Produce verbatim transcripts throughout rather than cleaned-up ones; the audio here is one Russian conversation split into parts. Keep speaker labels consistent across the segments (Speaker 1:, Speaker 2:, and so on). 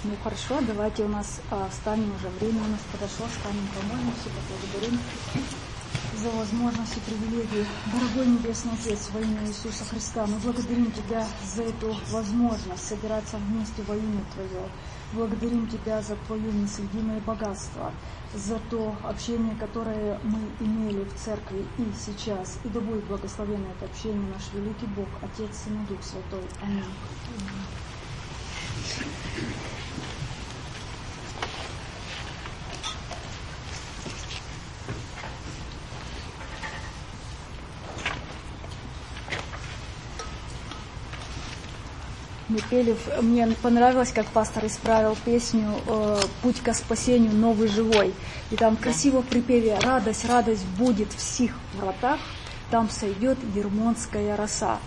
Speaker 1: Ну хорошо, давайте у нас а, встанем, уже время у нас подошло, встанем, помолимся, поблагодарим за возможность и привилегию. Дорогой Небесный Отец, во имя Иисуса Христа, мы благодарим Тебя за эту возможность собираться вместе во имя Твое. Благодарим Тебя за Твое неследимое богатство, за то общение, которое мы имели в церкви и сейчас. И да будет благословенно это общение наш великий Бог, Отец, Сын и Дух Святой. Аминь. Мы пели, мне понравилось, как пастор исправил песню «Путь ко спасению новый живой». И там красиво в припеве «Радость, радость будет в сих вратах, там сойдет ермонская роса.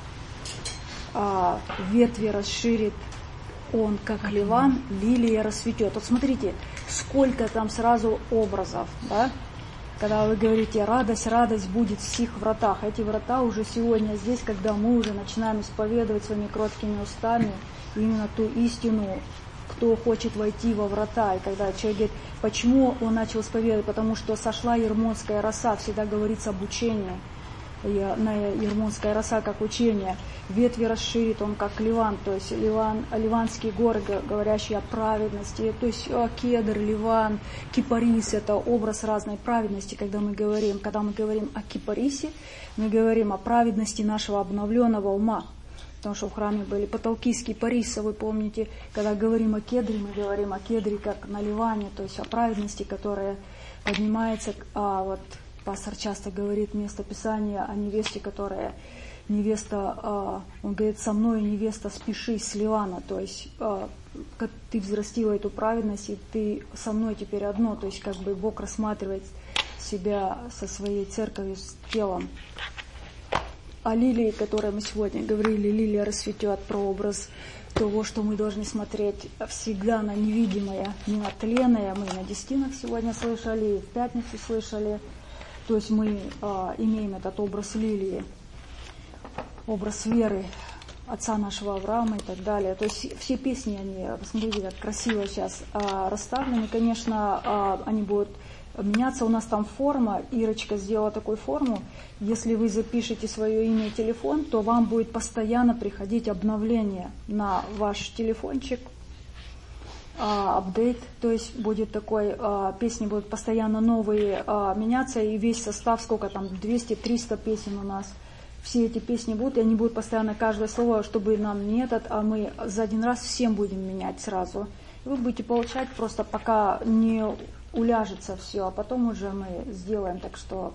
Speaker 1: А ветви расширит он, как ливан, лилия расцветет». Вот смотрите, сколько там сразу образов, да? Когда вы говорите «радость, радость будет в сих вратах», эти врата уже сегодня здесь, когда мы уже начинаем исповедовать своими кроткими устами именно ту истину, кто хочет войти во врата. И когда человек говорит, почему он начал исповедовать, потому что сошла ермонская роса, всегда говорится об учении. На ермонская роса как учение. Ветви расширит он как ливан, то есть ливан, ливанские горы, говорящие о праведности, то есть кедр, ливан, кипарис, это образ разной праведности, когда мы говорим, когда мы говорим о кипарисе, мы говорим о праведности нашего обновленного ума, потому что в храме были потолки из кипариса, вы помните, когда говорим о кедре, мы говорим о кедре как на ливане, то есть о праведности, которая поднимается, а вот пастор часто говорит место Писания о невесте, которая невеста, он говорит, со мной, невеста, спеши с Ливана, то есть как ты взрастила эту праведность, и ты со мной теперь одно, то есть как бы Бог рассматривает себя со своей церковью, с телом. О лилии, о которой мы сегодня говорили, лилия расцветет, прообраз того, что мы должны смотреть всегда на невидимое, не на тленное, мы на десятинах сегодня слышали, и в пятницу слышали. То есть мы а, имеем этот образ лилии, образ веры отца нашего Авраама и так далее. То есть все песни, они, посмотрите, как красиво сейчас а, расставлены. Конечно, а, они будут меняться. У нас там форма, Ирочка сделала такую форму. Если вы запишете свое имя и телефон, то вам будет постоянно приходить обновление на ваш телефончик. Апдейт, то есть будет такой, а, песни будут постоянно новые а, меняться, и весь состав, сколько там, двести-триста песен у нас, все эти песни будут, и они будут постоянно, каждое слово, чтобы нам не этот, а мы за один раз всем будем менять сразу. И вы будете получать просто пока не уляжется все, а потом уже мы сделаем, так что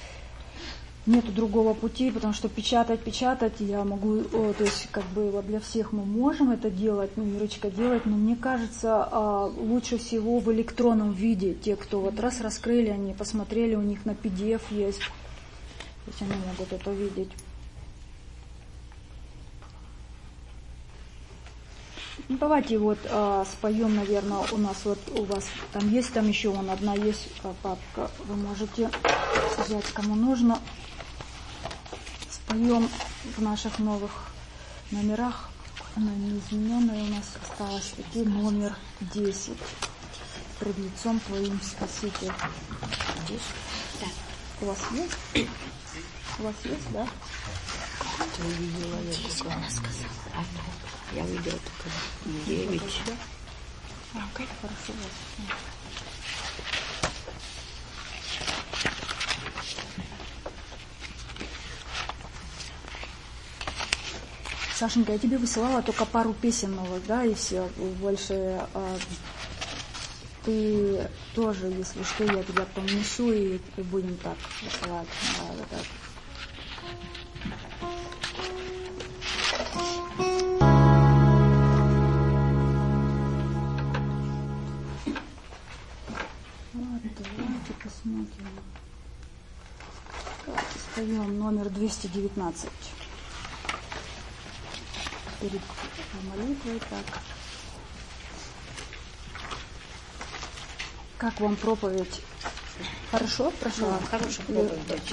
Speaker 1: нету другого пути, потому что печатать, печатать я могу, о, то есть как бы вот для всех мы можем это делать, ну, Ирочка делать, но мне кажется, а, лучше всего в электронном виде, те, кто вот раз раскрыли, они посмотрели, у них на пи ди эф есть, то есть они могут это видеть. Ну, давайте вот а, споем, наверное, у нас вот, у вас там есть, там еще вон одна есть папка, вы можете взять, кому нужно. Споем в наших новых номерах, она неизмененная у нас осталась, таки номер десять. Пред лицом Твоим, Спаситель.
Speaker 2: Да.
Speaker 1: У вас есть? У вас есть, да?
Speaker 2: Ты увидела, я десять, она сказала. А, я видела только девять.
Speaker 1: А, как хорошо. Сашенька, я тебе высылала только пару песен новых, да, и все, больше а, ты тоже, если что, я тебя помнесу, и, и будем так высылать, да, вот так. Ладно, давайте посмотрим. Давайте споем номер двести девятнадцать. Перед молитвой, так. Как вам проповедь? Хорошо прошла?
Speaker 2: Ну, хорошая проповедь, дочь.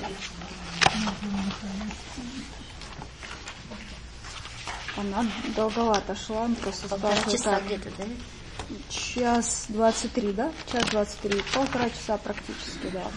Speaker 1: Она долговато шла, просто
Speaker 2: полтора часа
Speaker 1: так.
Speaker 2: где-то, да?
Speaker 1: час двадцать три, да? Час двадцать три. Полтора часа практически, да.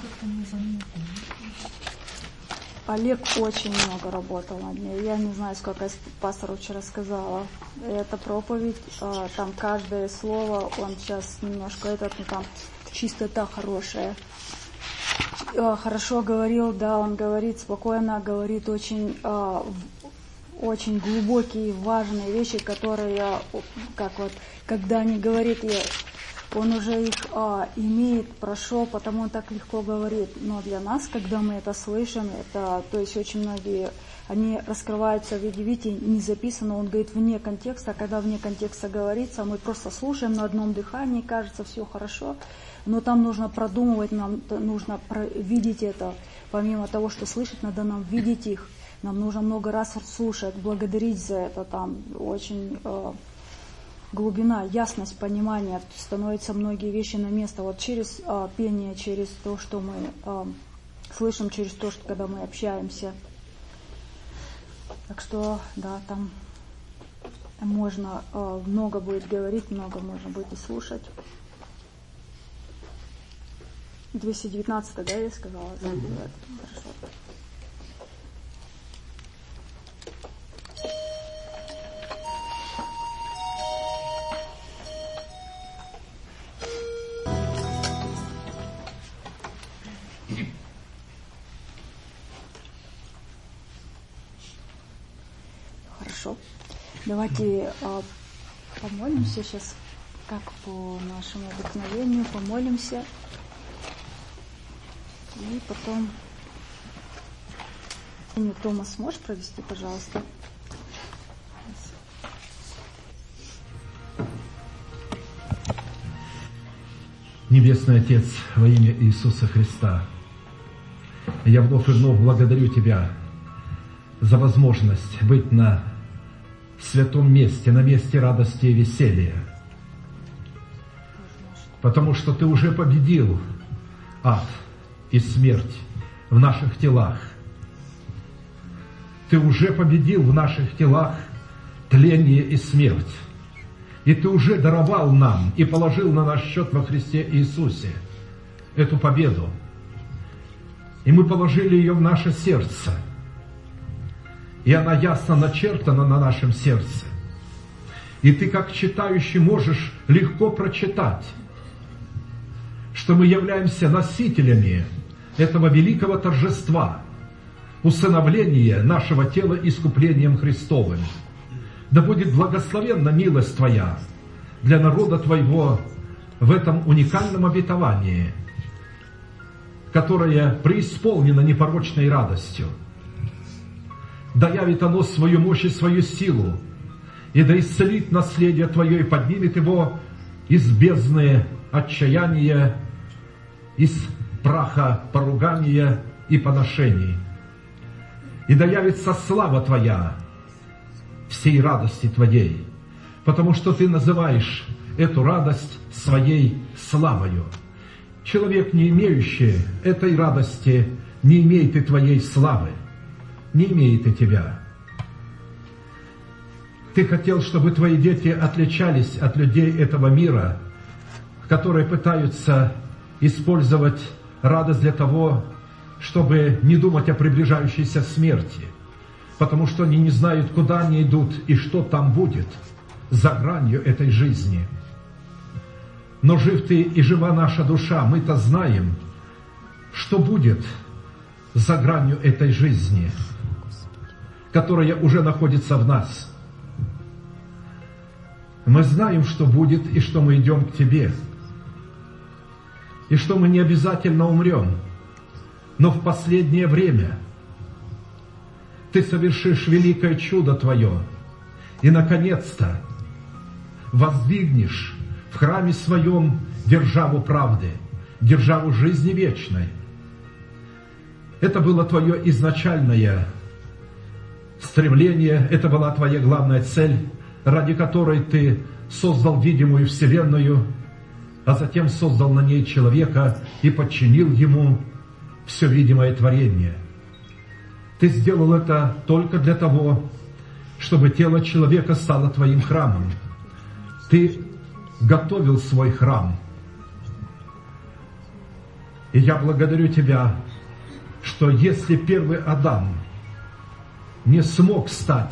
Speaker 1: Олег очень много работал над ней. Я не знаю, сколько я пастору вчера сказала. Это проповедь, там каждое слово, он сейчас немножко этот, ну там чистота хорошая. Хорошо говорил, да, он говорит спокойно, говорит очень, очень глубокие, важные вещи, которые, как вот, когда они говорят, он уже их а, имеет, прошел, потому он так легко говорит. Но для нас, когда мы это слышим, это, то есть очень многие, они раскрываются в виде, видите, не записано, он говорит вне контекста, а когда вне контекста говорится, мы просто слушаем на одном дыхании, кажется, все хорошо, но там нужно продумывать, нам нужно видеть это, помимо того, что слышать, надо нам видеть их, нам нужно много раз слушать, благодарить за это, там очень... глубина, ясность понимания, становятся многие вещи на место. Вот через а, пение, через то, что мы а, слышим, через то, что когда мы общаемся. Так что, да, там можно а, много будет говорить, много можно будет и слушать. двести девятнадцать, да, я сказала? Mm-hmm. Хорошо. Давайте а, помолимся сейчас, как по нашему обыкновению, помолимся. И потом... Томас, можешь провести, пожалуйста?
Speaker 3: Небесный Отец, во имя Иисуса Христа, я вновь и вновь благодарю Тебя за возможность быть на святом месте, на месте радости и веселья. Потому что Ты уже победил ад и смерть в наших телах. Ты уже победил в наших телах тление и смерть. И Ты уже даровал нам и положил на наш счет во Христе Иисусе эту победу. И мы положили ее в наше сердце. И она ясно начертана на нашем сердце. И ты, как читающий, можешь легко прочитать, что мы являемся носителями этого великого торжества, усыновления нашего тела искуплением Христовым. Да будет благословенна милость Твоя для народа Твоего в этом уникальном обетовании, которое преисполнено непорочной радостью. Да явит оно свою мощь и свою силу, и да исцелит наследие Твое, и поднимет его из бездны отчаяния, из праха поругания и поношений. И да явится слава Твоя всей радости Твоей, потому что Ты называешь эту радость своей славою. Человек, не имеющий этой радости, не имеет и Твоей славы, не имеет и Тебя. Ты хотел, чтобы Твои дети отличались от людей этого мира, которые пытаются использовать радость для того, чтобы не думать о приближающейся смерти, потому что они не знают, куда они идут и что там будет за гранью этой жизни. Но жив Ты и жива наша душа, мы-то знаем, что будет за гранью этой жизни, которая уже находится в нас. Мы знаем, что будет, и что мы идем к Тебе, и что мы не обязательно умрем, но в последнее время Ты совершишь великое чудо Твое, и, наконец-то, воздвигнешь в храме Своем державу правды, державу жизни вечной. Это было Твое изначальное стремление, это была Твоя главная цель, ради которой Ты создал видимую вселенную, а затем создал на ней человека и подчинил ему все видимое творение. Ты сделал это только для того, чтобы тело человека стало Твоим храмом. Ты готовил свой храм. И я благодарю Тебя, что если первый Адам не смог стать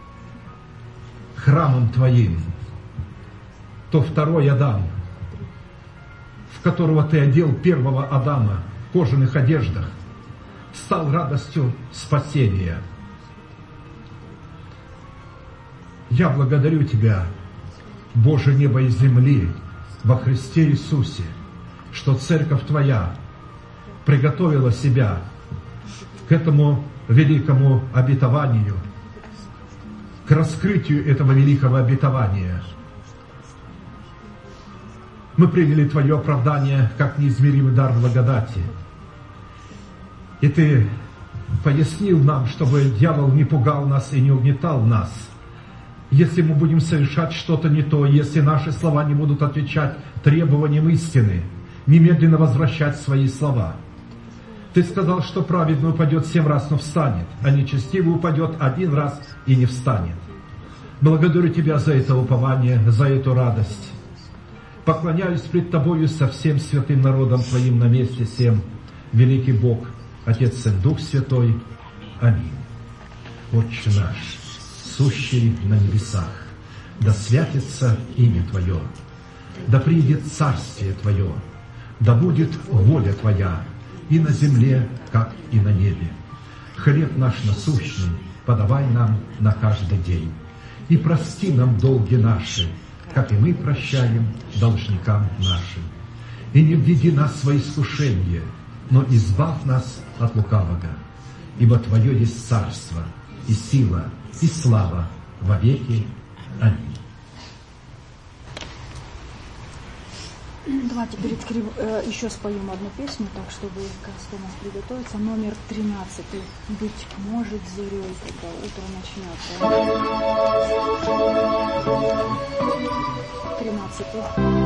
Speaker 3: храмом Твоим, то второй Адам, в которого Ты одел первого Адама в кожаных одеждах, стал радостью спасения. Я благодарю Тебя, Боже неба и земли, во Христе Иисусе, что Церковь Твоя приготовила себя к этому великому обетованию, к раскрытию этого великого обетования. Мы приняли Твое оправдание как неизмеримый дар благодати. И Ты пояснил нам, чтобы дьявол не пугал нас и не угнетал нас. Если мы будем совершать что-то не то, если наши слова не будут отвечать требованиям истины, немедленно возвращать свои слова. Ты сказал, что праведный упадет семь раз, но встанет, а нечестивый упадет один раз и не встанет. Благодарю Тебя за это упование, за эту радость. Поклоняюсь пред Тобою со всем святым народом Твоим на месте всем, великий Бог, Отец, Сын, Дух Святой. Аминь. Отче наш, сущий на небесах, да святится имя Твое, да придет царствие Твое, да будет воля Твоя и на земле, как и на небе. Хлеб наш насущный подавай нам на каждый день, и прости нам долги наши, как и мы прощаем должникам нашим. И не введи нас во искушение, но избавь нас от лукавого. Ибо Твое есть царство, и сила, и слава во веки. Аминь.
Speaker 1: Давайте перед скрив... э, еще споем одну песню, так чтобы кажется, у нас приготовиться. Номер тринадцатый. Быть может зарей, когда утро начнется. Тринадцатый.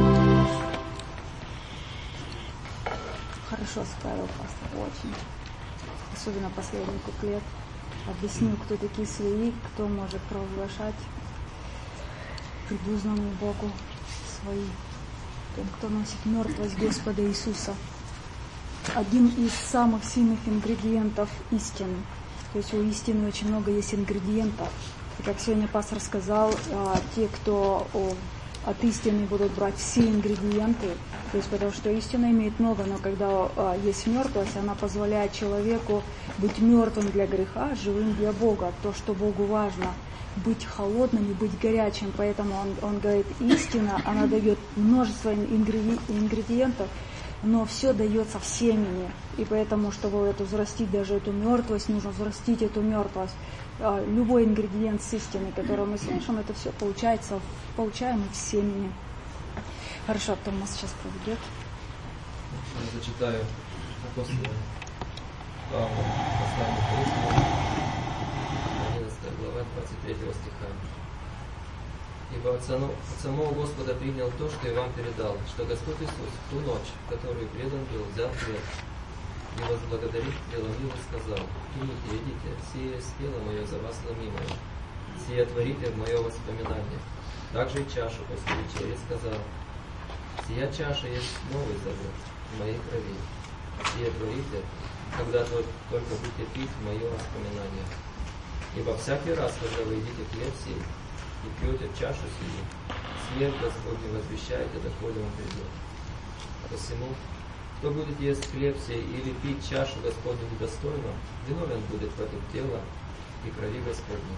Speaker 1: Хорошо справил пастор, очень. Особенно последний куплет. Объяснил, кто такие свои, кто может провозглашать предузнанному Богу свои. Тот, кто носит мертвость Господа Иисуса. Один из самых сильных ингредиентов истины. То есть у истины очень много есть ингредиентов. И как сегодня пастор сказал, те, кто от истины будут брать все ингредиенты, то есть потому что истина имеет много, но когда есть мертвость, она позволяет человеку быть мертвым для греха, живым для Бога. То, что Богу важно. Быть холодным и быть горячим. Поэтому он, он говорит, истина, она дает множество ингредиентов, но все дается в семени. И поэтому, чтобы эту взрастить даже эту мертвость, нужно взрастить эту мертвость. Любой ингредиент с истины, который мы слышим, это все получается, получаем в семени. Хорошо, кто нас сейчас проведет?
Speaker 4: Я зачитаю апостола Павла, послание Коринфянам, одиннадцатая глава, двадцать третьего стиха. Ибо от самого Господа принял то, что и вам передал, что Господь Иисус в ту ночь, в которую предан был, взял хлеб, и возблагодарив, преломил и сказал: «Примите, едите, сие есть тело мое за вас ломимое, сие творите в мое воспоминание». Также и чашу после вечери сказал: «Сия чаша есть новый завет в моей крови, сие творите, когда только будете пить в мое воспоминание. Ибо всякий раз, когда вы едите хлеб сей и пьете чашу сию, смерть Господню возвещаете, доколе он придет. Посему, кто будет есть хлеб сей или пить чашу Господню недостойно, виновен будет против тела и крови Господней.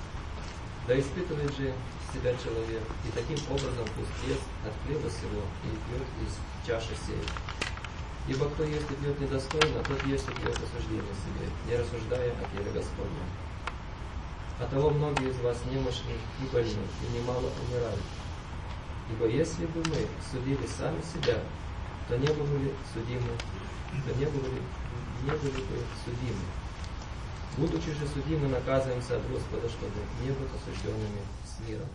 Speaker 4: Да испытывает же себя человек, и таким образом пусть ест от хлеба сего и пьет из чаши сей. Ибо кто ест и пьет недостойно, тот ест и пьет осуждение себе, не рассуждая о теле Господнем. Оттого многие из вас немощны и больны, и немало умирают. Ибо если бы мы судили сами себя, то не были бы судимы, то не были, не были бы судимы. Будучи же судимы, наказываемся от Господа, чтобы не быть осужденными с миром.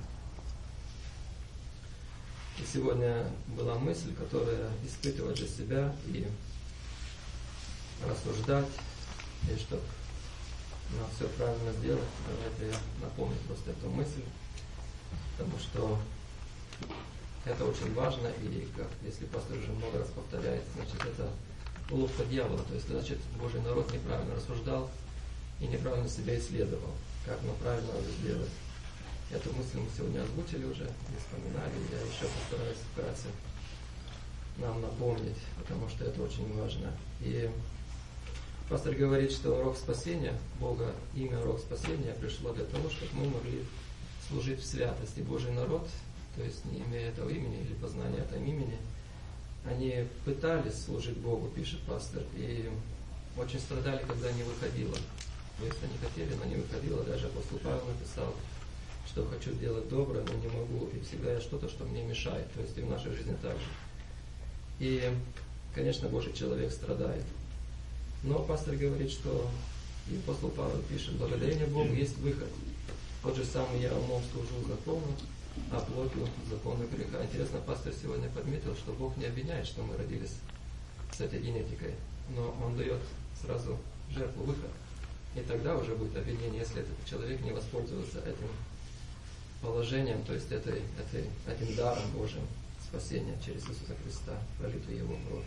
Speaker 4: И сегодня была мысль, которая испытывала для себя и рассуждать, и чтобы нам все правильно сделать. Давайте я напомню просто эту мысль, потому что это очень важно, и как, если пастор уже много раз повторяет, значит, это уловка дьявола, то есть, значит, Божий народ неправильно рассуждал и неправильно себя исследовал, как нам правильно надо сделать. Эту мысль мы сегодня озвучили уже, не вспоминали, я еще постараюсь вкратце нам напомнить, потому что это очень важно. И пастор говорит, что урок спасения, Бога, имя урок спасения пришло для того, чтобы мы могли служить в святости. Божий народ, то есть не имея этого имени или познания этого имени, они пытались служить Богу, пишет пастор, и очень страдали, когда не выходило. То есть они хотели, но не выходило. Даже апостол Павел написал, что хочу делать доброе, но не могу, и всегда есть что-то, что мне мешает. То есть и в нашей жизни так же. И, конечно, Божий человек страдает. Но пастор говорит, что и апостол Павел пишет, благодарение Богу есть выход. Тот же самый я умом служу закону, а плотью закону греха. Интересно, пастор сегодня подметил, что Бог не обвиняет, что мы родились с этой генетикой, но Он дает сразу жертву, выход. И тогда уже будет обвинение, если этот человек не воспользуется этим положением, то есть этой, этой, этим даром Божьим спасения через Иисуса Христа, пролитую Его кровь.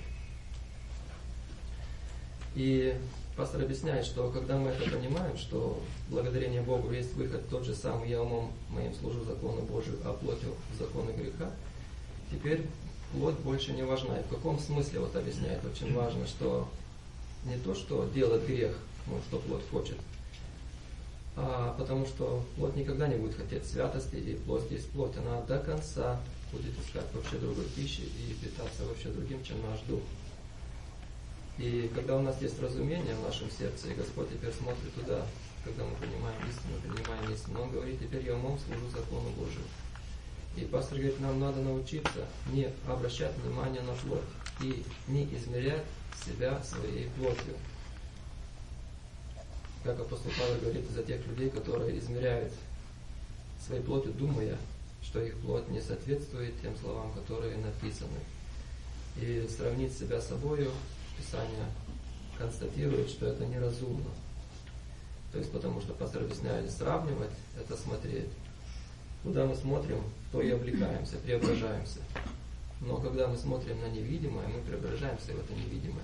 Speaker 4: И пастор объясняет, что когда мы это понимаем, что благодарение Богу есть выход, тот же самый я умом моим служу закону Божию, а плотью закону греха, теперь плоть больше не важна. И в каком смысле, вот объясняет, очень важно, что не то, что делать грех, ну, что плоть хочет, а потому что плоть никогда не будет хотеть святости, и плоть есть плоть. Она до конца будет искать вообще другой пищи и питаться вообще другим, чем наш дух. И когда у нас есть разумение в нашем сердце, и Господь теперь смотрит туда, когда мы понимаем истину, принимаем истину, Он говорит, теперь я умом служу закону Божию. И пастор говорит, нам надо научиться не обращать внимание на плоть и не измерять себя своей плотью. Как апостол Павел говорит за тех людей, которые измеряют своей плотью, думая, что их плоть не соответствует тем словам, которые написаны. И сравнить себя с собою, Писание констатирует, что это неразумно. То есть потому что пастор объясняет, сравнивать, это смотреть. Куда мы смотрим, то и облекаемся, преображаемся. Но когда мы смотрим на невидимое, мы преображаемся в это невидимое.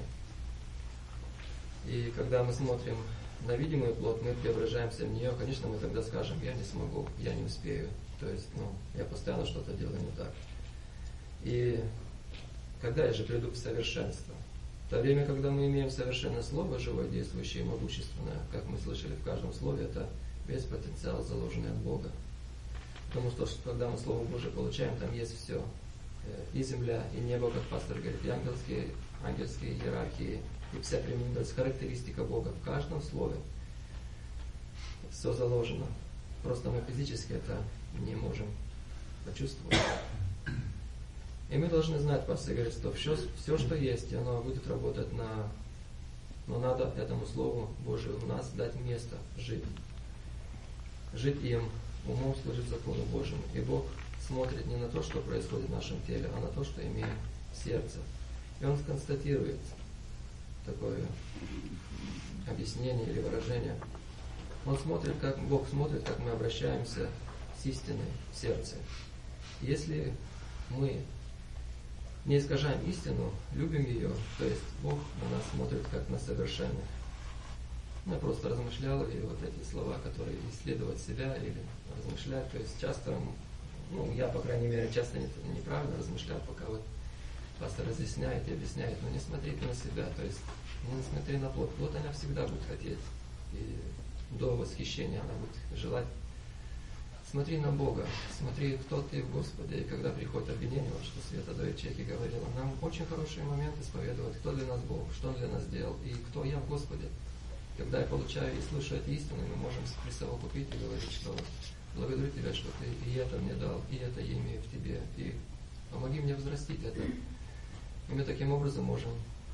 Speaker 4: И когда мы смотрим на видимую плоть, мы преображаемся в нее, конечно, мы тогда скажем, я не смогу, я не успею. То есть, ну, я постоянно что-то делаю не так. И когда я же приду в совершенство? В то время, когда мы имеем совершенное слово, живое, действующее и могущественное, как мы слышали в каждом слове, это весь потенциал, заложенный от Бога. Потому что, когда мы Слово Божие получаем, там есть все. И земля, и небо, как пастор говорит, и ангельские, ангельские иерархии, и вся премудрость, характеристика Бога в каждом слове. Все заложено. Просто мы физически это не можем почувствовать. И мы должны знать, пастор говорит, что все, все, что есть, оно будет работать на... Но надо этому Слову Божию в нас дать место жить. Жить им, умом служить закону Божьему. И Бог смотрит не на то, что происходит в нашем теле, а на то, что имеем в сердце. И Он констатирует такое объяснение или выражение. Он смотрит, как Бог смотрит, как мы обращаемся с истиной в сердце. Если мы не искажаем истину, любим ее, то есть Бог на нас смотрит как на совершенных. Я просто размышлял, и вот эти слова, которые исследовать себя или размышлять, то есть часто, ну, я, по крайней мере, часто неправильно размышлял, пока вот пастор разъясняет и объясняет, но не смотрите на себя, то есть не смотри на плоть. Плоть она всегда будет хотеть, и до восхищения она будет желать. Смотри на Бога, смотри, кто ты в Господе. И когда приходит обвинение, вот что Света Довечеки говорила, нам очень хороший момент исповедовать, кто для нас Бог, что Он для нас сделал, и кто я в Господе. Когда я получаю и слышу эти истины, мы можем присовокупить и говорить, что благодарю Тебя, что Ты и это мне дал, и это я имею в Тебе, и помоги мне взрастить это. И мы таким образом можем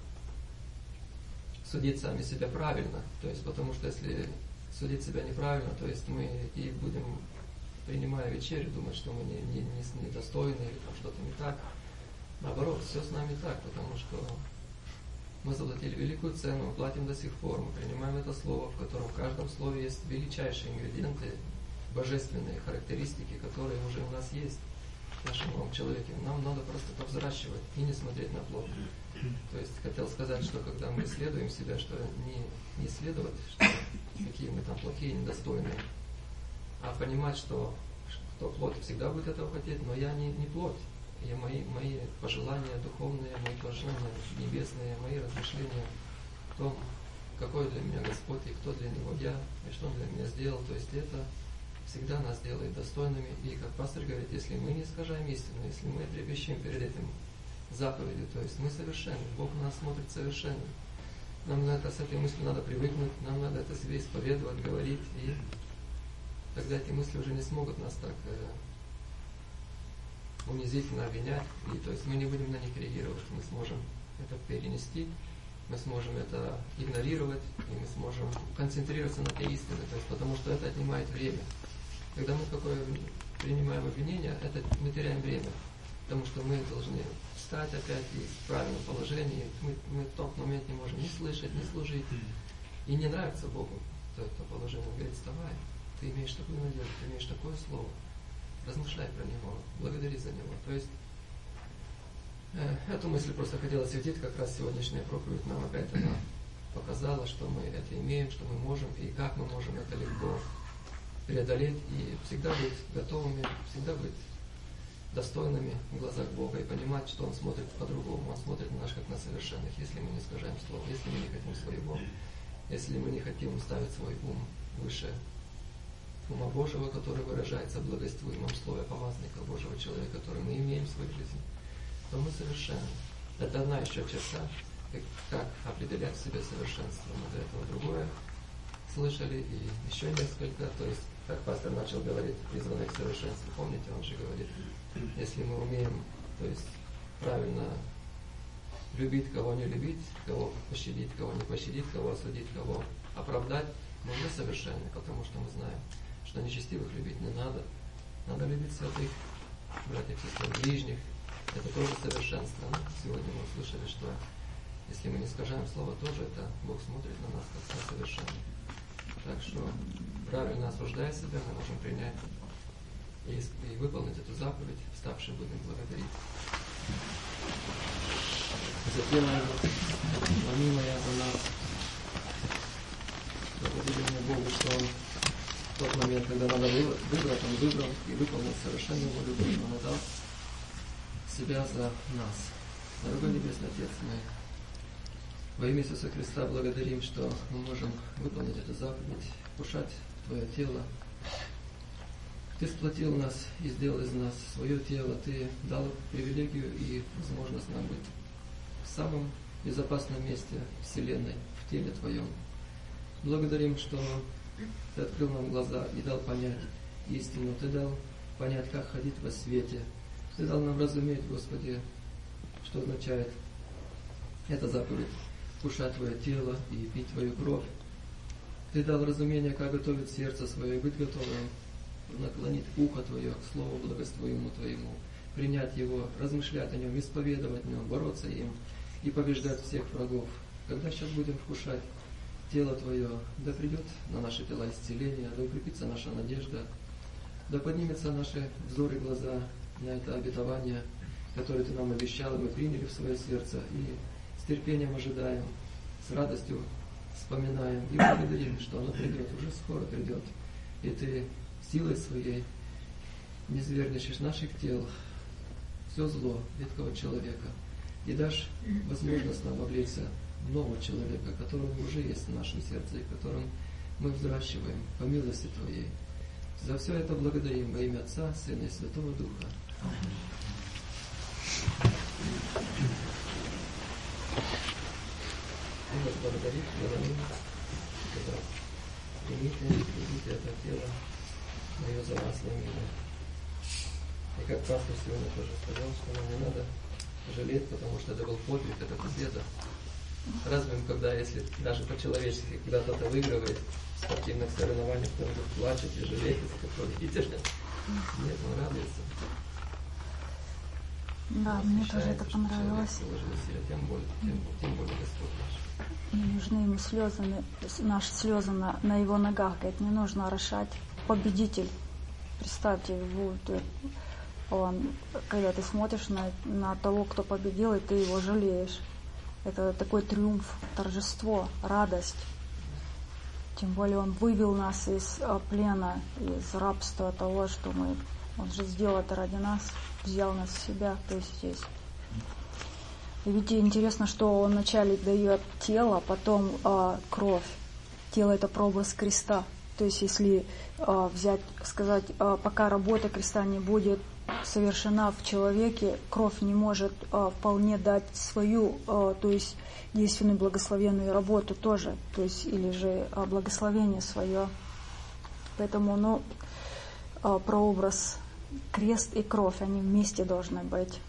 Speaker 4: судить сами себя правильно. То есть, потому что если судить себя неправильно, то есть мы и будем, принимая вечерю, думать, что мы не, не, не, недостойны или там что-то не так. Наоборот, все с нами так, потому что мы заплатили великую цену, платим до сих пор, мы принимаем это слово, в котором в каждом слове есть величайшие ингредиенты, божественные характеристики, которые уже у нас есть. в нашем новом человеке. Нам надо просто повзращивать и не смотреть на плод. То есть хотел сказать, что когда мы исследуем себя, что не, не исследовать, что какие мы там плохие, недостойные, а понимать, что кто плоть всегда будет этого хотеть, но я не, не плоть. И мои, мои пожелания духовные, мои пожелания небесные, мои размышления в том, какой для меня Господь и кто для Него я, и что Он для меня сделал. То есть это всегда нас делает достойными. И как пастор говорит, если мы не искажаем истину, если мы трепещем перед этим заповедью, то есть мы совершенны, Бог на нас смотрит совершенно. Нам на это, с этой мыслью надо привыкнуть, нам надо это себе исповедовать, говорить, и тогда эти мысли уже не смогут нас так э, унизительно обвинять. И то есть мы не будем на них реагировать, мы сможем это перенести, мы сможем это игнорировать, и мы сможем концентрироваться на этой истине, то есть, потому что это отнимает время. Когда мы какое принимаем обвинение, это мы теряем время, потому что мы должны встать опять и в правильном положении. Мы, мы в тот момент не можем ни слышать, ни служить. И не нравится Богу то, это положение. Он говорит, вставай, ты имеешь такую надежду, ты имеешь такое слово. Размышляй про него, благодари за него. То есть э, эту мысль просто хотела осветить, как раз сегодняшняя проповедь нам опять она показала, что мы это имеем, что мы можем, и как мы можем это легко преодолеть, и всегда быть готовыми, всегда быть достойными в глазах Бога и понимать, что Он смотрит по-другому. Он смотрит на нас как на совершенных, если мы не искажаем слово, если мы не хотим своего, если мы не хотим ставить свой ум выше ума Божьего, который выражается в благовествуемом слове помазника Божьего человека, который мы имеем в своей жизни, то мы совершенны. Это одна еще черта, как, как определять в себе совершенство. Мы до этого другое слышали, и еще несколько, то есть, как пастор начал говорить, призванный к совершенству. Помните, он же говорит, если мы умеем, то есть, правильно любить, кого не любить, кого пощадить, кого не пощадить, кого осудить, кого оправдать, мы уже совершенны, потому что мы знаем, что нечестивых любить не надо. Надо любить святых, братьев и сестер, ближних. Это тоже совершенство. Ну, сегодня мы услышали, что если мы не искажаем слово, тоже это Бог смотрит на нас как на совершенных. Так что, правильно осуждая себя, мы можем принять и, и выполнить эту заповедь, вставший будем благодарить. За тело Его, помимо я за нас. Благодарение Богу, что Он в тот момент, когда надо выбрать, Он выбрал и выполнил совершенную волю Божию. Он отдал себя за нас. Дорогой Небесный Отец, мы во имя Иисуса Христа благодарим, что мы можем выполнить эту заповедь, вкушать Твое тело. Ты сплотил нас и сделал из нас свое тело. Ты дал привилегию и возможность нам быть в самом безопасном месте Вселенной, в теле Твоем. Благодарим, что Ты открыл нам глаза и дал понять истину. Ты дал понять, как ходить во свете. Ты дал нам разуметь, Господи, что означает эта заповедь. Вкушать Твое тело и пить Твою кровь. Ты дал разумение, как готовить сердце свое и быть готовым наклонить ухо Твое к Слову благовествуемому Твоему, принять его, размышлять о нем, исповедовать в нем, бороться им и побеждать всех врагов. Когда сейчас будем вкушать тело Твое, да придет на наши тела исцеление, да укрепится наша надежда, да поднимется наши взоры и глаза на это обетование, которое Ты нам обещал, и мы приняли в свое сердце, и с терпением ожидаем, с радостью вспоминаем и благодарим, что оно придет, уже скоро придет. И Ты силой своей не зверничаешь наших тел, все зло ветхого человека, и дашь возможность нам облечься в нового человека, который уже есть в нашем сердце, и которым мы взращиваем по милости Твоей. За все это благодарим во имя Отца, Сына и Святого Духа. Аминь. И вас благодарит, говорим, что примите, примите это тело мое за вас во имя. И как пастор сегодня тоже сказал, что нам не надо жалеть, потому что это был подвиг, это победа. Разве когда, если даже по-человечески, когда кто-то выигрывает в спортивных соревнованиях, кто-нибудь плачет и жалеет из какого лидера? Нет, он радуется.
Speaker 1: Да, мне тоже это понравилось.
Speaker 4: Тем более, тем, тем более Господь наш.
Speaker 1: Не нужны ему слезы, наши слезы на, на его ногах. Говорит, не нужно орошать. Победитель. Представьте, будет он, когда ты смотришь на, на того, кто победил, и ты его жалеешь. Это такой триумф, торжество, радость. Тем более он вывел нас из плена, из рабства того, что мы... Он же сделал это ради нас, взял нас в себя, то есть здесь. И видите, интересно, что он вначале дает тело, потом э, кровь. Тело — это прообраз креста. То есть если э, взять, сказать, э, пока работа креста не будет совершена в человеке, кровь не может э, вполне дать свою, э, то есть действенную благословенную работу тоже, то есть или же э, благословение свое. Поэтому, ну, э, прообраз крест и кровь, они вместе должны быть.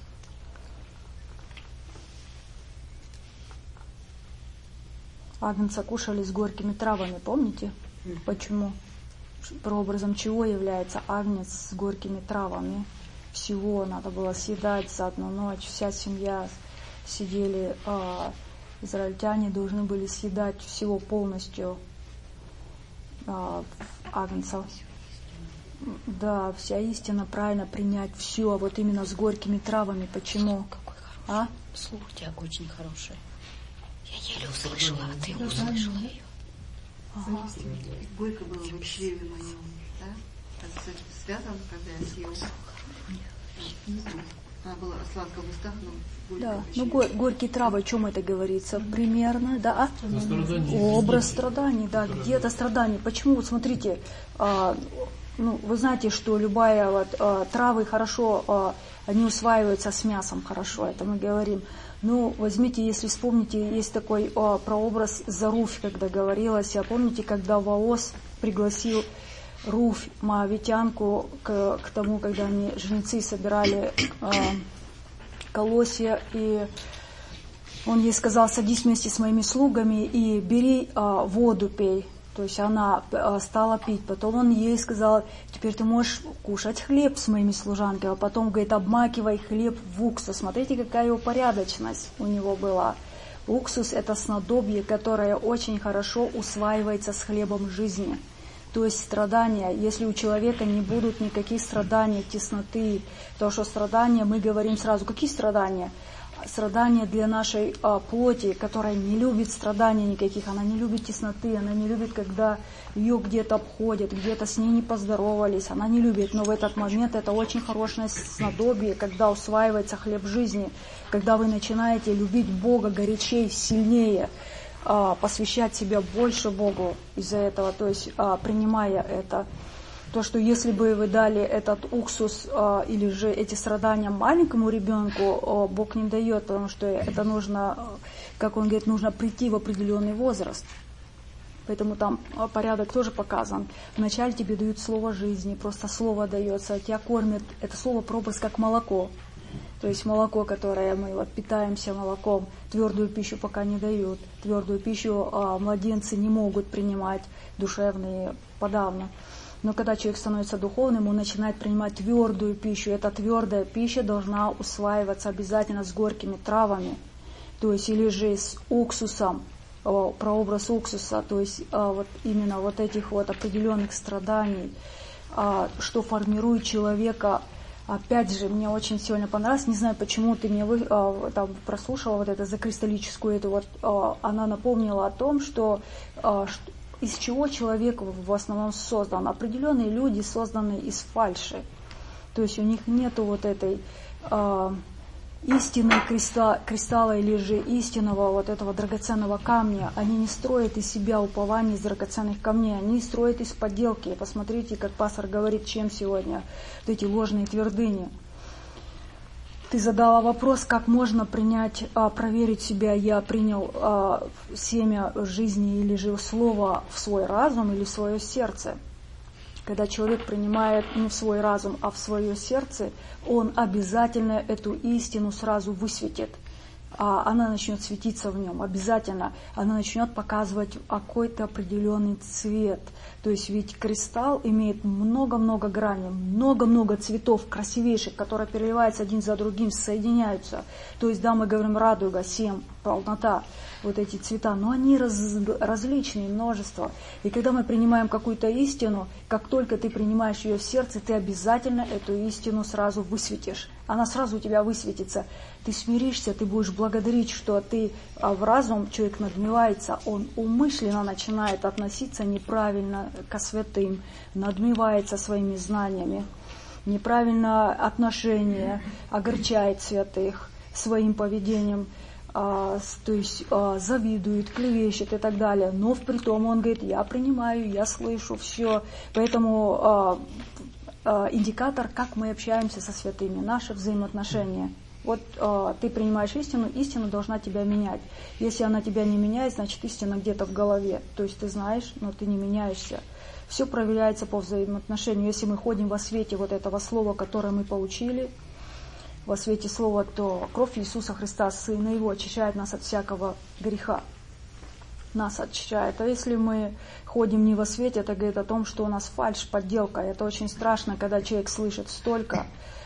Speaker 1: Агнца кушали с горькими травами, помните? Почему? Прообразом чего является агнец с горькими травами? Всего надо было съедать за одну ночь. Вся семья сидели, э, израильтяне должны были съедать всего полностью э, агнцев. Да, вся истина, правильно принять все, вот именно с горькими травами. Почему?
Speaker 2: Какой хороший.
Speaker 1: А?
Speaker 2: Слух у тебя очень хороший. Я еле услышала, а ты услышала ее.
Speaker 5: Ага. Горько было в чреве моем, да? Это, кстати, связано, когда я съела. Она была сладкая в устах, но горько.
Speaker 1: Да, ну го- горькие травы, о чем это говорится? Примерно, да? А?
Speaker 3: Страдания.
Speaker 1: Образ страданий, да, где-то страдания. Почему? Вот смотрите, а, ну, вы знаете, что любая вот а, травы хорошо, а, они усваиваются с мясом хорошо, это мы говорим. Ну, возьмите, если вспомните, есть такой о, прообраз за Руфь, когда говорилось. А помните, когда Ваос пригласил Руфь, моавитянку, к, к тому, когда они, жнецы, собирали э, колосья, и он ей сказал: садись вместе с моими слугами и бери э, воду, пей. То есть она э, стала пить. Потом он ей сказал: теперь ты можешь кушать хлеб с моими служанками. А потом, говорит, обмакивай хлеб в уксус. Смотрите, какая упорядоченность у него была. Уксус — это снадобье, которое очень хорошо усваивается с хлебом жизни. То есть страдания, если у человека не будут никаких страданий, тесноты, то что страдания, мы говорим сразу, какие страдания? Страдания для нашей а, плоти, которая не любит страданий никаких, она не любит тесноты, она не любит, когда ее где-то обходят, где-то с ней не поздоровались, она не любит, но в этот момент это очень хорошее снадобье, когда усваивается хлеб жизни, когда вы начинаете любить Бога горячей, сильнее, а, посвящать себя больше Богу из-за этого, то есть а, принимая это. То, что если бы вы дали этот уксус а, или же эти страдания маленькому ребенку, а, Бог не дает, потому что это нужно, как он говорит, нужно прийти в определенный возраст. Поэтому там а, порядок тоже показан. Вначале тебе дают слово жизни, просто слово дается, тебя кормят, это слово прообраз как молоко. То есть молоко, которое мы вот, питаемся молоком, твердую пищу пока не дают. Твердую пищу а, младенцы не могут принимать, душевные подавно. Но когда человек становится духовным, он начинает принимать твердую пищу. Эта твердая пища должна усваиваться обязательно с горькими травами. То есть или же с уксусом, прообраз уксуса, то есть вот именно вот этих вот определенных страданий, что формирует человека. Опять же, мне очень сегодня понравилось, не знаю, почему ты мне вы, там, прослушала вот эту закристаллическую, эту вот, она напомнила о том, что, что из чего человек в основном создан. Определенные люди созданы из фальши. То есть у них нету вот этой э, истины креста, кристалла или же истинного вот этого драгоценного камня. Они не строят из себя упование из драгоценных камней, они строят из подделки. Посмотрите, как пастор говорит, чем сегодня вот эти ложные твердыни. Ты задала вопрос, как можно принять, проверить себя, я принял семя жизни или же слово в свой разум или в свое сердце. Когда человек принимает не в свой разум, а в свое сердце, он обязательно эту истину сразу высветит. она начнет светиться в нем, обязательно. Она начнет показывать какой-то определенный цвет. То есть ведь кристалл имеет много-много граней, много-много цветов красивейших, которые переливаются один за другим, соединяются. То есть, да, мы говорим радуга, семь, полнота, вот эти цвета, но они раз, различные, множество. И когда мы принимаем какую-то истину, как только ты принимаешь ее в сердце, ты обязательно эту истину сразу высветишь. Она сразу у тебя высветится. Ты смиришься, ты будешь благодарить, что ты в разум, человек надмевается, он умышленно начинает относиться неправильно ко святым, надмевается своими знаниями, неправильное отношение, огорчает святых своим поведением, а, то есть а, завидует, клевещет и так далее. Но впритом он говорит, я принимаю, я слышу все. Поэтому а, а, индикатор, как мы общаемся со святыми, наши взаимоотношения. Вот э, ты принимаешь истину, истина должна тебя менять. Если она тебя не меняет, значит истина где-то в голове. То есть ты знаешь, но ты не меняешься. Все проверяется по взаимоотношению. Если мы ходим во свете вот этого слова, которое мы получили, во свете слова, то кровь Иисуса Христа, Сына Его, очищает нас от всякого греха. Нас очищает. А если мы ходим не во свете, это говорит о том, что у нас фальшь, подделка. Это очень страшно, когда человек слышит столько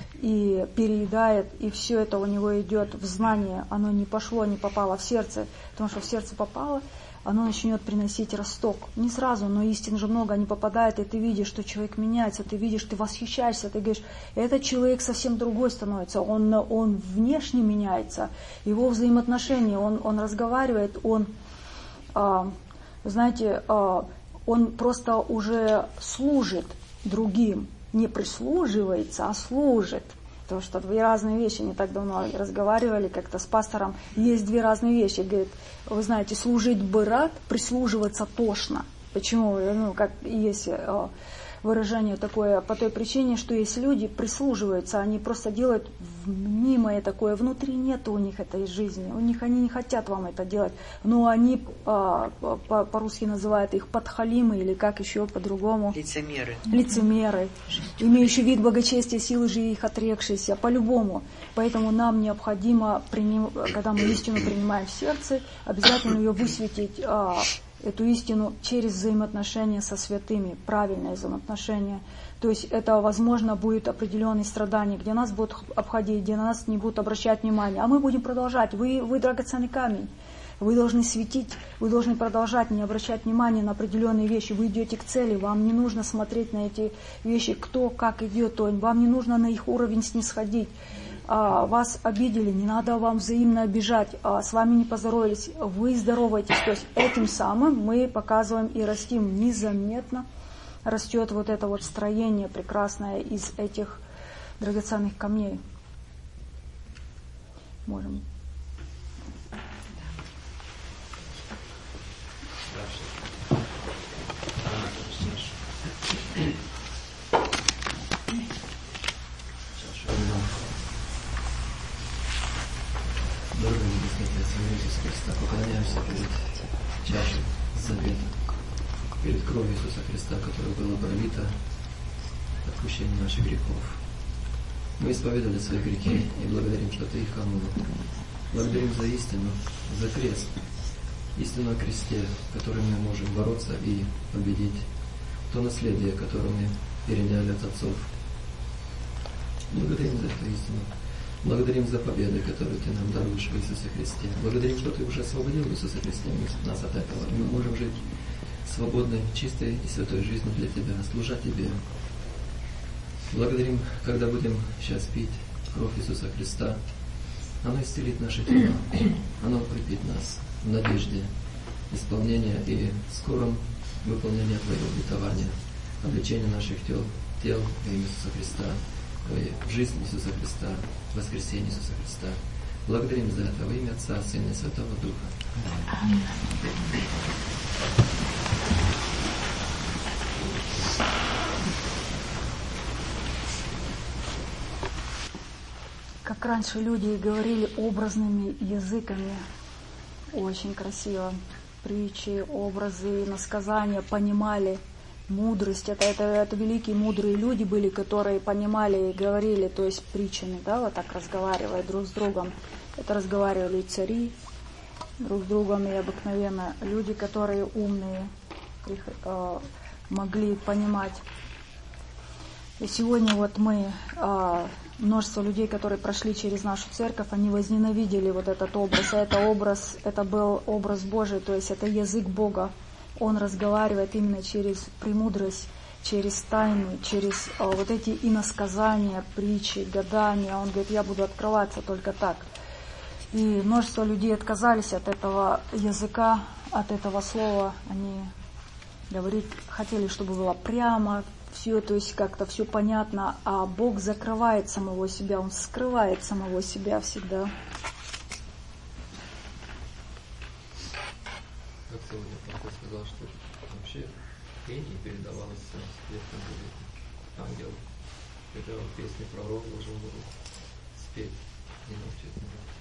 Speaker 1: и переедает, и все это у него идет в знание, оно не пошло, не попало в сердце, потому что в сердце попало, оно начнет приносить росток. Не сразу, но истин же много не попадает, и ты видишь, что человек меняется, ты видишь, ты восхищаешься, ты говоришь, этот человек совсем другой становится, он, он внешне меняется, его взаимоотношения, он, он разговаривает, он, а, знаете, а, он просто уже служит другим, не прислуживается, а служит. Потому что две разные вещи. Не так давно разговаривали как-то с пастором. Есть две разные вещи. Говорит, вы знаете, служить бы рад, прислуживаться тошно. Почему? Ну, как есть выражение такое, по той причине, что есть люди, прислуживаются, они просто делают мнимое такое, внутри нет у них этой жизни, у них они не хотят вам это делать, но они а, по, по-русски называют их подхалимы или как еще по-другому.
Speaker 2: Лицемеры.
Speaker 1: Лицемеры, имеющие вид благочестия, силы же их отрекшиеся, по-любому. Поэтому нам необходимо, приним, когда мы истину принимаем в сердце, обязательно ее высветить, а, эту истину через взаимоотношения со святыми, правильные взаимоотношения. То есть это, возможно, будет определенные страдания, где нас будут обходить, где на нас не будут обращать внимания. А мы будем продолжать. Вы, вы драгоценный камень. Вы должны светить, вы должны продолжать, не обращать внимания на определенные вещи. Вы идете к цели, вам не нужно смотреть на эти вещи, кто как идет, то вам не нужно на их уровень снисходить. А, вас обидели, не надо вам взаимно обижать, а, с вами не поздоровались, вы здороваетесь. То есть этим самым мы показываем и растим незаметно, растет вот это вот строение прекрасное из этих драгоценных камней. Можем.
Speaker 4: Дорогой Небесный Отец, Иисус Христа, поклоняемся перед чашей завета, перед кровью Иисуса Христа, которая была пролита в отпущении наших грехов. Мы исповедали свои грехи и благодарим, что Ты их омыл. Благодарим за истину, за крест, истину о кресте, которым мы можем бороться и победить, то наследие, которое мы переняли от отцов. Благодарим за эту истину. Благодарим за победы, которые Ты нам даруешь в Иисусе Христе. Благодарим, что Ты уже освободил в Иисусе Христе нас от этого. И мы можем жить свободной, чистой и святой жизнью для Тебя, служа Тебе. Благодарим, когда будем сейчас пить кровь Иисуса Христа. Оно исцелит наши тела. Оно укрепит нас в надежде исполнения и скором выполнения Твоего обетования, облечения наших тел, тел во имя Иисуса Христа, в жизнь Иисуса Христа, в воскресение Иисуса Христа. Благодарим за это во имя Отца, Сына и Святого Духа. Аминь.
Speaker 1: Как раньше люди говорили образными языками, очень красиво, притчи, образы, насказания, понимали. мудрость. Это, это, это великие мудрые люди были, которые понимали и говорили, то есть притчами, да, вот так разговаривая друг с другом. Это разговаривали и цари друг с другом, и обыкновенно люди, которые умные, э, могли понимать. И сегодня вот мы, э, множество людей, которые прошли через нашу церковь, они возненавидели вот этот образ. А это образ, это был образ Божий, то есть это язык Бога. Он разговаривает именно через премудрость, через тайны, через э, вот эти иносказания, притчи, гадания. Он говорит, я буду открываться только так. И множество людей отказались от этого языка, от этого слова. Они говорить, хотели, чтобы было прямо, все, то есть как-то все понятно. А Бог закрывает самого себя, Он скрывает самого себя всегда.
Speaker 4: Как сегодня Папа сказал, что вообще пение передавалось с ветхом завета. Ангел, когда песни пророк должен был спеть, не научиться.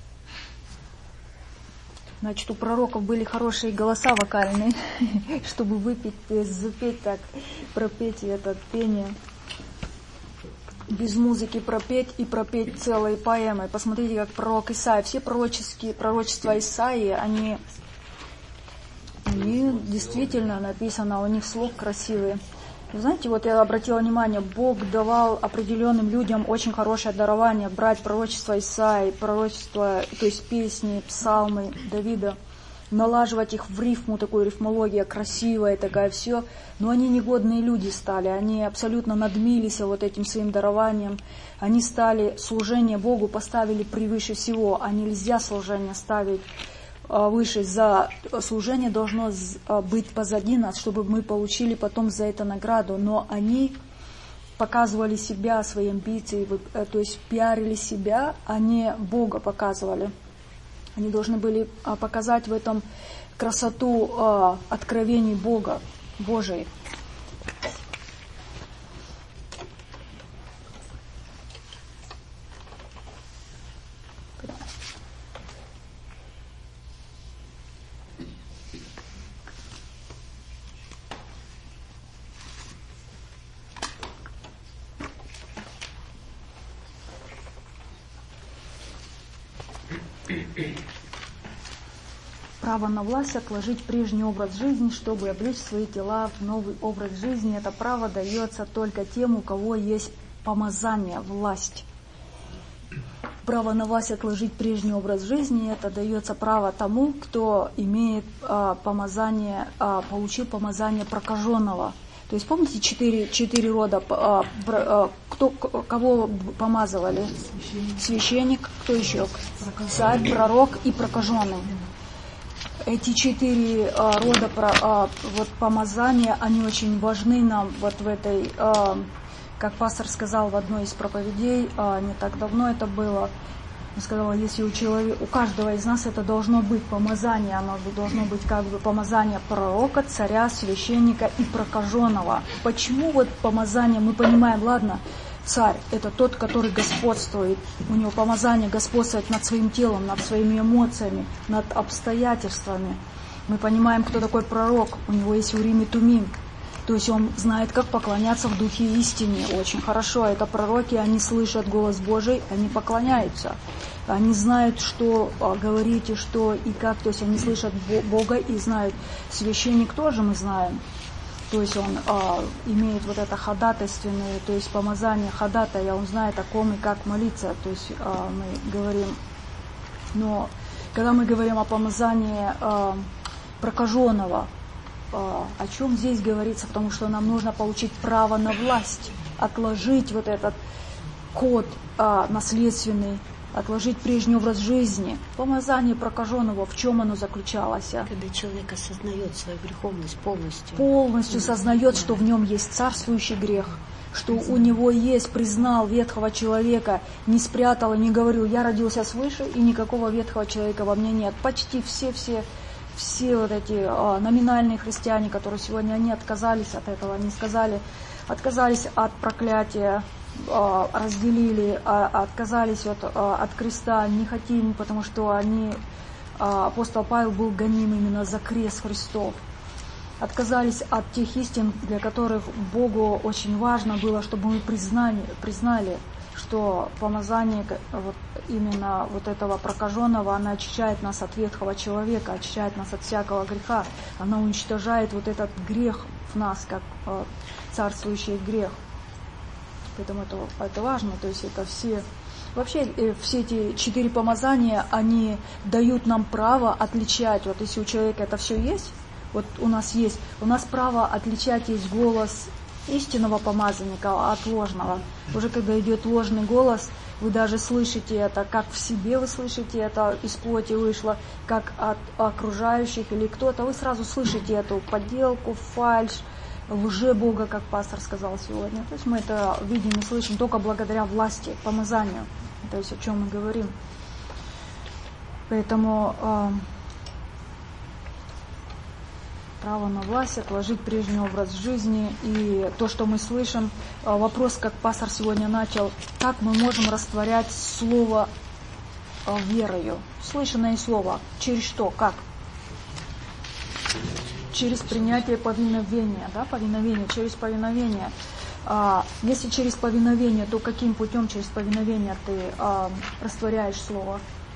Speaker 1: Значит, у пророков были хорошие голоса вокальные, чтобы выпить, запеть так, пропеть это пение. Без музыки пропеть и пропеть целой поэмой. Посмотрите, как пророк Исаия. Все пророческие пророчества Исаии, они, они действительно написано, у них слов красивые. Вы знаете, вот я обратила внимание, Бог давал определенным людям очень хорошее дарование брать пророчество Исаии, пророчество, то есть песни, псалмы Давида, налаживать их в рифму, такую рифмология красивая такая, все. Но они негодные люди стали, они абсолютно надмились вот этим своим дарованием. Они стали служение Богу, поставили превыше всего, а нельзя служение ставить выше. За служение должно быть позади нас, чтобы мы получили потом за это награду. Но они показывали себя, свои амбиции, то есть пиарили себя, а не Бога показывали. Они должны были показать в этом красоту откровений Бога, Божией. Право на власть отложить прежний образ жизни, чтобы облечь свои тела в новый образ жизни. Это право дается только тем, у кого есть помазание, власть. Право на власть отложить прежний образ жизни, это дается право тому, кто имеет а, помазание, а, получил помазание прокаженного. То есть помните четыре, четыре рода, а, а, кто, кого помазывали? Священник. Священник, кто еще? Царь, пророк и прокаженный. Эти четыре а, рода а, вот, помазания, они очень важны нам вот в этой, а, как пастор сказал в одной из проповедей, а, не так давно это было, он сказал, если у человека, у каждого из нас это должно быть помазание, оно должно быть как бы помазание пророка, царя, священника и прокаженного. Почему вот помазание, мы понимаем, ладно, царь – это тот, который господствует, у него помазание господствовать над своим телом, над своими эмоциями, над обстоятельствами. Мы понимаем, кто такой пророк, у него есть урим и тумим, то есть он знает, как поклоняться в духе истине, очень хорошо. Это пророки, они слышат голос Божий, они поклоняются, они знают, что говорить и что и как, то есть они слышат Бога и знают. Священник тоже мы знаем. То есть он а, имеет вот это ходатайственное, то есть помазание ходатая, он знает, о ком и как молиться, то есть а, мы говорим. Но когда мы говорим о помазании а, прокаженного, а, о чем здесь говорится? Потому что нам нужно получить право на власть, отложить вот этот код а, наследственный, отложить прежний образ жизни. Помазание прокаженного, в чем оно заключалось?
Speaker 2: Когда человек осознает свою греховность полностью.
Speaker 1: Полностью сознает, что в нем есть царствующий грех, что у него есть, признал ветхого человека, не спрятал и не говорил, я родился свыше, и никакого ветхого человека во мне нет. Почти все-все все вот эти а, номинальные христиане, которые сегодня, они отказались от этого, они сказали, отказались от проклятия, разделили, отказались от, от креста, не хотим, потому что они, апостол Павел был гоним именно за крест Христов. отказались от тех истин, для которых Богу очень важно было, чтобы мы признали, признали что помазание вот именно вот этого прокаженного, она очищает нас от ветхого человека, очищает нас от всякого греха. Она уничтожает вот этот грех в нас, как э, царствующий грех. Поэтому это, это важно. То есть это все... Вообще э, все эти четыре помазания, они дают нам право отличать. Вот если у человека это все есть, вот у нас есть, у нас право отличать есть голос истинного помазанника от ложного. Уже когда идет ложный голос, вы даже слышите это, как в себе вы слышите это, из плоти вышло, как от окружающих или кто-то, вы сразу слышите эту подделку, фальшь, лже Бога, как пастор сказал сегодня. То есть мы это видим и слышим только благодаря власти, помазанию. То есть о чем мы говорим. Поэтому э, право на власть, отложить прежний образ жизни. И то, что мы слышим, вопрос, как пастор сегодня начал, как мы можем растворять слово верою. Слышанное слово. Через что? Как? Через принятие повиновения. Да? Повиновение. Через повиновение. Если через повиновение, то каким путем через повиновение ты растворяешь слово?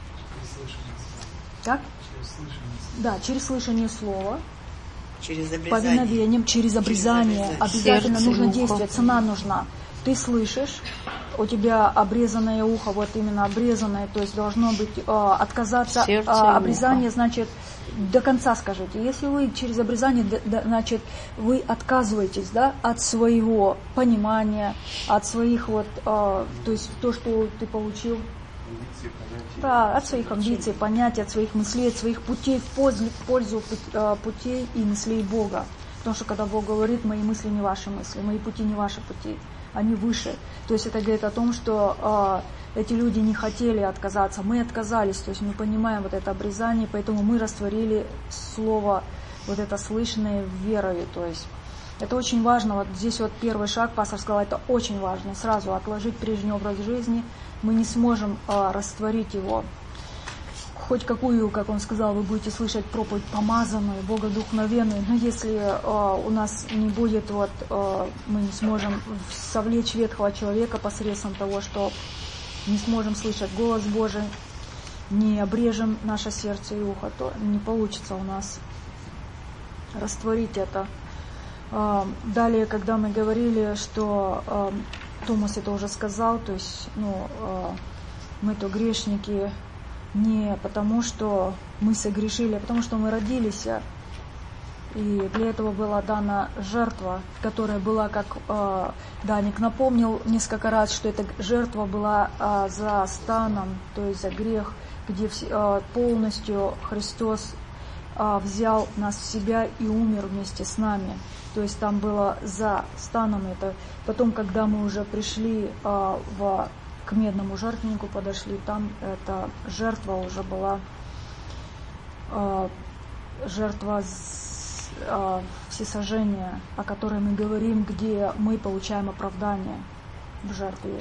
Speaker 1: Так? Да, через слышание слова.
Speaker 2: Через
Speaker 1: повиновением, через обрезание. Через обязательно
Speaker 2: сердце,
Speaker 1: нужно
Speaker 2: ухо.
Speaker 1: действие, цена нужна. Ты слышишь, у тебя обрезанное ухо, вот именно обрезанное, то есть должно быть э, отказаться. Э, обрезание, значит, до конца скажите. Если вы через обрезание, д, д, значит, вы отказываетесь, да, от своего понимания, от своих вот, э, то есть то, что ты получил. Да, от своих амбиций, понятий, от своих мыслей, от своих путей в пользу, в пользу путей и мыслей Бога. Потому что когда Бог говорит, мои мысли не ваши мысли, мои пути не ваши пути, они выше. То есть это говорит о том, что э, эти люди не хотели отказаться, мы отказались, то есть мы понимаем вот это обрезание, поэтому мы растворили слово, вот это слышанное верою, то есть это очень важно. Вот здесь вот первый шаг, пастор сказал, это очень важно. Сразу отложить прежний образ жизни. Мы не сможем а, растворить его. Хоть какую, как он сказал, вы будете слышать проповедь помазанную, богодухновенную, но если а, у нас не будет, вот, а, мы не сможем совлечь ветхого человека посредством того, что не сможем слышать голос Божий, не обрежем наше сердце и ухо, то не получится у нас растворить это. Далее, когда мы говорили, что э, Томас это уже сказал, то есть ну, э, мы-то грешники не потому, что мы согрешили, а потому, что мы родились. И для этого была дана жертва, которая была, как э, Даник напомнил несколько раз, что эта жертва была э, за станом, то есть за грех, где э, полностью Христос э, взял нас в себя и умер вместе с нами. То есть там было за станом это. Потом, когда мы уже пришли а, в, к медному жертвеннику, подошли, там эта жертва уже была а, жертва с, а, всесожжения, о которой мы говорим, где мы получаем оправдание в жертве.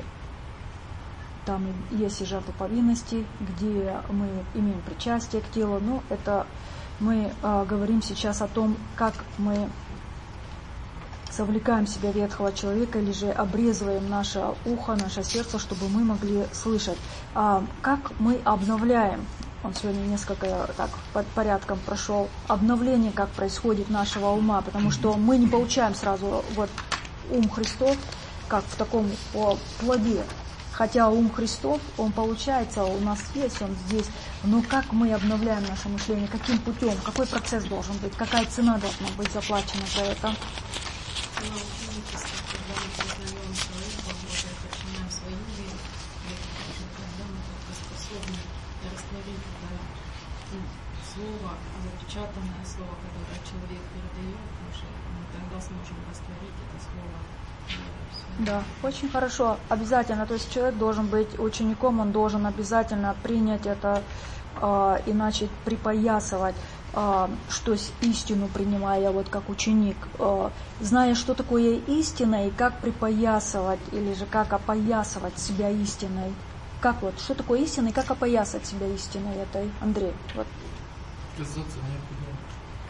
Speaker 1: Там есть и жертва повинности, где мы имеем причастие к телу. Но это мы а, говорим сейчас о том, как мы совлекаем в себя ветхого человека или же обрезываем наше ухо, наше сердце, чтобы мы могли слышать. А как мы обновляем? Он сегодня несколько так под порядком прошел. Обновление, как происходит нашего ума, потому что мы не получаем сразу вот ум Христов, как в таком о, плоде. Хотя ум Христов, он получается, у нас есть, он здесь. Но как мы обновляем наше мышление? Каким путем? Какой процесс должен быть? Какая цена должна быть заплачена за это?
Speaker 6: Но ученичество, когда мы познаем человека, Бога, и начинаем свою веру, когда мы только способны растворить это слово, запечатанное слово, которое человек передает, мы тогда сможем растворить это слово.
Speaker 1: Да, очень хорошо, обязательно. То есть человек должен быть учеником, он должен обязательно принять это э, и начать припоясывать. Что истину принимая, вот как ученик, зная, что такое истина и как припоясывать, или же как опоясывать себя истиной. Как вот, что такое истина и как опоясать себя истиной этой, Андрей? Вот.
Speaker 7: Отказаться необходимо.
Speaker 1: То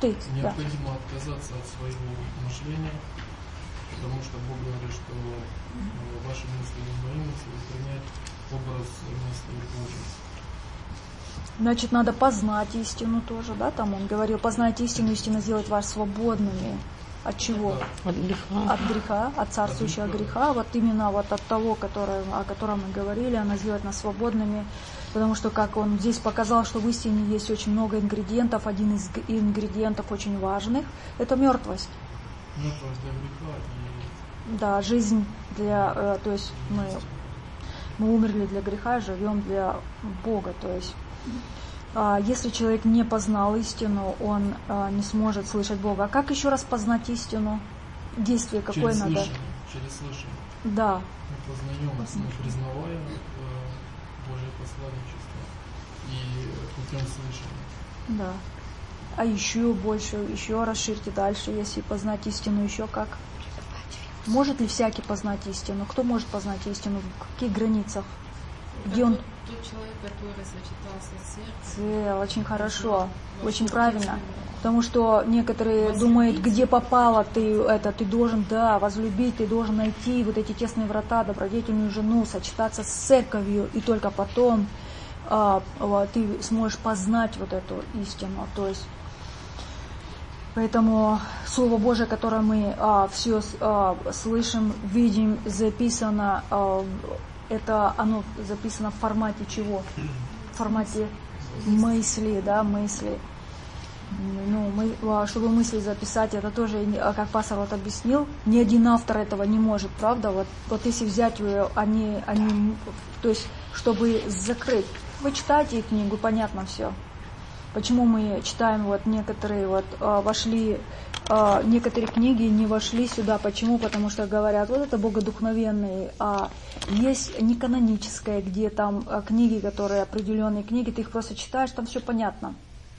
Speaker 1: ты.
Speaker 7: Необходимо
Speaker 1: Да.
Speaker 7: отказаться от своего мышления, потому что Бог говорит, что э, ваши мысли не мои мысли, и принять образ мысли Божьей.
Speaker 1: Значит, надо познать истину тоже, да, там он говорил, познайте истину, истина сделает вас свободными. От чего?
Speaker 2: От греха.
Speaker 1: От греха, от царствующего греха, вот именно вот от того, которое, о котором мы говорили, она сделает нас свободными, потому что, как он здесь показал, что в истине есть очень много ингредиентов, один из ингредиентов очень важных, это мертвость.
Speaker 7: Мертвость для греха и...
Speaker 1: Да, жизнь для, э, то есть мы, мы умерли для греха, живем для Бога, то есть э, если человек не познал истину, он э, не сможет слышать Бога. А как еще раз познать истину? Действие какое
Speaker 7: через
Speaker 1: надо?
Speaker 7: Слышание, через слышание.
Speaker 1: Да.
Speaker 7: Мы познаем, мы признаваем э, Божье посланничество и путем слышания.
Speaker 1: Да. А еще больше, еще расширьте дальше, если познать истину еще как? Может ли всякий познать истину? Кто может познать истину? В каких границах? Где он?
Speaker 6: Тот человек, который сочетался с сердцем.
Speaker 1: Э, Очень хорошо, очень правильно. Потому что некоторые думают, где попало, ты это, ты должен, да, возлюбить, ты должен найти вот эти тесные врата, добродетельную жену, сочетаться с церковью, и только потом а, а, ты сможешь познать вот эту истину. То есть, поэтому Слово Божие, которое мы а, все а, слышим, видим, записано, а, это оно записано в формате чего? В формате мысли, да, мысли. Ну, мы, чтобы мысли записать, это тоже, как пастор вот объяснил, ни один автор этого не может, правда? Вот, вот если взять ее, они, они, то есть, чтобы закрыть, вы читаете их книгу, понятно все. Почему мы читаем, вот некоторые вот вошли, некоторые книги не вошли сюда, почему? Потому что говорят, вот это богодухновенные, а есть неканоническое, где там книги, которые определенные книги, ты их просто читаешь, там все понятно.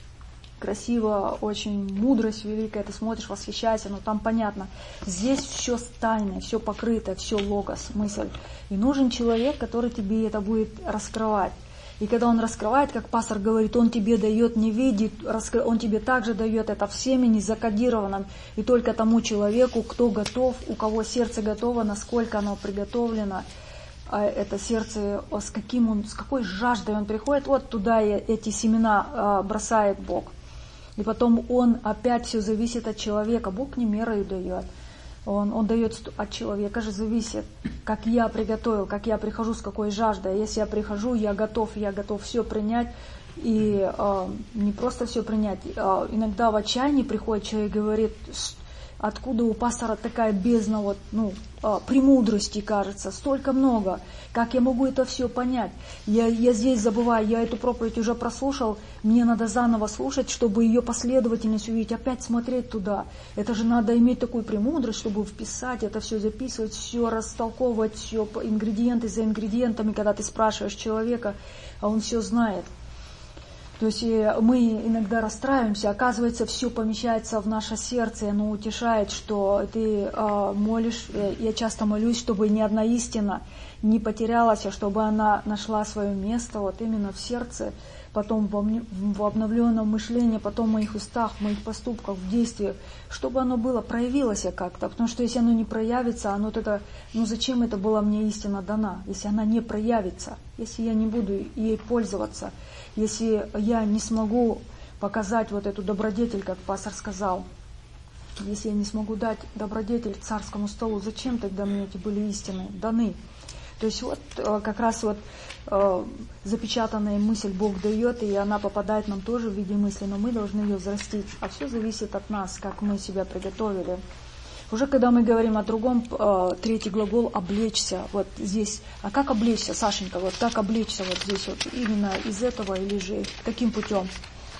Speaker 1: Красиво, очень мудрость великая, ты смотришь, восхищаешься, но там понятно. Здесь все тайное, все покрыто, все логос, мысль. И нужен человек, который тебе это будет раскрывать. И когда он раскрывает, как пастор говорит, он тебе дает, не видит, он тебе также дает это в семени закодированном. И только тому человеку, кто готов, у кого сердце готово, насколько оно приготовлено, это сердце, с, каким он, с какой жаждой он приходит, вот туда эти семена бросает Бог. И потом он, опять все зависит от человека. Бог не мерою дает. Он, он дает от человека же зависит, как я приготовил, как я прихожу, с какой жаждой. Если я прихожу, я готов, я готов все принять. И э, не просто все принять. Э, иногда в отчаянии приходит человек и говорит, откуда у пастора такая бездна, вот, ну, э, премудрости, кажется, столько много. Как я могу это все понять? Я, я здесь забываю, я эту проповедь уже прослушал, мне надо заново слушать, чтобы ее последовательность увидеть, опять смотреть туда. Это же надо иметь такую премудрость, чтобы вписать, это все записывать, все растолковывать, все ингредиенты за ингредиентами, когда ты спрашиваешь человека, а он все знает. То есть мы иногда расстраиваемся, оказывается, все помещается в наше сердце, и оно утешает, что ты э, молишь, я часто молюсь, чтобы ни одна истина не потерялась, а чтобы она нашла свое место вот именно в сердце, потом в обновленном мышлении, потом в моих устах, в моих поступках, в действиях, чтобы оно было, проявилось как-то, потому что если оно не проявится, оно тогда, ну зачем это была мне истина дана, если она не проявится, если я не буду ей пользоваться, если я не смогу показать вот эту добродетель, как пастор сказал, если я не смогу дать добродетель царскому столу, зачем тогда мне эти были истины даны? То есть вот как раз вот э, запечатанная мысль Бог дает, и она попадает нам тоже в виде мысли, но мы должны ее взрастить. А все зависит от нас, как мы себя приготовили. Уже когда мы говорим о другом, э, третий глагол «облечься», вот здесь, а как облечься, Сашенька, вот как облечься вот здесь, вот именно из этого или же каким путем?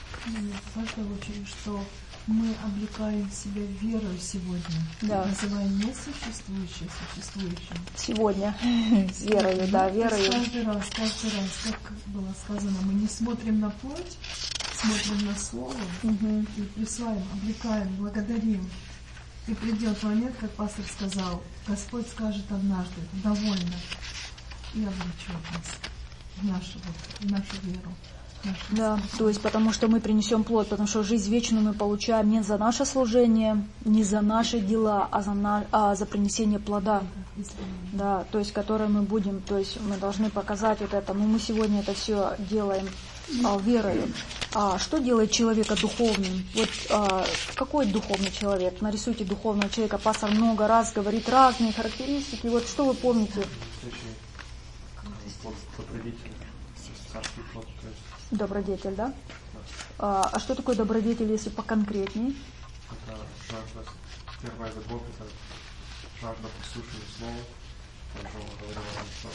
Speaker 8: В первую очередь, что мы облекаем себя верой сегодня,
Speaker 1: да.
Speaker 8: Называем несуществующее существующим.
Speaker 1: Сегодня, с верою, да, верою.
Speaker 8: Каждый раз, каждый раз, как было сказано, мы не смотрим на плоть, смотрим на Слово, угу. И присваиваем, облекаем, благодарим. И придет момент, как пастор сказал, Господь скажет однажды, довольно, и облечет нас в нашу, вот, в нашу веру.
Speaker 1: Да, то есть потому что мы принесем плод, потому что жизнь вечную мы получаем не за наше служение, не за наши дела, а за, на, а за принесение плода. Да, то есть которое мы будем, то есть мы должны показать вот это. Но мы сегодня это все делаем а, верою. А что делает человека духовным? Вот а, какой духовный человек? Нарисуйте духовного человека. Пастор много раз говорит разные характеристики. Вот что вы помните? Добродетель, да? А, а что такое добродетель, если поконкретнее?
Speaker 7: Это жажда, первая любовь, это жажда послушания слова. Я уже говорила вам, что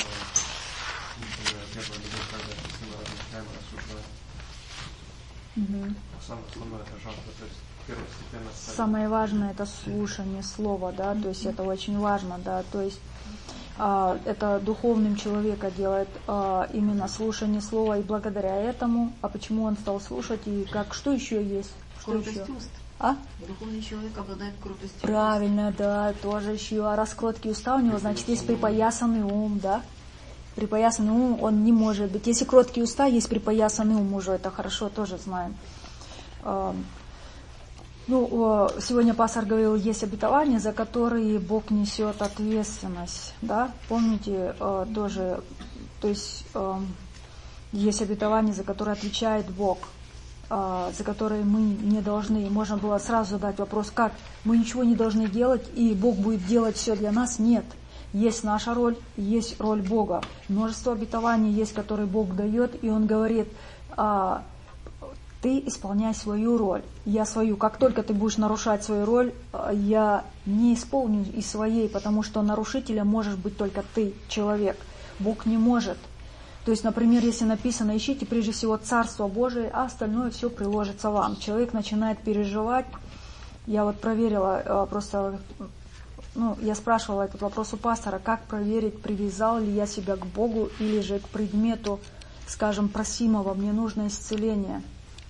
Speaker 7: э, первая любовь, когда мы размышляем, рассуждаем. А самое основное это жажда, то есть первостепенно.
Speaker 1: Самое важное это слушание слова, да, то есть это очень важно, да, то есть это духовным человека делает а, именно слушание слова, и благодаря этому, а почему он стал слушать, и как, что еще есть? Что еще?
Speaker 5: Уст.
Speaker 1: А?
Speaker 5: Духовный человек обладает кротостью.
Speaker 1: Правильно, да, тоже еще. А раз кроткий уста у него, значит, есть припоясанный ум, да? Припоясанный ум, он не может быть. Если кроткие уста, есть припоясанный ум уже, это хорошо, тоже знаем. А, Ну, сегодня пастор говорил, есть обетования, за которые Бог несет ответственность, да, помните, тоже, то есть есть обетования, за которые отвечает Бог, за которые мы не должны. Можно было сразу задать вопрос, как мы ничего не должны делать, и Бог будет делать все для нас? Нет. Есть наша роль, есть роль Бога. Множество обетований есть, которые Бог дает, и Он говорит, ты исполняй свою роль, я свою. Как только ты будешь нарушать свою роль, я не исполню и своей, потому что нарушителем можешь быть только ты, человек. Бог не может. То есть, например, если написано, ищите прежде всего Царство Божие, а остальное все приложится вам. Человек начинает переживать. Я вот проверила, просто, ну, я спрашивала этот вопрос у пастора, как проверить, привязал ли я себя к Богу или же к предмету, скажем, просимого, мне нужно исцеление.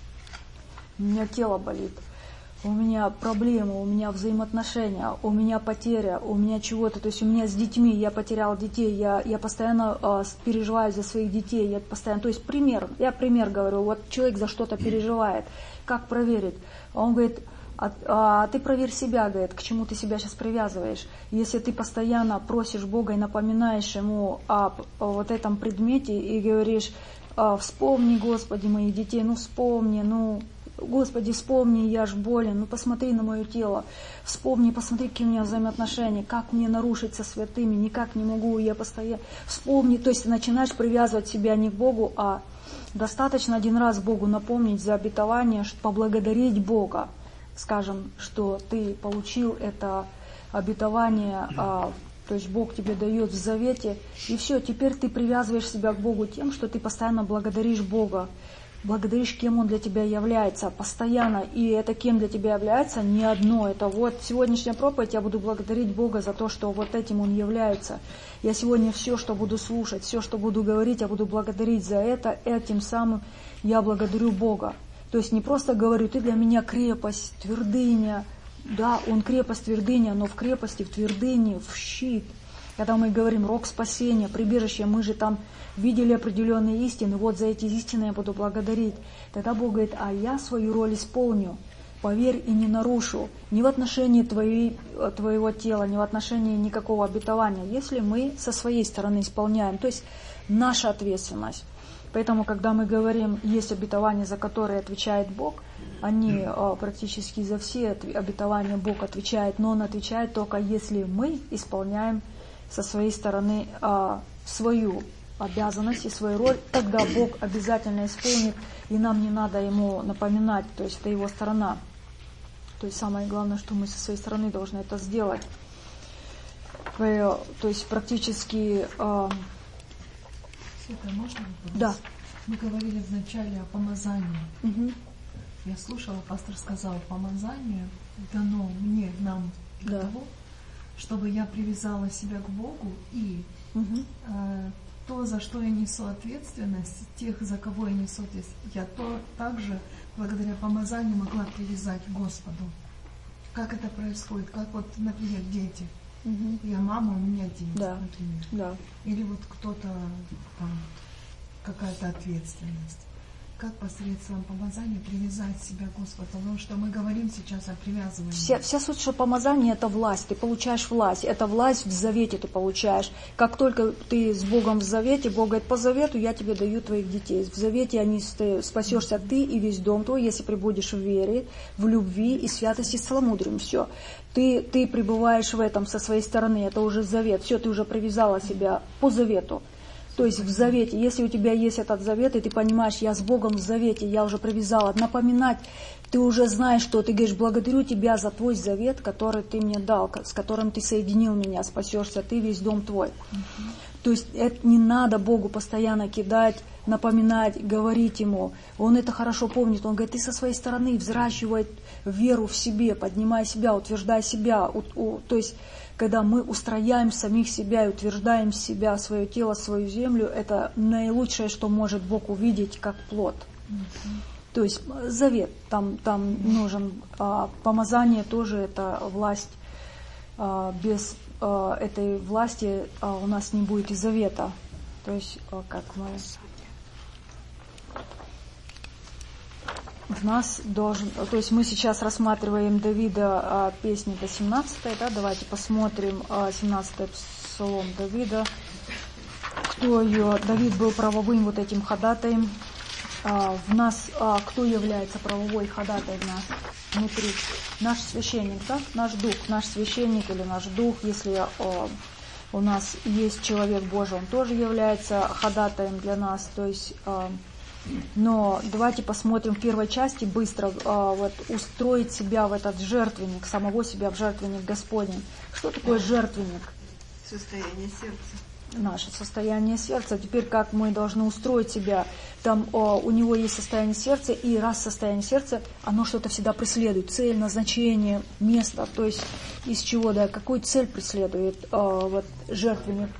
Speaker 1: У меня тело болит, у меня проблемы, у меня взаимоотношения, у меня потеря, у меня чего-то. То есть у меня с детьми, я потеряла детей, я, я постоянно э, переживаю за своих детей. Я постоянно, то есть пример, я пример говорю, вот человек за что-то переживает, как проверить? Он говорит, а, а ты проверь себя, говорит, к чему ты себя сейчас привязываешь. Если ты постоянно просишь Бога и напоминаешь Ему о, о вот этом предмете и говоришь, вспомни, Господи, моих детей, ну вспомни, ну... Господи, вспомни, я ж болен, ну посмотри на мое тело, вспомни, посмотри, какие у меня взаимоотношения, как мне нарушить со святыми, никак не могу, я постоянно, вспомни, то есть ты начинаешь привязывать себя не к Богу, а достаточно один раз Богу напомнить за обетование, поблагодарить Бога, скажем, что ты получил это обетование, а, то есть Бог тебе дает в завете, и все, теперь ты привязываешь себя к Богу тем, что ты постоянно благодаришь Бога, благодаришь, кем Он для тебя является, постоянно. И это кем для тебя является не одно. Это вот сегодняшняя проповедь, я буду благодарить Бога за то, что вот этим Он является. Я сегодня все, что буду слушать, все, что буду говорить, я буду благодарить за это. Этим самым я благодарю Бога. То есть не просто говорю, ты для меня крепость, твердыня. Да, Он крепость, твердыня, но в крепости, в твердыне, в щит. Когда мы говорим рог спасения, прибежище, мы же там видели определенные истины, вот за эти истины я буду благодарить. Тогда Бог говорит, а я свою роль исполню, поверь и не нарушу, ни в отношении твоей, твоего тела, ни в отношении никакого обетования, если мы со своей стороны исполняем, то есть наша ответственность. Поэтому, когда мы говорим, есть обетования, за которые отвечает Бог, они а, практически за все обетования Бог отвечает, но Он отвечает только если мы исполняем со своей стороны а, свою обязанность и свою роль, тогда Бог обязательно исполнит, и нам не надо Ему напоминать, то есть это Его сторона. То есть самое главное, что мы со своей стороны должны это сделать. То есть практически... А...
Speaker 8: Света, можно вопрос?
Speaker 1: Да.
Speaker 8: Мы говорили вначале о помазании.
Speaker 1: Угу.
Speaker 8: Я слушала, пастор сказал, помазание дано мне, нам, для
Speaker 1: да.
Speaker 8: того, чтобы я привязала себя к Богу и
Speaker 1: угу.
Speaker 8: э, то, за что я несу ответственность, тех, за кого я несу ответственность, я то также благодаря помазанию могла привязать к Господу. Как это происходит? Как вот, например, дети.
Speaker 1: Угу.
Speaker 8: Я мама, у меня дети,
Speaker 1: да.
Speaker 8: например.
Speaker 1: Да.
Speaker 8: Или вот кто-то там, какая-то ответственность. как посредством помазания привязать себя к Господу? Потому что мы говорим сейчас о привязывании.
Speaker 1: Вся, вся суть, что помазание – это власть. Ты получаешь власть. Это власть в завете ты получаешь. Как только ты с Богом в завете, Бог говорит, по завету я тебе даю твоих детей. В завете они спасешься ты и весь дом твой, если пребудешь в вере, в любви и святости с целомудрием. Все. Ты, ты пребываешь в этом со своей стороны. Это уже завет. Все, ты уже привязала себя по завету. То есть в завете, если у тебя есть этот завет, и ты понимаешь, я с Богом в завете, я уже привязала, напоминать, ты уже знаешь, что ты говоришь, благодарю тебя за твой завет, который ты мне дал, с которым ты соединил меня, спасешься ты, весь дом твой. Uh-huh. То есть это не надо Богу постоянно кидать, напоминать, говорить Ему. Он это хорошо помнит. Он говорит, ты со своей стороны взращивай веру в себе, поднимай себя, утверждай себя. У, у, то есть когда мы устрояем самих себя и утверждаем себя, свое тело, свою землю, это наилучшее, что может Бог увидеть как плод. Uh-huh. То есть завет, там, там нужен а, помазание, тоже это власть. А, без а, этой власти а, у нас не будет и завета. То есть а, как мы... В нас должен, то есть мы сейчас рассматриваем Давида, а, песни до семнадцатой, да, давайте посмотрим а, семнадцатый псалом Давида. Кто ее? Давид был правовым вот этим ходатаем. А, в нас, а, кто является правовой ходатай в нас внутри? Наш священник, да? Наш дух, наш священник или наш дух, если а, у нас есть человек Божий, он тоже является ходатаем для нас, то есть... А, но давайте посмотрим в первой части быстро, а, вот, устроить себя в этот жертвенник, самого себя в жертвенник Господень. Что такое жертвенник?
Speaker 5: Состояние сердца.
Speaker 1: Наше состояние сердца. Теперь как мы должны устроить себя? Там а, у него есть состояние сердца, и раз состояние сердца, оно что-то всегда преследует. Цель, назначение, место. То есть из чего, да, какую цель преследует а, вот, жертвенник?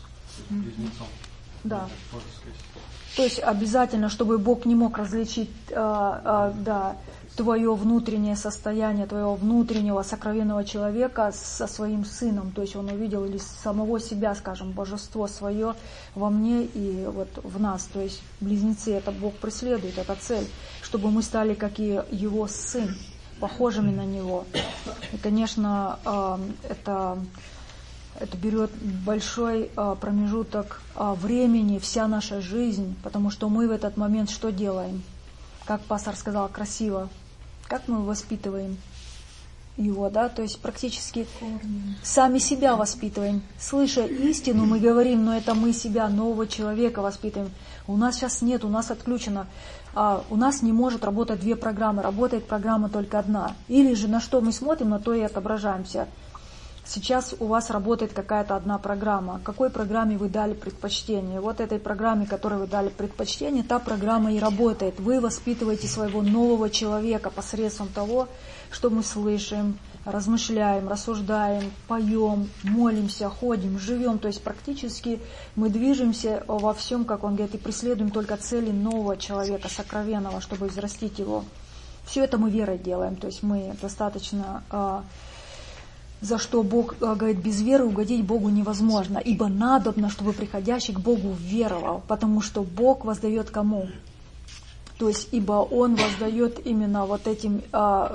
Speaker 1: Да. То есть обязательно, чтобы Бог не мог различить а, а, да, твое внутреннее состояние, твоего внутреннего сокровенного человека со своим сыном. То есть он увидел или самого себя, скажем, божество свое во мне и вот в нас. То есть близнецы, это Бог преследует, это цель, чтобы мы стали как и его сын, похожими на него. И, конечно, а, это... Это берет большой а, промежуток а, времени, вся наша жизнь, потому что мы в этот момент что делаем? Как пастор сказал, красиво. Как мы воспитываем его, да? То есть практически сами себя воспитываем. Слыша истину, мы говорим, но это мы себя, нового человека воспитываем. У нас сейчас нет, у нас отключено. А, у нас не может работать две программы, работает программа только одна. Или же на что мы смотрим, на то и отображаемся. Сейчас у вас работает какая-то одна программа. Какой программе вы дали предпочтение? Вот этой программе, которой вы дали предпочтение, та программа и работает. Вы воспитываете своего нового человека посредством того, что мы слышим, размышляем, рассуждаем, поем, молимся, ходим, живем. То есть практически мы движемся во всем, как он говорит, и преследуем только цели нового человека, сокровенного, чтобы взрастить его. Все это мы верой делаем. То есть мы достаточно... За что Бог говорит, без веры угодить Богу невозможно, ибо надобно, чтобы приходящий к Богу веровал, потому что Бог воздает кому? То есть, ибо Он воздает именно вот этим а,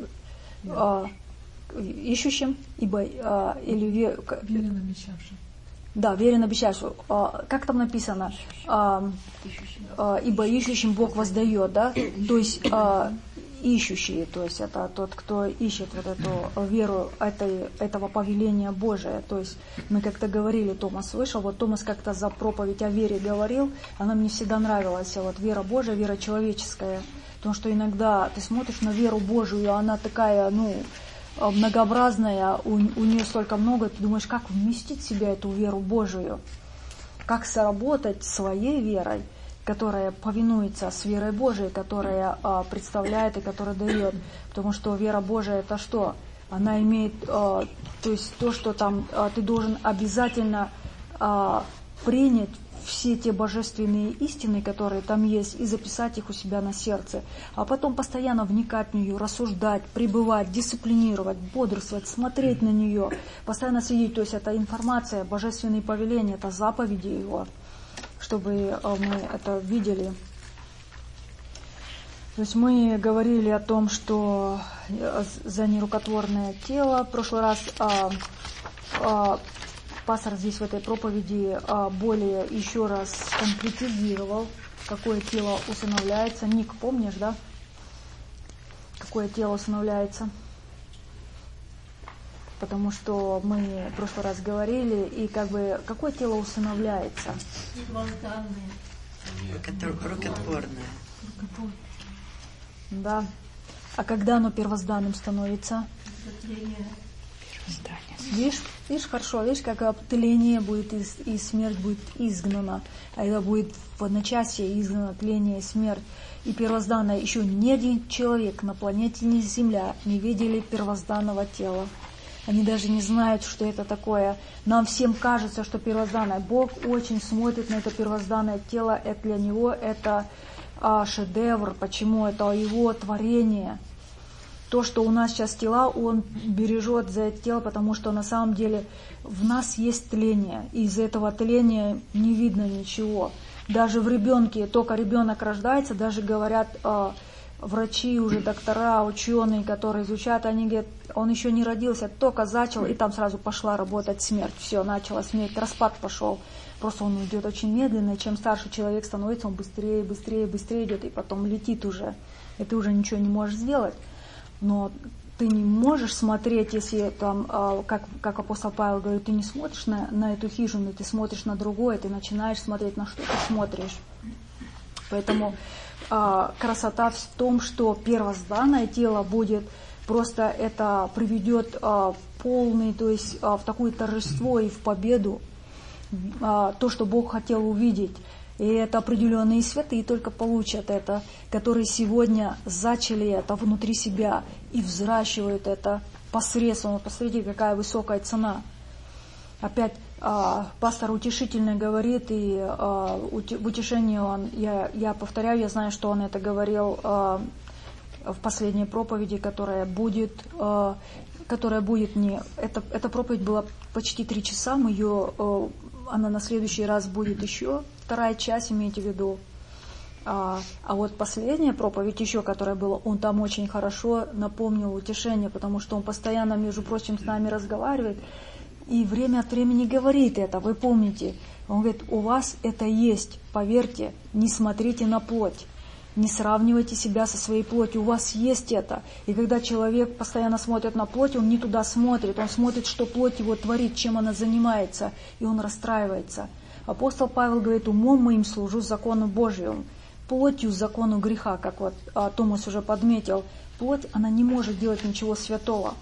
Speaker 1: а, ищущим, ибо а, или вер...
Speaker 8: верен обещавшим.
Speaker 1: Да, верен обещавшим. А, как там написано? А, а, ибо ищущим Бог воздает, да? То есть а, ищущие, то есть это тот, кто ищет вот эту веру этой, этого повеления Божия. То есть мы как-то говорили, Томас вышел, вот Томас как-то за проповедь о вере говорил, она мне всегда нравилась, вот вера Божия, вера человеческая. Потому что иногда ты смотришь на веру Божию, она такая, ну, многообразная, у, у нее столько много, ты думаешь, как вместить в себя эту веру Божию, как соработать своей верой, которая повинуется с верой Божией, которая а, представляет и которая дает. Потому что вера Божия это что? Она имеет, а, то есть то, что там а, ты должен обязательно а, принять все те божественные истины, которые там есть, и записать их у себя на сердце. А потом постоянно вникать в нее, рассуждать, пребывать, дисциплинировать, бодрствовать, смотреть на нее, постоянно следить. То есть это информация, божественные повеления, это заповеди Его, чтобы мы это видели. То есть мы говорили о том, что за нерукотворное тело. В прошлый раз а, а, пастор здесь в этой проповеди а, более еще раз конкретизировал, какое тело усыновляется. Ник, помнишь, да? Какое тело усыновляется? Потому что мы в прошлый раз говорили, и как бы какое тело усыновляется?
Speaker 2: Рукотворное.
Speaker 1: Да. А когда оно первозданным становится? Видишь, видишь, хорошо, видишь, как тление будет и, и смерть будет изгнана, а это будет в одночасье изгнано тление и смерть. И первозданное, еще ни один человек на планете, ни Земля не видели первозданного тела. Они даже не знают, что это такое. Нам всем кажется, что первозданное. Бог очень смотрит на это первозданное тело. Это для Него это а, шедевр. Почему? Это Его творение. То, что у нас сейчас тела, Он бережет за это тело, потому что на самом деле в нас есть тление. И из этого тления не видно ничего. Даже в ребенке, только ребенок рождается, даже говорят... А, врачи, уже доктора, ученые, которые изучают, они говорят, он еще не родился, только зачал, и там сразу пошла работать смерть. Все, начала смерть, распад пошел. Просто он идет очень медленно, и чем старше человек становится, он быстрее, быстрее, быстрее идет, и потом летит уже. И ты уже ничего не можешь сделать. Но ты не можешь смотреть, если там, как, как апостол Павел говорит, ты не смотришь на, на эту хижину, ты смотришь на другое, ты начинаешь смотреть, на что ты смотришь. Поэтому а, красота в том, что первозданное тело будет просто это приведет а, полный, то есть а, в такое торжество и в победу, а, то, что Бог хотел увидеть. И это определенные святые только получат это, которые сегодня зачали это внутри себя и взращивают это посредством. Посмотрите, какая высокая цена. Опять а, пастор утешительно говорит, и а, в утешении он, я, я повторяю, я знаю, что он это говорил а, в последней проповеди, которая будет, а, которая будет не... Это, эта проповедь была почти три часа, мы ее, а, она на следующий раз будет еще, вторая часть, имейте в виду. А, а вот последняя проповедь еще, которая была, он там очень хорошо напомнил утешение, потому что он постоянно, между прочим, с нами разговаривает, и время от времени говорит это, вы помните. Он говорит, у вас это есть, поверьте, не смотрите на плоть, не сравнивайте себя со своей плотью, у вас есть это. И когда человек постоянно смотрит на плоть, он не туда смотрит, он смотрит, что плоть его творит, чем она занимается, и он расстраивается. Апостол Павел говорит, умом моим служу закону Божьему, плотью закону греха, как вот а, Томас уже подметил. Плоть, она не может делать ничего святого,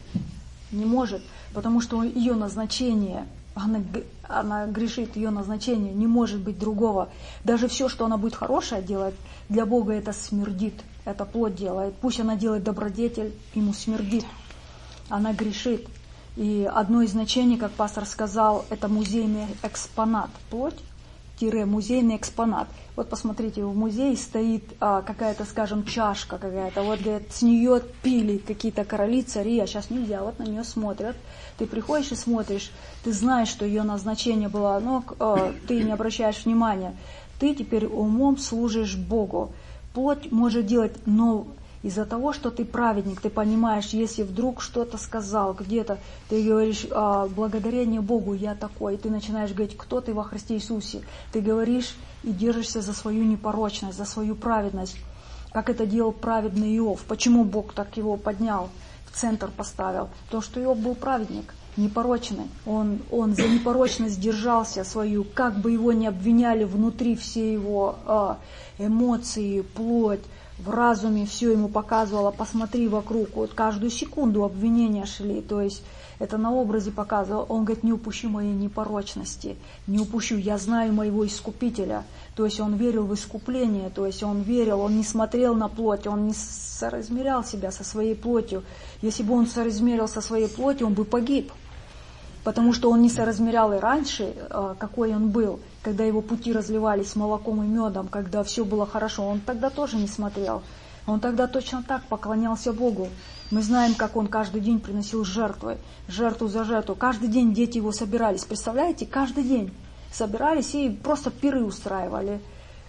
Speaker 1: не может. Потому что ее назначение, она, она грешит, ее назначение, не может быть другого. Даже все, что она будет хорошее делать, для Бога это смердит, это плоть делает. Пусть она делает добродетель, ему смердит. Она грешит. И одно из значений, как пастор сказал, это музейный экспонат. Плоть-музейный экспонат. Вот посмотрите, в музее стоит а, какая-то, скажем, чашка какая-то. Вот, говорят, с нее пили какие-то короли, цари, а сейчас нельзя, вот на нее смотрят. Ты приходишь и смотришь, ты знаешь, что ее назначение было, но э, ты не обращаешь внимания. Ты теперь умом служишь Богу. Плоть может делать, но из-за того, что ты праведник, ты понимаешь, если вдруг что-то сказал где-то, ты говоришь, э, благодарение Богу, я такой, и ты начинаешь говорить, кто ты во Христе Иисусе. Ты говоришь и держишься за свою непорочность, за свою праведность, как это делал праведный Иов. Почему Бог так его поднял? Центр поставил, то, что Иов был праведник, непорочный. Он, он за непорочность держался свою, как бы его ни обвиняли внутри, все его э, эмоции, плоть, в разуме все ему показывало, посмотри вокруг, вот каждую секунду обвинения шли, то есть это на образе показывал. Он говорит, не упущу моей непорочности, не упущу, я знаю моего искупителя. То есть он верил в искупление, то есть он верил, он не смотрел на плоть, он не соразмерял себя со своей плотью. Если бы он соразмерил со своей плотью, он бы погиб. Потому что он не соразмерял и раньше, какой он был, когда его пути разливались молоком и медом, когда все было хорошо. Он тогда тоже не смотрел. Он тогда точно так поклонялся Богу. Мы знаем, как он каждый день приносил жертвы, жертву за жертву. Каждый день дети его собирались. Представляете, каждый день собирались и просто пиры устраивали.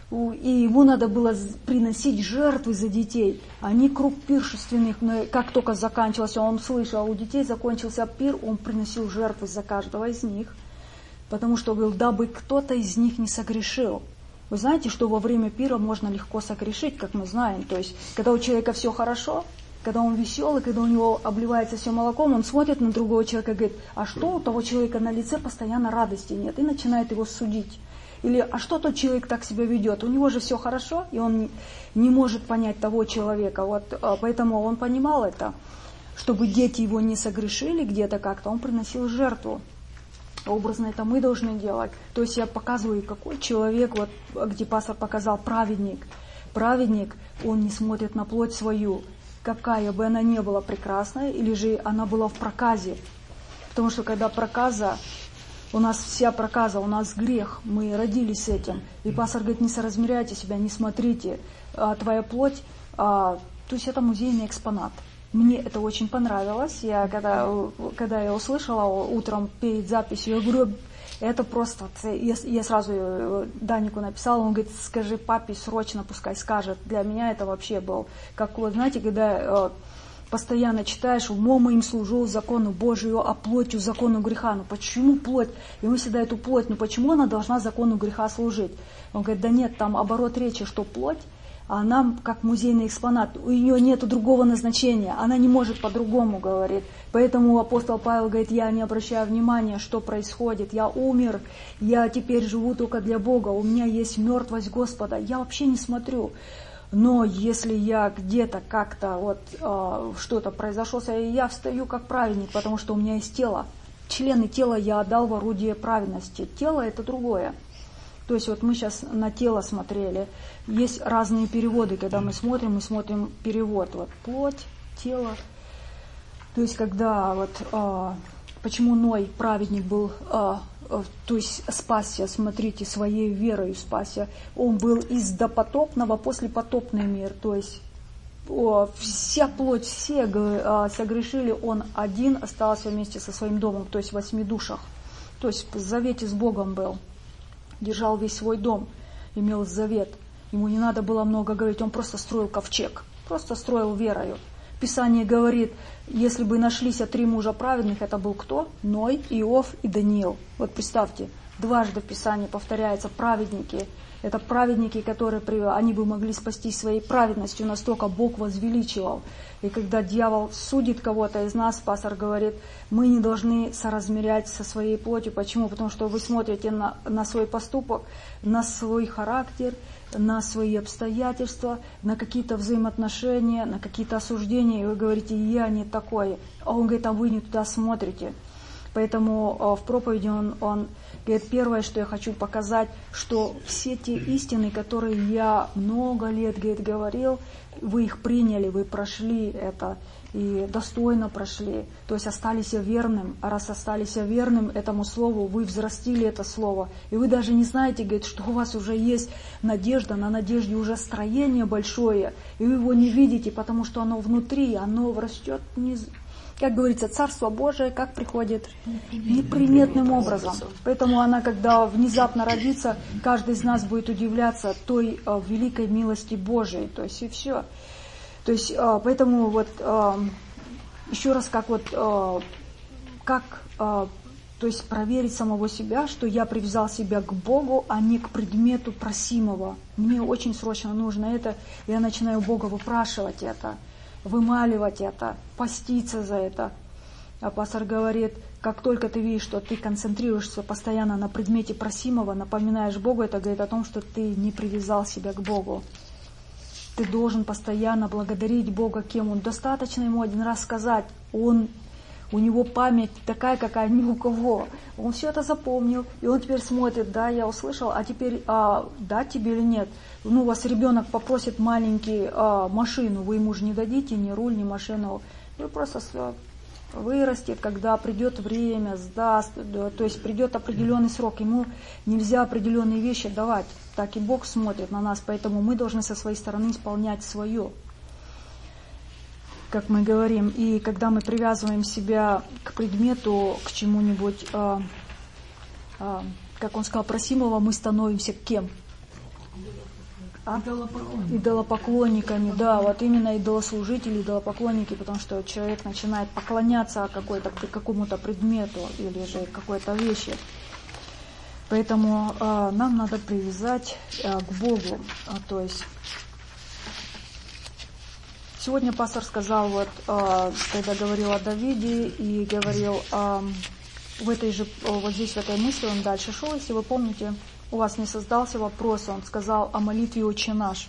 Speaker 1: и ему надо было приносить жертвы за детей. Они круг пиршественных, как только заканчивался, он слышал, у детей закончился пир, он приносил жертвы за каждого из них, потому что говорил, дабы кто-то из них не согрешил. Вы знаете, что во время пира можно легко согрешить, как мы знаем. То есть, когда у человека все хорошо, когда он веселый, когда у него обливается все молоком, он смотрит на другого человека и говорит, а что у того человека на лице постоянно радости нет, и начинает его судить. Или, а что тот человек так себя ведет? У него же все хорошо, и он не может понять того человека. Вот, поэтому он понимал это, чтобы дети его не согрешили где-то как-то, он приносил жертву. Образно это мы должны делать. То есть я показываю, какой человек, вот где пастор показал, праведник. Праведник, он не смотрит на плоть свою, какая бы она ни была прекрасная, или же она была в проказе. Потому что когда проказа, у нас вся проказа, у нас грех, мы родились с этим. И пастор говорит, не соразмеряйте себя, не смотрите, а, твоя плоть, а, то есть это музейный экспонат. Мне это очень понравилось. Я когда, когда я услышала утром перед записью, я говорю, это просто... Я, я сразу Данику написала, он говорит, скажи папе срочно, пускай скажет. Для меня это вообще был, как вот, знаете, когда... постоянно читаешь, умом моим служу закону Божию, а плотью закону греха. Ну почему плоть? И мы всегда эту плоть, ну почему она должна закону греха служить? Он говорит, да нет, там оборот речи, что плоть, а она как музейный экспонат, у нее нет другого назначения, она не может по-другому, говорит. Поэтому апостол Павел говорит, я не обращаю внимания, что происходит, я умер, я теперь живу только для Бога, у меня есть мертвость Господа, я вообще не смотрю. Но если я где-то как-то вот э, что-то произошло, я встаю как праведник, потому что у меня есть тело. Члены тела я отдал в орудие праведности. Тело это другое. То есть вот мы сейчас на тело смотрели. Есть разные переводы, когда мы смотрим, мы смотрим перевод. Вот плоть, тело. То есть когда вот э, почему Ной, праведник, был... Э, то есть спасся, смотрите, своей верой спасся. Он был из допотопного послепотопный мир. То есть о, вся плоть, все о, согрешили, он один остался вместе со своим домом, то есть в восьми душах. То есть в завете с Богом был. Держал весь свой дом, имел завет. Ему не надо было много говорить, он просто строил ковчег. Просто строил верою. Писание говорит, если бы нашлись три мужа праведных, это был кто? Ной, Иов и Даниил. Вот представьте, дважды в Писании повторяется праведники. Это праведники, которые они бы могли спастись своей праведностью, настолько Бог возвеличивал. И когда дьявол судит кого-то из нас, пастор говорит, мы не должны соразмерять со своей плотью. Почему? Потому что вы смотрите на, на свой поступок, на свой характер, на свои обстоятельства, на какие-то взаимоотношения, на какие-то осуждения, и вы говорите, я не такой. А он говорит, а вы не туда смотрите. Поэтому в проповеди он, он говорит, первое, что я хочу показать, что все те истины, которые я много лет, говорит, говорил, вы их приняли, вы прошли это, и достойно прошли, то есть остались верным, а раз остались верным этому слову, вы взрастили это слово, и вы даже не знаете, говорит, что у вас уже есть надежда, на надежде уже строение большое, и вы его не видите, потому что оно внутри, оно растет, не, как говорится, Царство Божие, как приходит неприметным образом. Поэтому она, когда внезапно родится, каждый из нас будет удивляться той э, великой милости Божией, то есть и все. То есть, э, поэтому вот э, еще раз, как вот, э, как, э, то есть проверить самого себя, что я привязал себя к Богу, а не к предмету просимого. Мне очень срочно нужно это, я начинаю Бога выпрашивать это, вымаливать это, поститься за это. А пастор говорит, как только ты видишь, что ты концентрируешься постоянно на предмете просимого, напоминаешь Богу, это говорит о том, что ты не привязал себя к Богу. Ты должен постоянно благодарить Бога, кем Он. Достаточно ему один раз сказать, он, у него память такая, какая ни у кого. Он все это запомнил, и он теперь смотрит, да, я услышал, а теперь а, дать тебе или нет. Ну, у вас ребенок попросит маленький а, машину, вы ему же не дадите ни руль, ни машину. Вы просто вырастет, когда придет время, сдаст, то есть придет определенный срок, ему нельзя определенные вещи давать. Так и Бог смотрит на нас, поэтому мы должны со своей стороны исполнять свое, как мы говорим. И когда мы привязываем себя к предмету, к чему-нибудь, э, э, как он сказал, просимого, мы становимся кем? А?
Speaker 8: Идолопоклонниками.
Speaker 1: Идолопоклонниками, да, вот именно идолослужители, идолопоклонники, потому что человек начинает поклоняться какой-то, какому-то предмету или же какой-то вещи. Поэтому э, нам надо привязать э, к Богу. А, то есть сегодня пастор сказал, вот, э, когда говорил о Давиде и говорил э, в этой же, вот здесь в этой мысли он дальше шел, если вы помните, у вас не создался вопрос, он сказал о молитве «Отче наш».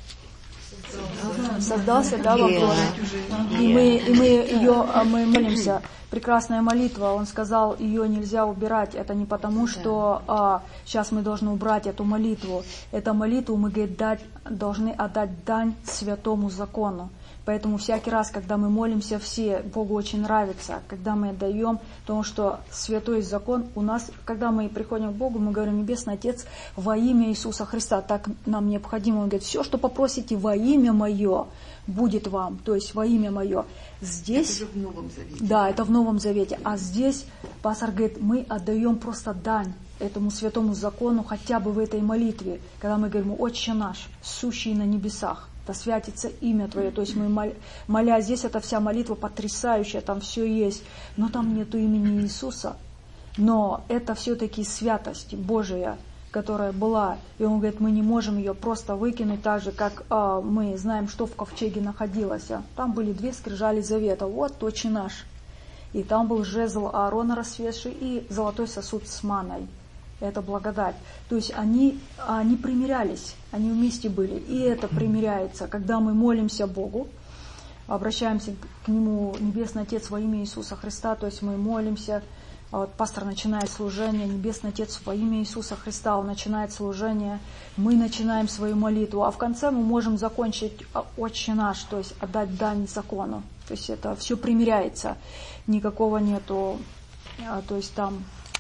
Speaker 1: Создался, да, вопрос? И мы, и мы ее, мы молимся. Прекрасная молитва. Он сказал, ее нельзя убирать. Это не потому, что а, сейчас мы должны убрать эту молитву. Эту молитву мы, говорит, дать, должны отдать дань святому закону. Поэтому всякий раз, когда мы молимся все, Богу очень нравится, когда мы отдаем, потому что святой закон у нас, когда мы приходим к Богу, мы говорим: Небесный Отец, во имя Иисуса Христа, так нам необходимо. Он говорит: все, что попросите во имя Мое, будет вам, то есть во имя Мое. Здесь,
Speaker 5: это в Новом Завете.
Speaker 1: Да, это в Новом Завете. А здесь пастор говорит, мы отдаем просто дань этому святому закону хотя бы в этой молитве, когда мы говорим: Отче наш, сущий на небесах, да святится имя Твое. То есть мы моля, моля, здесь эта вся молитва потрясающая, там все есть, но там нету имени Иисуса. Но это все-таки святость Божия, которая была. И он говорит, мы не можем ее просто выкинуть, так же, как а, мы знаем, что в ковчеге находилось. Там были две скрижали завета. Вот Отче наш. И там был жезл Аарона расцветший и золотой сосуд с маной. Это благодать. То есть они, они примирялись, они вместе были. И это примиряется, когда мы молимся Богу, обращаемся к Нему, Небесный Отец, во имя Иисуса Христа, то есть мы молимся. Вот пастор начинает служение, Небесный Отец, во имя Иисуса Христа, он начинает служение, мы начинаем свою молитву, а в конце мы можем закончить Отче наш, то есть отдать дань закону. То есть это все примиряется, никакого нету, то есть там,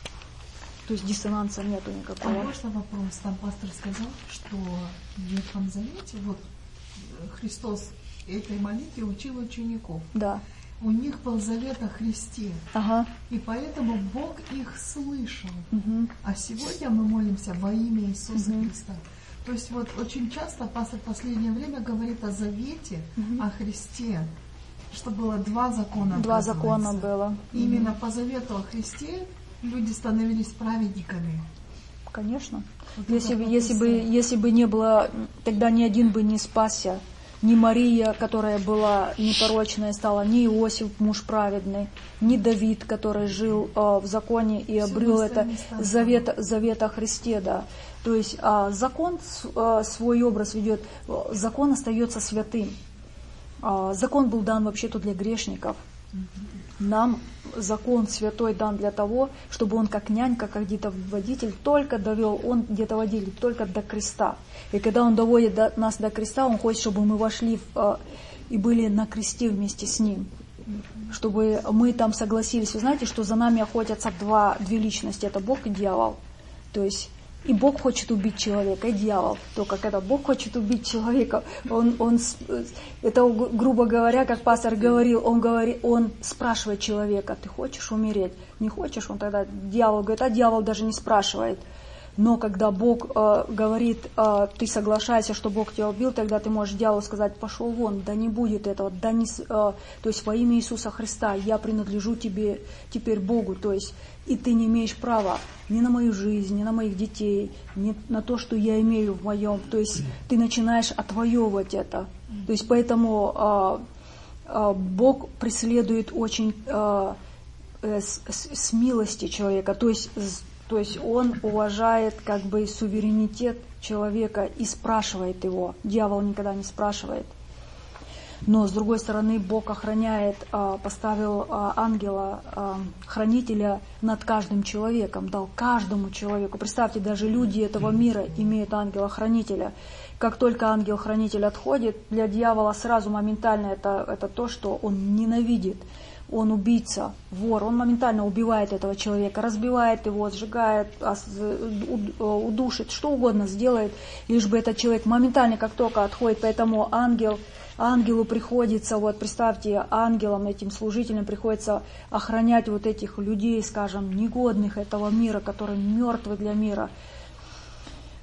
Speaker 1: то есть диссонанса нету никакого.
Speaker 8: А можно вопрос? Там пастор сказал, что в Ветхом Завете вот Христос этой молитве учил учеников.
Speaker 1: Да.
Speaker 8: У них был завет о Христе,
Speaker 1: ага.
Speaker 8: И поэтому Бог их слышал.
Speaker 1: Угу.
Speaker 8: А сегодня мы молимся во имя Иисуса
Speaker 1: угу.
Speaker 8: Христа. То есть вот очень часто пастор в последнее время говорит о завете, угу. о Христе, что было два закона.
Speaker 1: Два закона было.
Speaker 8: Именно
Speaker 1: угу.
Speaker 8: по завету о Христе люди становились праведниками.
Speaker 1: Конечно. Вот если, если, бы, если бы не было, тогда ни один бы не спасся. Ни Мария, которая была непорочная, стала, ни Иосиф, муж праведный, ни Давид, который жил э, в законе и обрел это завет, завет о Христе. Да. То есть э, закон э, свой образ ведет, закон остается святым. Э, закон был дан вообще-то для грешников. Нам закон святой дан для того, чтобы он как нянька, как где-то водитель только довел, он где-то водитель только до креста. И когда он доводит до, нас до креста, он хочет, чтобы мы вошли в, и были на кресте вместе с ним. Чтобы мы там согласились. Вы знаете, что за нами охотятся два, две личности, это Бог и дьявол. То есть и Бог хочет убить человека, и дьявол. Только когда Бог хочет убить человека, он, он, это, грубо говоря, как пастор говорил, он, говорит, он спрашивает человека, ты хочешь умереть? Не хочешь? Он тогда, дьявол говорит, а дьявол даже не спрашивает. Но когда Бог э, говорит, э, ты соглашайся, что Бог тебя убил, тогда ты можешь дьяволу сказать, пошел вон, да не будет этого, да не, э, то есть во имя Иисуса Христа я принадлежу тебе теперь Богу, то есть и ты не имеешь права ни на мою жизнь, ни на моих детей, ни на то, что я имею в моем, то есть ты начинаешь отвоевывать это. То есть поэтому э, э, Бог преследует очень э, э, с, с милости человека, то есть То есть он уважает как бы суверенитет человека и спрашивает его. Дьявол никогда не спрашивает. Но с другой стороны Бог охраняет, поставил ангела, хранителя над каждым человеком, дал каждому человеку. Представьте, даже люди этого мира имеют ангела-хранителя. Как только ангел-хранитель отходит, для дьявола сразу моментально это, это то, что он ненавидит. Он убийца, вор, он моментально убивает этого человека, разбивает его, сжигает, удушит, что угодно сделает, лишь бы этот человек моментально, как только отходит. Поэтому ангел, ангелу приходится, вот представьте, ангелам, этим служителям приходится охранять вот этих людей, скажем, негодных этого мира, которые мертвы для мира.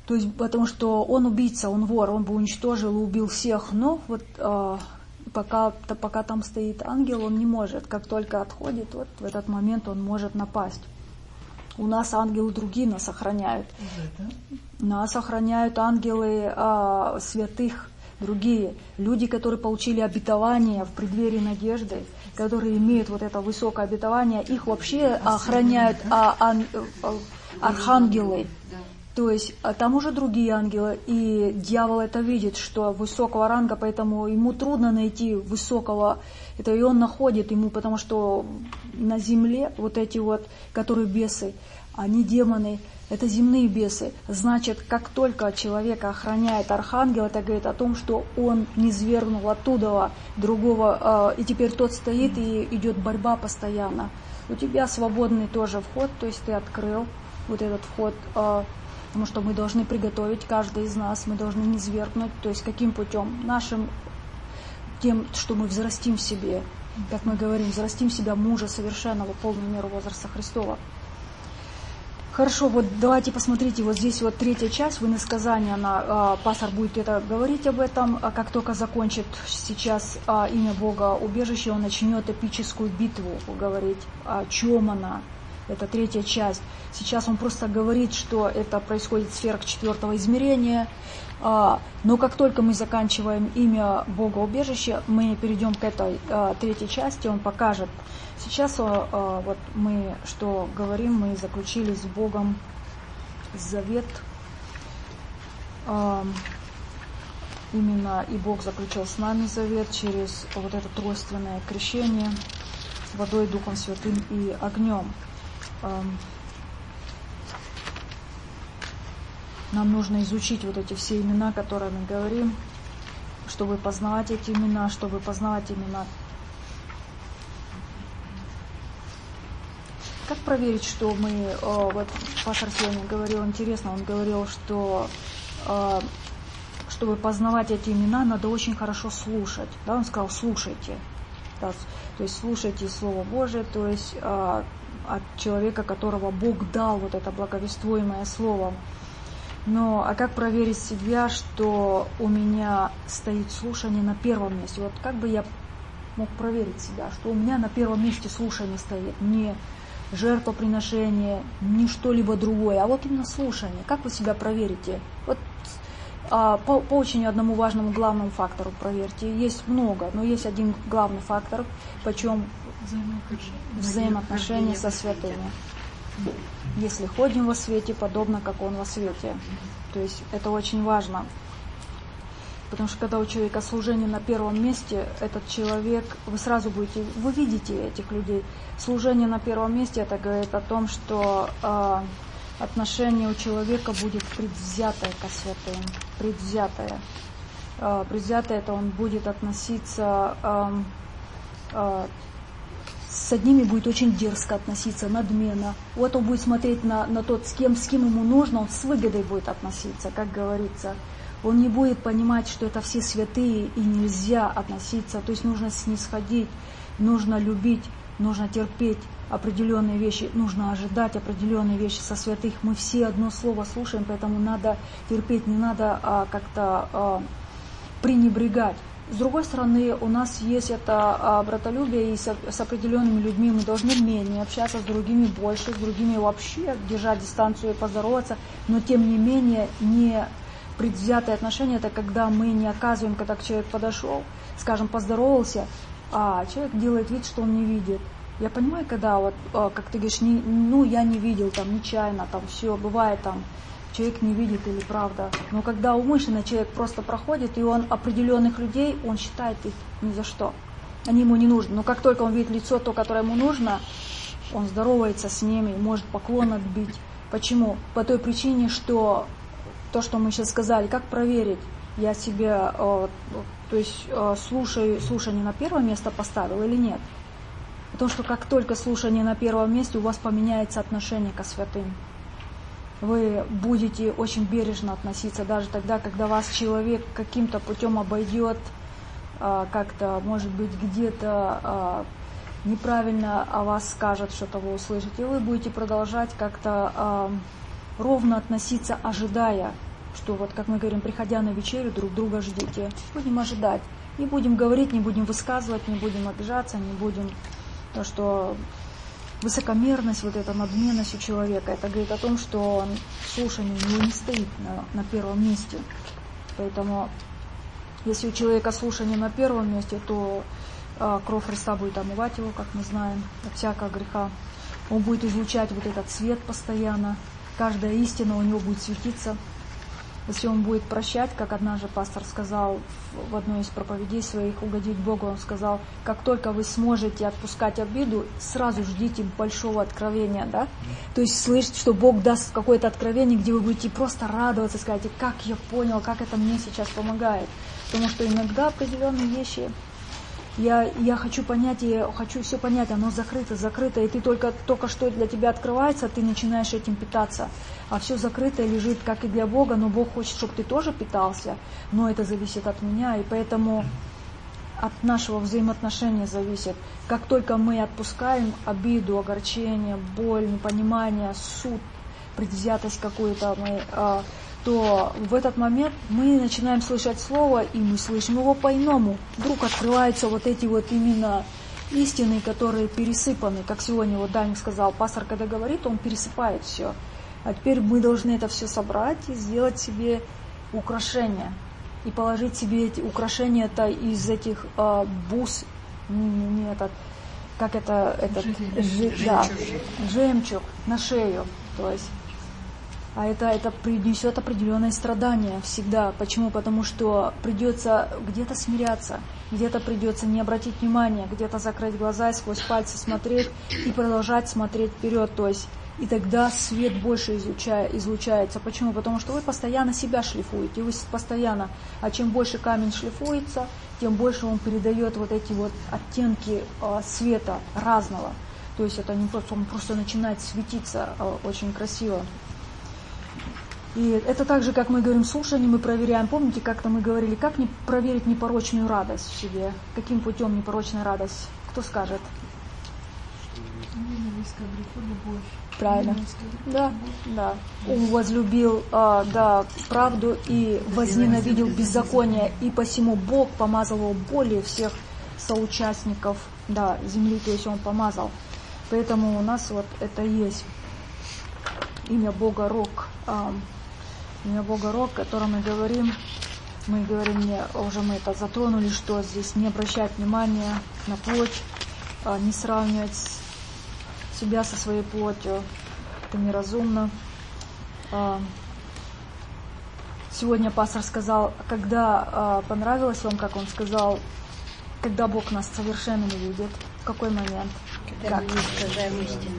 Speaker 1: То есть, потому что он убийца, он вор, он бы уничтожил и убил всех, но вот э, пока, пока там стоит ангел, он не может. Как только отходит, вот в этот момент он может напасть. У нас ангелы другие нас охраняют. Нас охраняют ангелы э, святых другие. Люди, которые получили обетование в преддверии надежды, которые имеют вот это высокое обетование, их вообще охраняют а, а, а, архангелы. То есть а там уже другие ангелы, и дьявол это видит, что высокого ранга, поэтому ему трудно найти высокого, это и он находит ему, потому что на земле вот эти вот, которые бесы, они демоны, это земные бесы. Значит, как только человека охраняет архангел, это говорит о том, что он низвергнул оттуда другого, и теперь тот стоит, и идет борьба постоянно. У тебя свободный тоже вход, то есть ты открыл вот этот вход, потому что мы должны приготовить, каждый из нас, мы должны низвергнуть, то есть каким путем? Нашим, тем, что мы взрастим в себе, как мы говорим, взрастим в себя мужа совершенного, полную меру возраста Христова. Хорошо, вот давайте посмотрите, вот здесь вот третья часть, в иносказании, она, э, пастор будет это говорить об этом, а как только закончит сейчас э, имя Бога убежище, он начнет эпическую битву говорить, о чем она. Это третья часть. Сейчас он просто говорит, что это происходит в сферах четвертого измерения. Но как только мы заканчиваем имя Бога убежище, мы перейдем к этой третьей части, он покажет. Сейчас вот мы что говорим, мы заключили с Богом завет. Именно и Бог заключил с нами завет через вот это тройственное крещение водой, Духом Святым и огнем. Нам нужно изучить вот эти все имена, которые мы говорим, чтобы познавать эти имена, чтобы познавать имена. Как проверить, что мы, вот пастор сегодня говорил, интересно, он говорил, что чтобы познавать эти имена, надо очень хорошо слушать. Да, он сказал, слушайте. Да, то есть слушайте Слово Божие, то есть от человека, которого Бог дал вот это благовествуемое слово. Но а как проверить себя, что у меня стоит слушание на первом месте? Вот как бы я мог проверить себя, что у меня на первом месте слушание стоит, не жертвоприношение, не что-либо другое, а вот именно слушание. Как вы себя проверите? Вот а, по, по очень одному важному главному фактору проверьте. Есть много, но есть один главный фактор, почем взаимоотношения со святыми. Если ходим во свете, подобно как он во свете. То есть это очень важно. Потому что когда у человека служение на первом месте, этот человек, вы сразу будете, вы видите этих людей. Служение на первом месте, это говорит о том, что э, отношение у человека будет предвзятое ко святым. Предвзятое. Э, предвзятое, это он будет относиться... Э, э, с одними будет очень дерзко относиться, надменно. Вот он будет смотреть на, на тот, с кем, с кем ему нужно, он с выгодой будет относиться, как говорится. Он не будет понимать, что это все святые и нельзя относиться. То есть нужно снисходить, нужно любить, нужно терпеть определенные вещи, нужно ожидать определенные вещи со святых. Мы все одно слово слушаем, поэтому надо терпеть, не надо а, как-то а, пренебрегать. С другой стороны, у нас есть это а, братолюбие, и с, с определенными людьми мы должны менее общаться, с другими больше, с другими вообще держать дистанцию и поздороваться, но тем не менее не предвзятое отношение, это когда мы не оказываем, когда человек подошел, скажем, поздоровался, а человек делает вид, что он не видит. Я понимаю, когда вот, как ты говоришь, не, ну я не видел, там, нечаянно, там, все, бывает там, человек не видит или правда. Но когда умышленно человек просто проходит, и он определенных людей, он считает их ни за что. Они ему не нужны. Но как только он видит лицо, то, которое ему нужно, он здоровается с ними, может поклон отбить. Почему? По той причине, что то, что мы сейчас сказали, как проверить? Я себя, э, то есть э, слушаю, слушание на первое место поставил или нет? Потому что как только слушание на первом месте, у вас поменяется отношение ко святым. Вы будете очень бережно относиться даже тогда, когда вас человек каким-то путем обойдет, э, как-то, может быть, где-то э, неправильно о вас скажет, что-то вы услышите. Вы будете продолжать как-то э, ровно относиться, ожидая. что вот, как мы говорим, приходя на вечерю, друг друга ждите. Будем ожидать. Не будем говорить, не будем высказывать, не будем обижаться, не будем... То, что высокомерность, вот эта надменность у человека, это говорит о том, что слушание у него не стоит на, на первом месте. Поэтому, если у человека слушание на первом месте, то а, кровь Христа будет омывать его, как мы знаем, от всякого греха. Он будет излучать вот этот свет постоянно. Каждая истина у него будет светиться. Если он будет прощать, как однажды пастор сказал в одной из проповедей своих, угодить Богу, он сказал, как только вы сможете отпускать обиду, сразу ждите большого откровения, да? То есть слышите, что Бог даст какое-то откровение, где вы будете просто радоваться, сказать, как я понял, как это мне сейчас помогает. Потому что иногда определенные вещи, я, я хочу понять, я хочу все понять, оно закрыто, закрыто, и ты только, только что для тебя открывается, ты начинаешь этим питаться. А все закрытое лежит, как и для Бога, но Бог хочет, чтобы ты тоже питался, но это зависит от меня, и поэтому от нашего взаимоотношения зависит. Как только мы отпускаем обиду, огорчение, боль, непонимание, суд, предвзятость какую-то, мы, а, то в этот момент мы начинаем слышать Слово, и мы слышим его по-иному. Вдруг открываются вот эти вот именно истины, которые пересыпаны, как сегодня вот Даник сказал, пастор, когда говорит, он пересыпает все. А теперь мы должны это все собрать и сделать себе украшения. И положить себе эти украшения это из этих э, бус, не, не, не этот, как это, этот, жи, да, жемчуг на шею. То есть, а это, это принесет определенное страдание всегда. Почему? Потому что придется где-то смиряться, где-то придется не обратить внимания, где-то закрыть глаза и сквозь пальцы смотреть и продолжать смотреть вперед. То есть, и тогда свет больше излучая, излучается. Почему? Потому что вы постоянно себя шлифуете, вы постоянно. А чем больше камень шлифуется, тем больше он передает вот эти вот оттенки э, света разного. То есть это не просто, он просто начинает светиться э, очень красиво. И это так же, как мы говорим, слушание мы проверяем. Помните, как-то мы говорили, как не проверить непорочную радость в себе? Каким путем непорочная радость? Кто скажет?
Speaker 8: Ненависть к греху, любовь.
Speaker 1: Правильно. Да, да. Он возлюбил а, да, правду и возненавидел беззаконие, и посему Бог помазал его более всех соучастников да, земли, то есть он помазал. Поэтому у нас вот это есть имя Бога Рок. А, имя Бога Рок, о котором мы говорим. Мы говорим, не, уже мы это затронули, что здесь не обращать внимания на плоть, а, не сравнивать себя со своей плотью. Это неразумно. Сегодня пастор сказал, когда понравилось вам, как он сказал, когда Бог нас совершенными видит, в какой момент?
Speaker 2: Когда
Speaker 1: как?
Speaker 2: мы искажаем истину.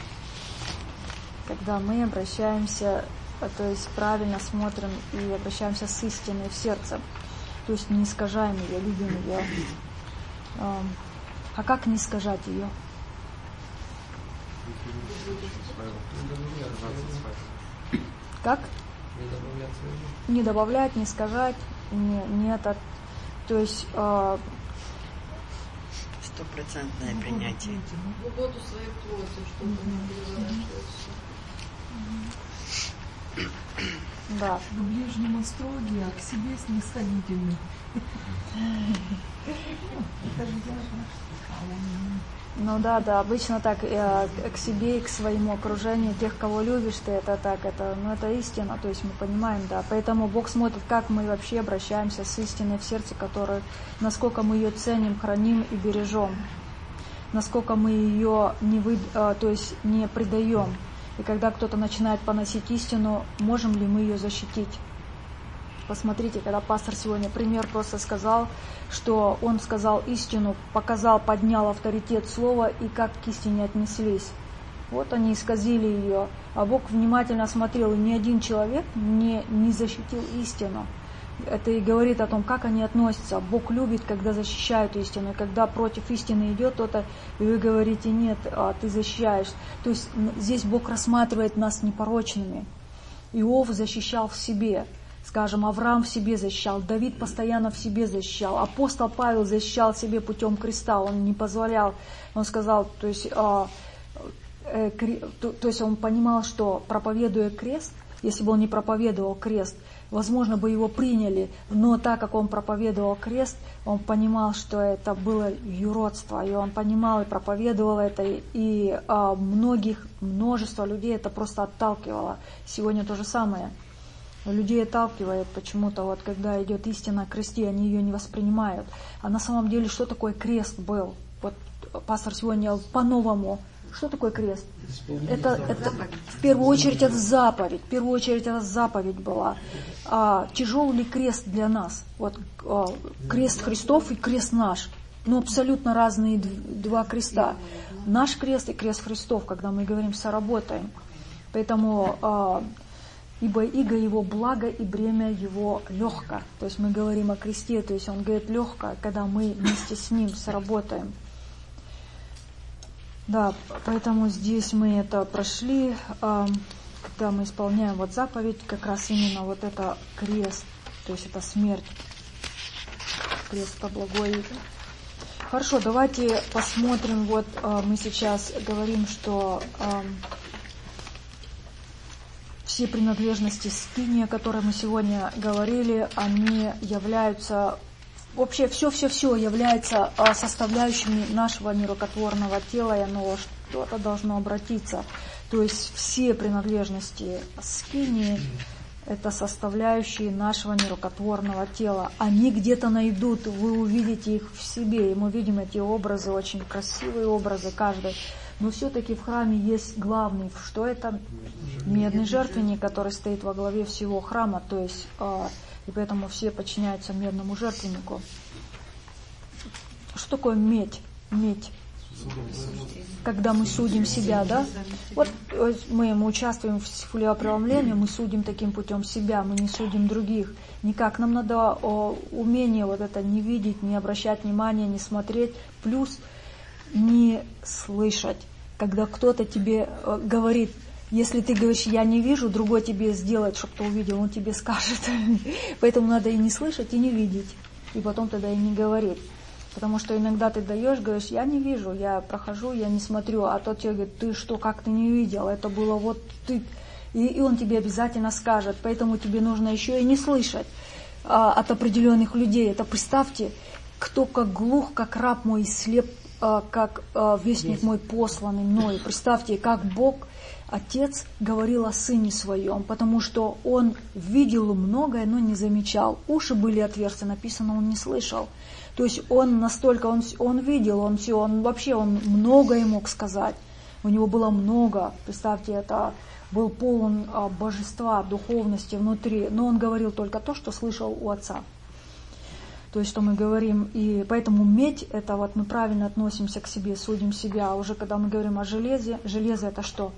Speaker 1: Когда мы обращаемся, то есть правильно смотрим и обращаемся с истиной в сердце. То есть не искажаем ее, любим ее. А как не искажать ее? Как? Не добавлять, не сказать, не, не это. То есть э,
Speaker 2: стопроцентное принятие.
Speaker 6: В угоду своей плоти, чтобы не переворачиваться.
Speaker 1: Да.
Speaker 8: К ближнему строги, а к себе снисходительный.
Speaker 1: Ну да, да, обычно так э, к себе и к своему окружению, тех, кого любишь ты, это так, это, ну это истина, то есть мы понимаем, да. Поэтому Бог смотрит, как мы вообще обращаемся с истиной в сердце, которая, насколько мы ее ценим, храним и бережем, насколько мы ее не, вы, э, то есть не предаем. И когда кто-то начинает поносить истину, можем ли мы ее защитить? Посмотрите, когда пастор сегодня пример просто сказал, что он сказал истину, показал, поднял авторитет слова и как к истине отнеслись. Вот они исказили ее, а Бог внимательно смотрел, и ни один человек не, не защитил истину. Это и говорит о том, как они относятся. Бог любит, когда защищают истину, и когда против истины идет кто-то, и вы говорите, нет, а ты защищаешь. То есть здесь Бог рассматривает нас непорочными. Иов защищал в себе. Скажем, Авраам в себе защищал, Давид постоянно в себе защищал, апостол Павел защищал себе путем креста, он не позволял, он сказал, то есть, э, э, то, то есть он понимал, что проповедуя крест, если бы он не проповедовал крест, возможно, бы его приняли, но так как он проповедовал крест, он понимал, что это было юродство, и он понимал и проповедовал это, и а, многих, множество людей это просто отталкивало. Сегодня то же самое. Людей отталкивает почему-то, вот когда идет истина о кресте, они ее не воспринимают. А на самом деле, что такое крест был? Вот пастор сегодня по-новому. Что такое крест? Это, это в первую очередь это заповедь. В первую очередь это заповедь была. А, тяжелый ли крест для нас? Вот а, крест Христов и крест наш. Ну, абсолютно разные два креста. Наш крест и крест Христов, когда мы говорим «соработаем». Поэтому а, ибо иго его благо и бремя его легко. То есть мы говорим о кресте, то есть он говорит легко, когда мы вместе с ним сработаем. Да, поэтому здесь мы это прошли, когда мы исполняем вот заповедь, как раз именно вот это крест, то есть это смерть, крест по благой. Хорошо, давайте посмотрим, вот мы сейчас говорим, что все принадлежности скинии, о которой мы сегодня говорили, они являются, вообще все-все-все является составляющими нашего нерукотворного тела, и оно что-то должно обратиться. То есть все принадлежности скинии – это составляющие нашего нерукотворного тела. Они где-то найдут, вы увидите их в себе, и мы видим эти образы, очень красивые образы каждый. Но все-таки в храме есть главный, что это медный жертвенник, который стоит во главе всего храма, то есть, э, и поэтому все подчиняются медному жертвеннику. Что такое медь? Медь. Когда мы судим себя, да? Вот мы, мы участвуем в хлебопреломлении, мы судим таким путем себя, мы не судим других. Никак. Нам надо о, умение вот это не видеть, не обращать внимания, не смотреть, плюс не слышать. Когда кто-то тебе э, говорит, если ты говоришь, я не вижу, другой тебе сделает, чтобы ты увидел, он тебе скажет. Поэтому надо и не слышать, и не видеть. И потом тогда и не говорить. Потому что иногда ты даешь, говоришь, я не вижу, я прохожу, я не смотрю, а тот тебе говорит, ты что, как ты не видел, это было вот ты. И, и он тебе обязательно скажет, поэтому тебе нужно еще и не слышать а, от определенных людей. Это представьте, кто как глух, как раб мой, слеп, а, как а, вестник мой посланный мною. Представьте, как Бог, Отец, говорил о Сыне Своем, потому что Он видел многое, но не замечал. Уши были отверсты, написано, Он не слышал. То есть он настолько, он, он видел, он все, он вообще, он многое мог сказать. У него было много, представьте, это был полон а, божества, духовности внутри. Но он говорил только то, что слышал у Отца. То есть, что мы говорим, и поэтому медь, это вот мы правильно относимся к себе, судим себя. А уже когда мы говорим о железе, железо это что?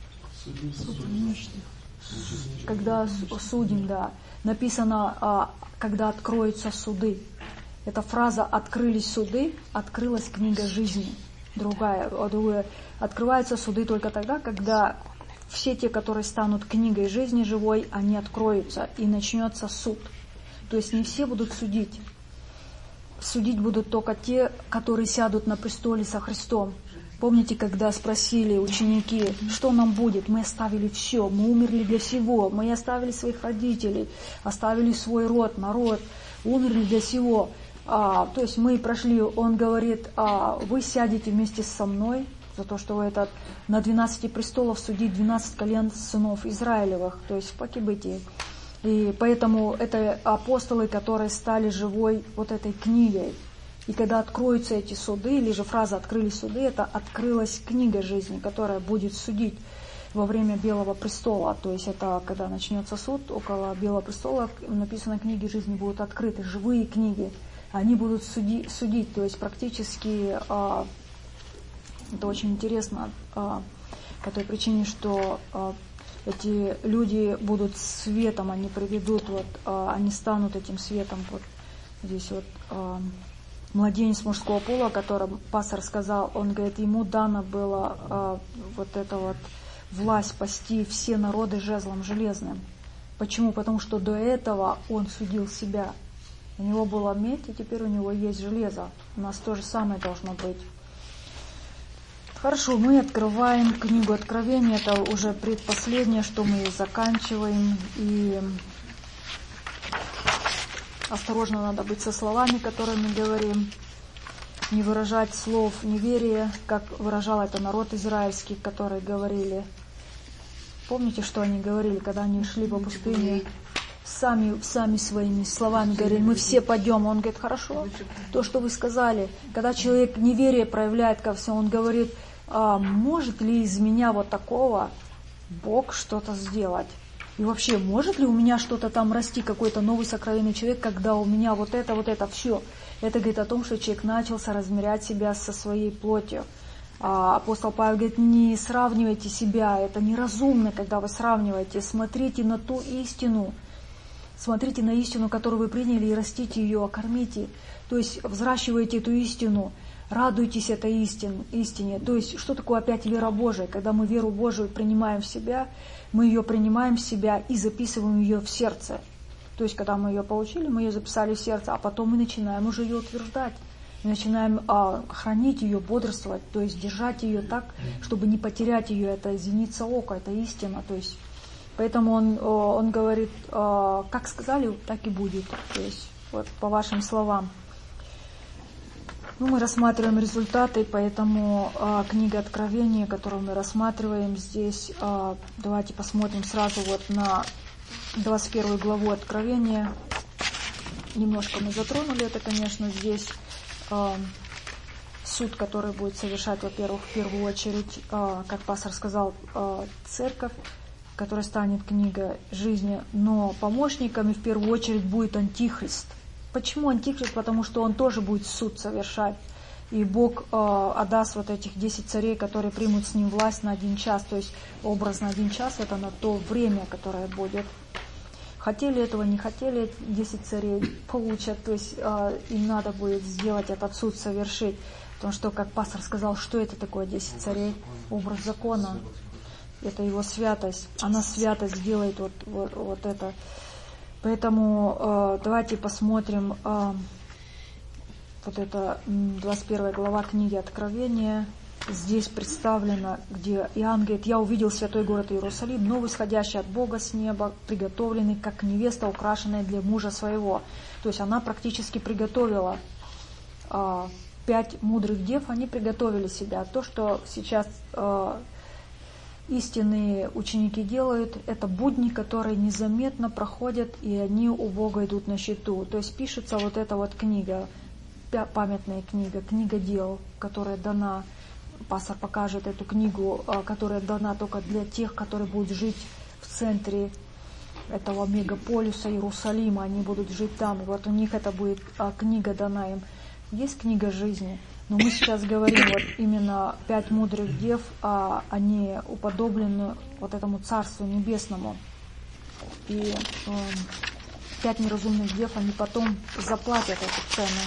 Speaker 1: Судим. Когда судим, да. Написано, а, когда откроются суды. Эта фраза «открылись суды», «открылась книга жизни». Другая, другая. Открываются суды только тогда, когда все те, которые станут книгой жизни живой, они откроются, и начнется суд. То есть не все будут судить. Судить будут только те, которые сядут на престоле со Христом. Помните, когда спросили ученики, что нам будет? Мы оставили все, мы умерли для всего, мы оставили своих родителей, оставили свой род, народ, умерли для всего. А, то есть мы прошли, он говорит, а, вы сядете вместе со мной за то, что вы этот, на двенадцати престолов судить двенадцать колен сынов Израилевых, то есть в Покебытии. И поэтому это апостолы, которые стали живой вот этой книгой. И когда откроются эти суды, или же фраза «открылись суды», это открылась книга жизни, которая будет судить во время Белого престола. То есть это когда начнется суд, около Белого престола написано, книги жизни будут открыты, живые книги. Они будут суди, судить, то есть практически а, это очень интересно а, по той причине, что а, эти люди будут светом, они приведут, вот, а, они станут этим светом. Вот здесь вот а, младенец мужского пола, о котором пастор сказал, он говорит, ему дано было а, вот это вот власть спасти все народы жезлом железным. Почему? Потому что до этого он судил себя. У него была медь, и теперь у него есть железо. У нас то же самое должно быть. Хорошо, мы открываем книгу Откровения. Это уже предпоследнее, что мы заканчиваем. И осторожно надо быть со словами, которые мы говорим, не выражать слов неверия, как выражал это народ израильский, которые говорили. Помните, что они говорили, когда они шли по пустыне? Сами, сами своими словами говорили, мы все пойдем. Он говорит, хорошо, то, что вы сказали. Когда человек неверие проявляет ко всему, он говорит, а может ли из меня вот такого Бог что-то сделать? И вообще, может ли у меня что-то там расти, какой-то новый сокровенный человек, когда у меня вот это, вот это, все. Это говорит о том, что человек начал соразмерять себя со своей плотью. А апостол Павел говорит, не сравнивайте себя, это неразумно, когда вы сравниваете. Смотрите на ту истину, смотрите на истину, которую вы приняли, и растите ее, кормите. То есть взращивайте эту истину, радуйтесь этой истине, истине. То есть что такое опять вера Божия? Когда мы веру Божию принимаем в себя, мы ее принимаем в себя и записываем ее в сердце. То есть, когда мы ее получили, мы ее записали в сердце, а потом мы начинаем уже ее утверждать. Мы начинаем а, хранить ее, бодрствовать, то есть держать ее так, чтобы не потерять ее. Это зеница ока, это истина. То есть, поэтому он, он говорит, а, как сказали, так и будет. То есть, вот, по вашим словам. Ну, мы рассматриваем результаты, поэтому а, книга Откровения, которую мы рассматриваем здесь, а, давайте посмотрим сразу вот на двадцать первую главу Откровения. Немножко мы затронули это, конечно, здесь. Э, суд, который будет совершать, во-первых, в первую очередь, э, как пастор сказал, э, церковь, которая станет книгой жизни, но помощниками в первую очередь будет Антихрист. Почему Антихрист? Потому что он тоже будет суд совершать. И Бог э, отдаст вот этих десять царей, которые примут с ним власть на один час. То есть образ на один час, это на то время, которое будет. Хотели этого, не хотели, десять царей получат. То есть э, им надо будет сделать этот суд, совершить. Потому что, как пастор сказал, что это такое десять царей? Образ закона. Это его святость. Она святость делает вот, вот, вот это. Поэтому э, давайте посмотрим... Э, Вот это двадцать первая глава книги Откровения. Здесь представлено, где Иоанн говорит, я увидел святой город Иерусалим, новый, сходящий от Бога с неба, приготовленный, как невеста, украшенная для мужа своего. То есть она практически приготовила а, пять мудрых дев, они приготовили себя. То, что сейчас а, истинные ученики делают, это будни, которые незаметно проходят, и они у Бога идут на счету. То есть пишется вот эта вот книга, памятная книга, книга дел, которая дана, пастор покажет эту книгу, которая дана только для тех, которые будут жить в центре этого мегаполиса Иерусалима, они будут жить там, и вот у них это будет книга дана им. Есть книга жизни, но мы сейчас говорим вот именно пять мудрых дев, а они уподоблены вот этому Царству Небесному. И э, пять неразумных дев, они потом заплатят эту цену,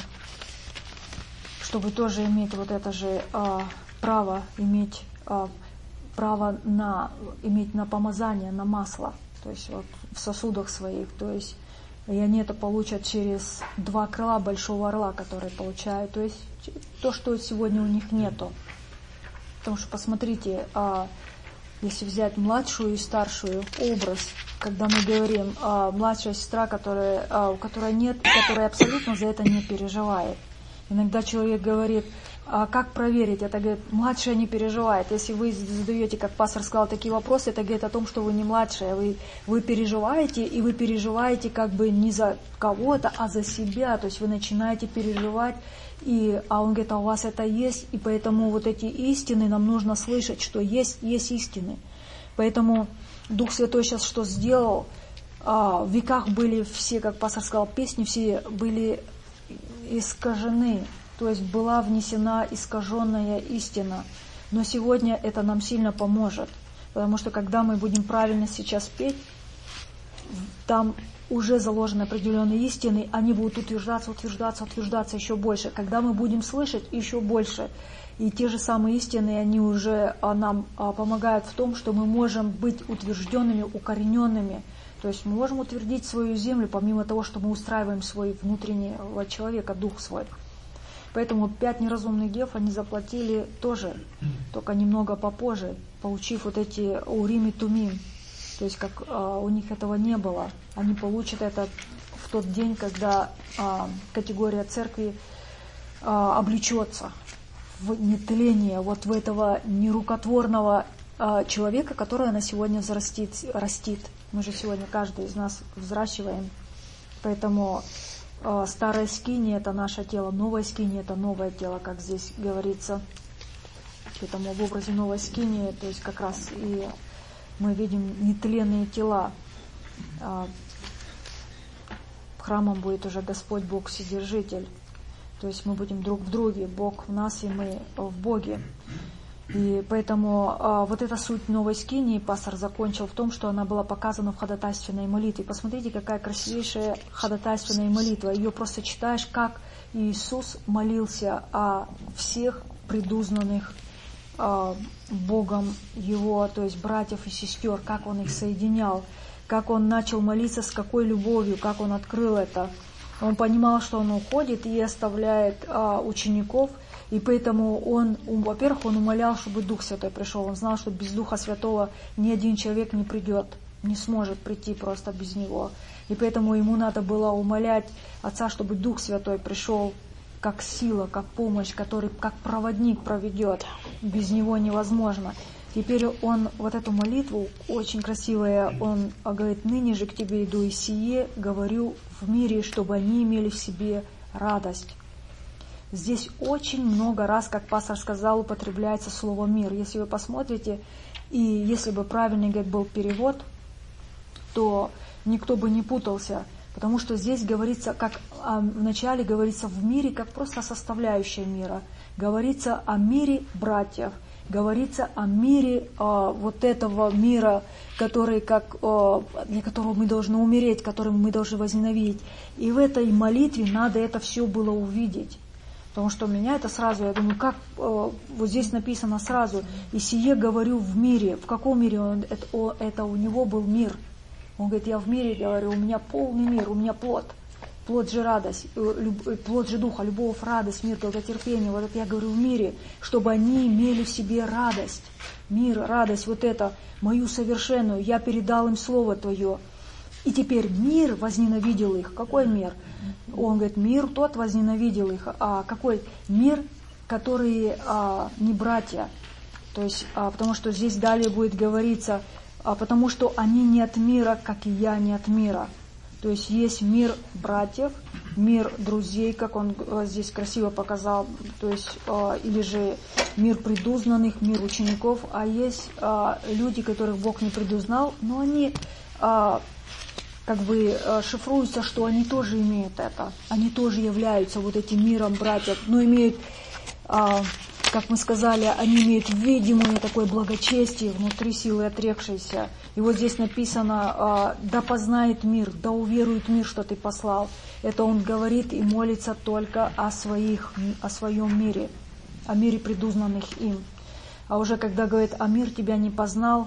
Speaker 1: чтобы тоже иметь вот это же э, право, иметь э, право на, иметь на помазание, на масло, то есть вот в сосудах своих, то есть и они это получат через два крыла большого орла, которые получают, то есть то, что сегодня у них нету. Потому что посмотрите, э, если взять младшую и старшую образ, когда мы говорим, э, младшая сестра, которая, э, у которой нет, которая абсолютно за это не переживает. Иногда человек говорит, а как проверить? Это, говорит, младшая не переживает. Если вы задаете, как пастор сказал, такие вопросы, это говорит о том, что вы не младшая. Вы, вы переживаете, и вы переживаете как бы не за кого-то, а за себя. То есть вы начинаете переживать, и, а он говорит, а у вас это есть, и поэтому вот эти истины нам нужно слышать, что есть, есть истины. Поэтому Дух Святой сейчас что сделал? А, в веках были все, как пастор сказал, песни все были искажены, то есть была внесена искаженная истина. Но сегодня это нам сильно поможет, потому что когда мы будем правильно сейчас петь, там уже заложены определенные истины, они будут утверждаться, утверждаться, утверждаться еще больше. Когда мы будем слышать, еще больше. И те же самые истины, они уже нам помогают в том, что мы можем быть утвержденными, укорененными. То есть мы можем утвердить свою землю, помимо того, что мы устраиваем свой внутреннего человека, дух свой. Поэтому пять неразумных дев они заплатили тоже, только немного попозже, получив вот эти урим и тумим. То есть как а, у них этого не было. Они получат это в тот день, когда а, категория церкви а, облечется в нетление вот в этого нерукотворного а, человека, который она сегодня взрастит, растит. Мы же сегодня каждый из нас взращиваем. Поэтому э, старая скиния — это наше тело, новая скиния — это новое тело, как здесь говорится. Поэтому в образе новой скинии, то есть как раз и мы видим нетленные тела. Э, храмом будет уже Господь Бог Вседержитель. То есть мы будем друг в друге, Бог в нас и мы в Боге. И поэтому а, вот эта суть новой скинии пастор закончил в том, что она была показана в ходатайственной молитве. Посмотрите, какая красивейшая ходатайственная молитва. Ее просто читаешь, как Иисус молился о всех предузнанных а, Богом Его, то есть братьев и сестер, как Он их соединял, как Он начал молиться, с какой любовью, как Он открыл это. Он понимал, что Он уходит и оставляет а, учеников. И поэтому он, во-первых, он умолял, чтобы Дух Святой пришел. Он знал, что без Духа Святого ни один человек не придет, не сможет прийти просто без Него. И поэтому ему надо было умолять Отца, чтобы Дух Святой пришел как сила, как помощь, который как проводник проведет. Без Него невозможно. Теперь он вот эту молитву, очень красивая, он говорит: «Ныне же к Тебе иду, и сие говорю в мире, чтобы они имели в себе радость». Здесь очень много раз, как пастор сказал, употребляется слово «мир». Если вы посмотрите, и если бы правильный был перевод, то никто бы не путался, потому что здесь говорится, как вначале говорится в мире, как просто составляющая мира. Говорится о мире братьев, говорится о мире а, вот этого мира, который, как, а, для которого мы должны умереть, которым мы должны возненавидеть. И в этой молитве надо это все было увидеть. Потому что у меня это сразу, я думаю, как э, вот здесь написано сразу: «И сие говорю в мире». В каком мире он, это, о, это у него был мир? Он говорит: «Я в мире говорю, у меня полный мир, у меня плод». Плод же радость, люб, плод же духа, любовь, радость, мир, долготерпение. Вот это я говорю в мире, чтобы они имели в себе радость. Мир, радость, вот это, мою совершенную. Я передал им слово Твое. И теперь мир возненавидел их. Какой мир? Он говорит: мир тот возненавидел их. А какой мир, который а, не братья? То есть, а, потому что здесь далее будет говориться, а, потому что они не от мира, как и я не от мира. То есть есть мир братьев, мир друзей, как он а, здесь красиво показал, то есть, а, или же мир предузнанных, мир учеников, а есть а, люди, которых Бог не предузнал, но они а, как бы шифруется, что они тоже имеют это. Они тоже являются вот этим миром братьев, но имеют, а, как мы сказали, они имеют видимое такое благочестие внутри силы отрекшейся. И вот здесь написано: а, «Да познает мир, да уверует мир, что Ты послал». Это он говорит и молится только о, своих, о своем мире, о мире предузнанных им. А уже когда говорит: «А мир тебя не познал,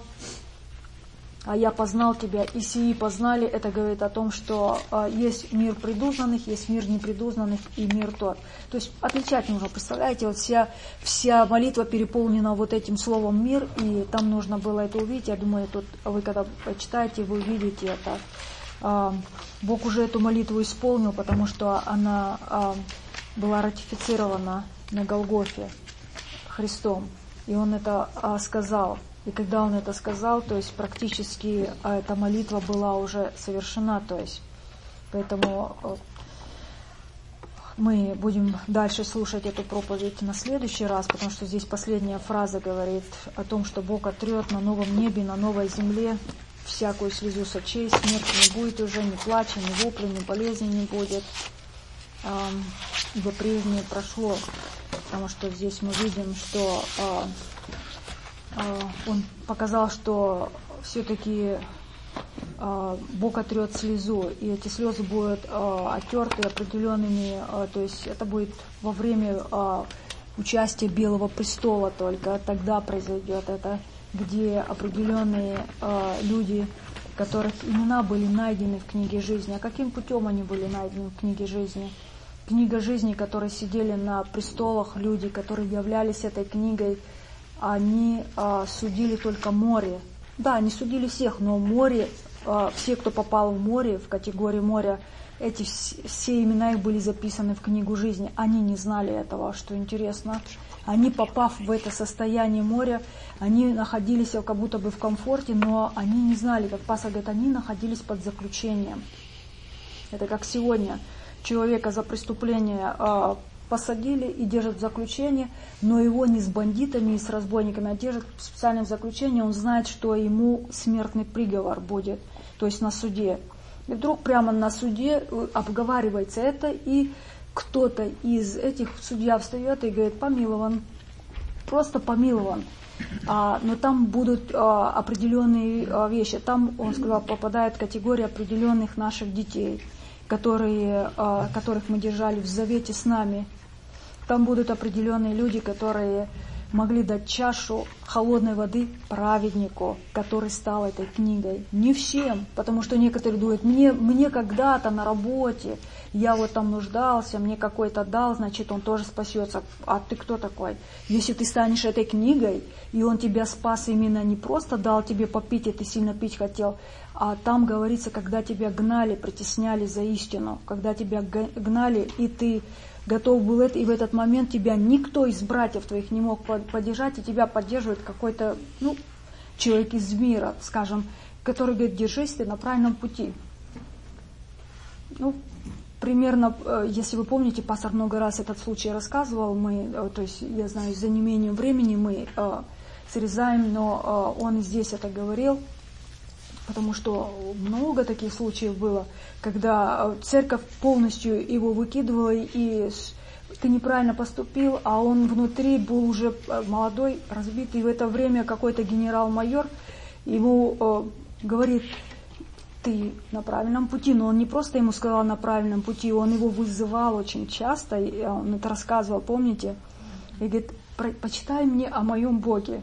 Speaker 1: а я познал тебя, и сии познали», это говорит о том, что а, есть мир предузнанных, есть мир непредузнанных и мир тот. То есть отличать нужно, представляете, вот вся, вся молитва переполнена вот этим словом «мир», и там нужно было это увидеть. Я думаю, тут вы когда почитаете, вы увидите это. А, Бог уже эту молитву исполнил, потому что она а, была ратифицирована на Голгофе Христом, и Он это а, сказал. И когда он это сказал, то есть практически а, эта молитва была уже совершена. То есть, поэтому а, мы будем дальше слушать эту проповедь на следующий раз, потому что здесь последняя фраза говорит о том, что Бог отрет на новом небе, на новой земле всякую слезу с очей, смерти не будет уже, ни плача, ни вопля, ни болезни не будет, а, ибо прежнее прошло. Потому что здесь мы видим, что а, Он показал, что все-таки э, Бог отрет слезу, и эти слезы будут э, оттерты определенными, э, то есть это будет во время э, участия Белого престола только, тогда произойдет это, где определенные э, люди, которых имена были найдены в книге жизни. А каким путем они были найдены в книге жизни? Книга жизни, которые сидели на престолах, люди, которые являлись этой книгой, они а, судили только море. Да, они судили всех, но море, а, все, кто попал в море, в категорию моря, эти все имена их были записаны в книгу жизни. Они не знали этого, что интересно. Они, попав в это состояние моря, они находились как будто бы в комфорте, но они не знали, как пастор говорит, они находились под заключением. Это как сегодня человека за преступление э, посадили и держат в заключении, но его не с бандитами и с разбойниками, а держат в специальном заключении, он знает, что ему смертный приговор будет, то есть на суде. И вдруг прямо на суде обговаривается это, и кто-то из этих судья встает и говорит, помилован, просто помилован. А, но там будут а, определенные а, вещи. Там, он сказал, попадает категория определенных наших детей, которые, а, которых мы держали в завете с нами. Там будут определенные люди, которые могли дать чашу холодной воды праведнику, который стал этой книгой. Не всем, потому что некоторые думают, мне, мне когда-то на работе, я вот там нуждался, мне какой-то дал, значит, он тоже спасется. А ты кто такой? Если ты станешь этой книгой, и он тебя спас именно не просто дал тебе попить, и ты сильно пить хотел, а там говорится, когда тебя гнали, притесняли за истину, когда тебя гнали, и ты готов был это, и в этот момент тебя никто из братьев твоих не мог поддержать, и тебя поддерживает какой-то, ну, человек из мира, скажем, который говорит, держись, ты на правильном пути. Ну, примерно, если вы помните, пастор много раз этот случай рассказывал, мы, то есть, я знаю, за неимением времени мы э, срезаем, но э, он и здесь это говорил, потому что много таких случаев было, когда церковь полностью его выкидывала, и ты неправильно поступил, а он внутри был уже молодой, разбитый, и в это время какой-то генерал-майор ему э, говорит, ты на правильном пути, но он не просто ему сказал на правильном пути, он его вызывал очень часто, и он это рассказывал, помните, и говорит, почитай мне о моем Боге.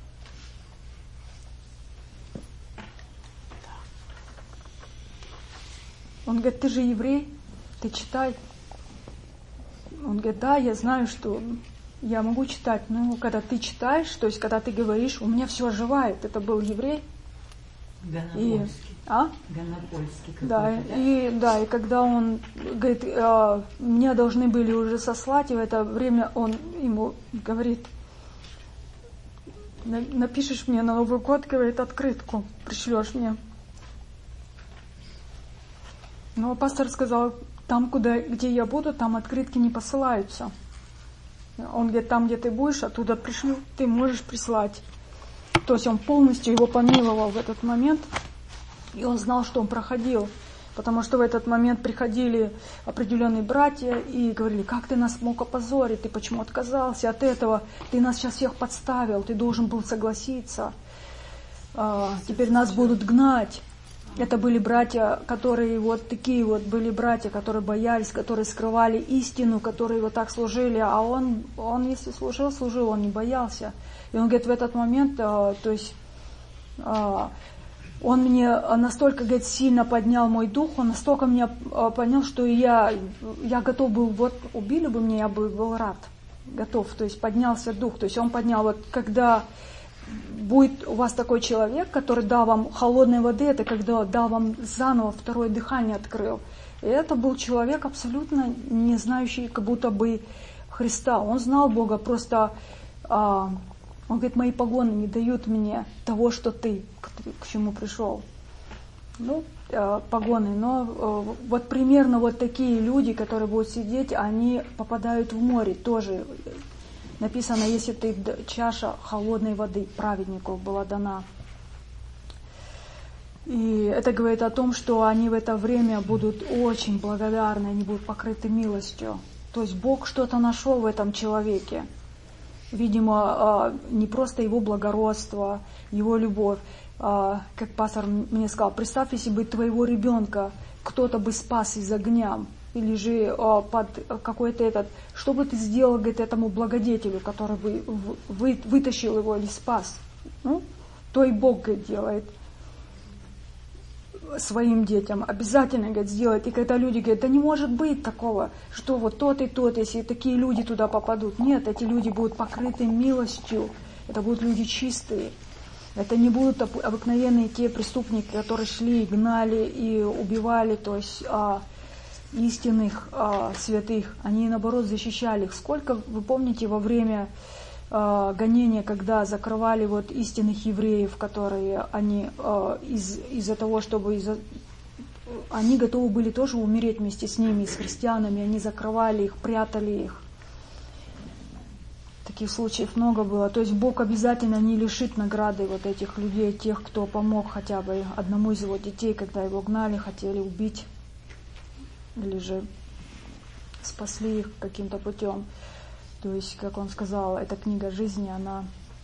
Speaker 1: Он говорит, ты же еврей, ты читай. Он говорит, да, я знаю, что я могу читать, но когда ты читаешь, то есть когда ты говоришь, у меня все оживает. Это был еврей.
Speaker 2: Гонопольский.
Speaker 1: А?
Speaker 2: Гонопольский какой-то,
Speaker 1: да,
Speaker 2: да?
Speaker 1: И, да, и когда он говорит, а, меня должны были уже сослать, и в это время он ему говорит, напишешь мне на Новый год, говорит, открытку, пришлешь мне. Но пастор сказал, там, куда, где я буду, там открытки не посылаются. Он говорит, там, где ты будешь, оттуда пришлю, ты можешь прислать. То есть он полностью его помиловал в этот момент, и он знал, что он проходил. Потому что в этот момент приходили определенные братья и говорили, как ты нас мог опозорить, ты почему отказался от этого, ты нас сейчас всех подставил, ты должен был согласиться, а, теперь нас будут гнать. Это были братья, которые вот такие вот были братья, которые боялись, которые скрывали истину, которые вот так служили, а он, он если служил, служил, он не боялся. И он говорит, в этот момент, а, то есть а, он мне настолько, говорит, сильно поднял мой дух, он настолько меня а, понял, что я, я готов был, вот убили бы меня, я бы был рад, готов, то есть поднялся дух, то есть он поднял, вот когда будет у вас такой человек, который дал вам холодной воды, это когда дал вам заново второе дыхание открыл. И это был человек абсолютно не знающий как будто бы Христа. Он знал Бога, просто а, он говорит, мои погоны не дают мне того, что ты, к, к чему пришел. Ну, а, погоны, но а, вот примерно вот такие люди, которые будут сидеть, они попадают в море тоже. Написано, если ты чаша холодной воды праведнику была дана. И это говорит о том, что они в это время будут очень благодарны, они будут покрыты милостью. То есть Бог что-то нашел в этом человеке. Видимо, не просто его благородство, его любовь. Как пастор мне сказал, представь, если бы твоего ребенка кто-то бы спас из огня, или же о, под какой-то этот, что бы ты сделал, говорит, этому благодетелю, который бы вы, вытащил его или спас? Ну, то и Бог, говорит, делает своим детям. Обязательно, говорит, сделает. И когда люди говорят, да не может быть такого, что вот тот и тот, если такие люди туда попадут. Нет, эти люди будут покрыты милостью. Это будут люди чистые. Это не будут обыкновенные те преступники, которые шли, гнали и убивали, то есть... А, истинных э, святых, они наоборот защищали их. Сколько, вы помните, во время э, гонения, когда закрывали вот истинных евреев, которые они э, из, из-за того, чтобы из-за, они готовы были тоже умереть вместе с ними, с христианами, они закрывали их, прятали их. Таких случаев много было. То есть Бог обязательно не лишит награды вот этих людей, тех, кто помог хотя бы одному из его детей, когда его гнали, хотели убить, или же спасли их каким-то путем. То есть, как он сказал, эта книга жизни, она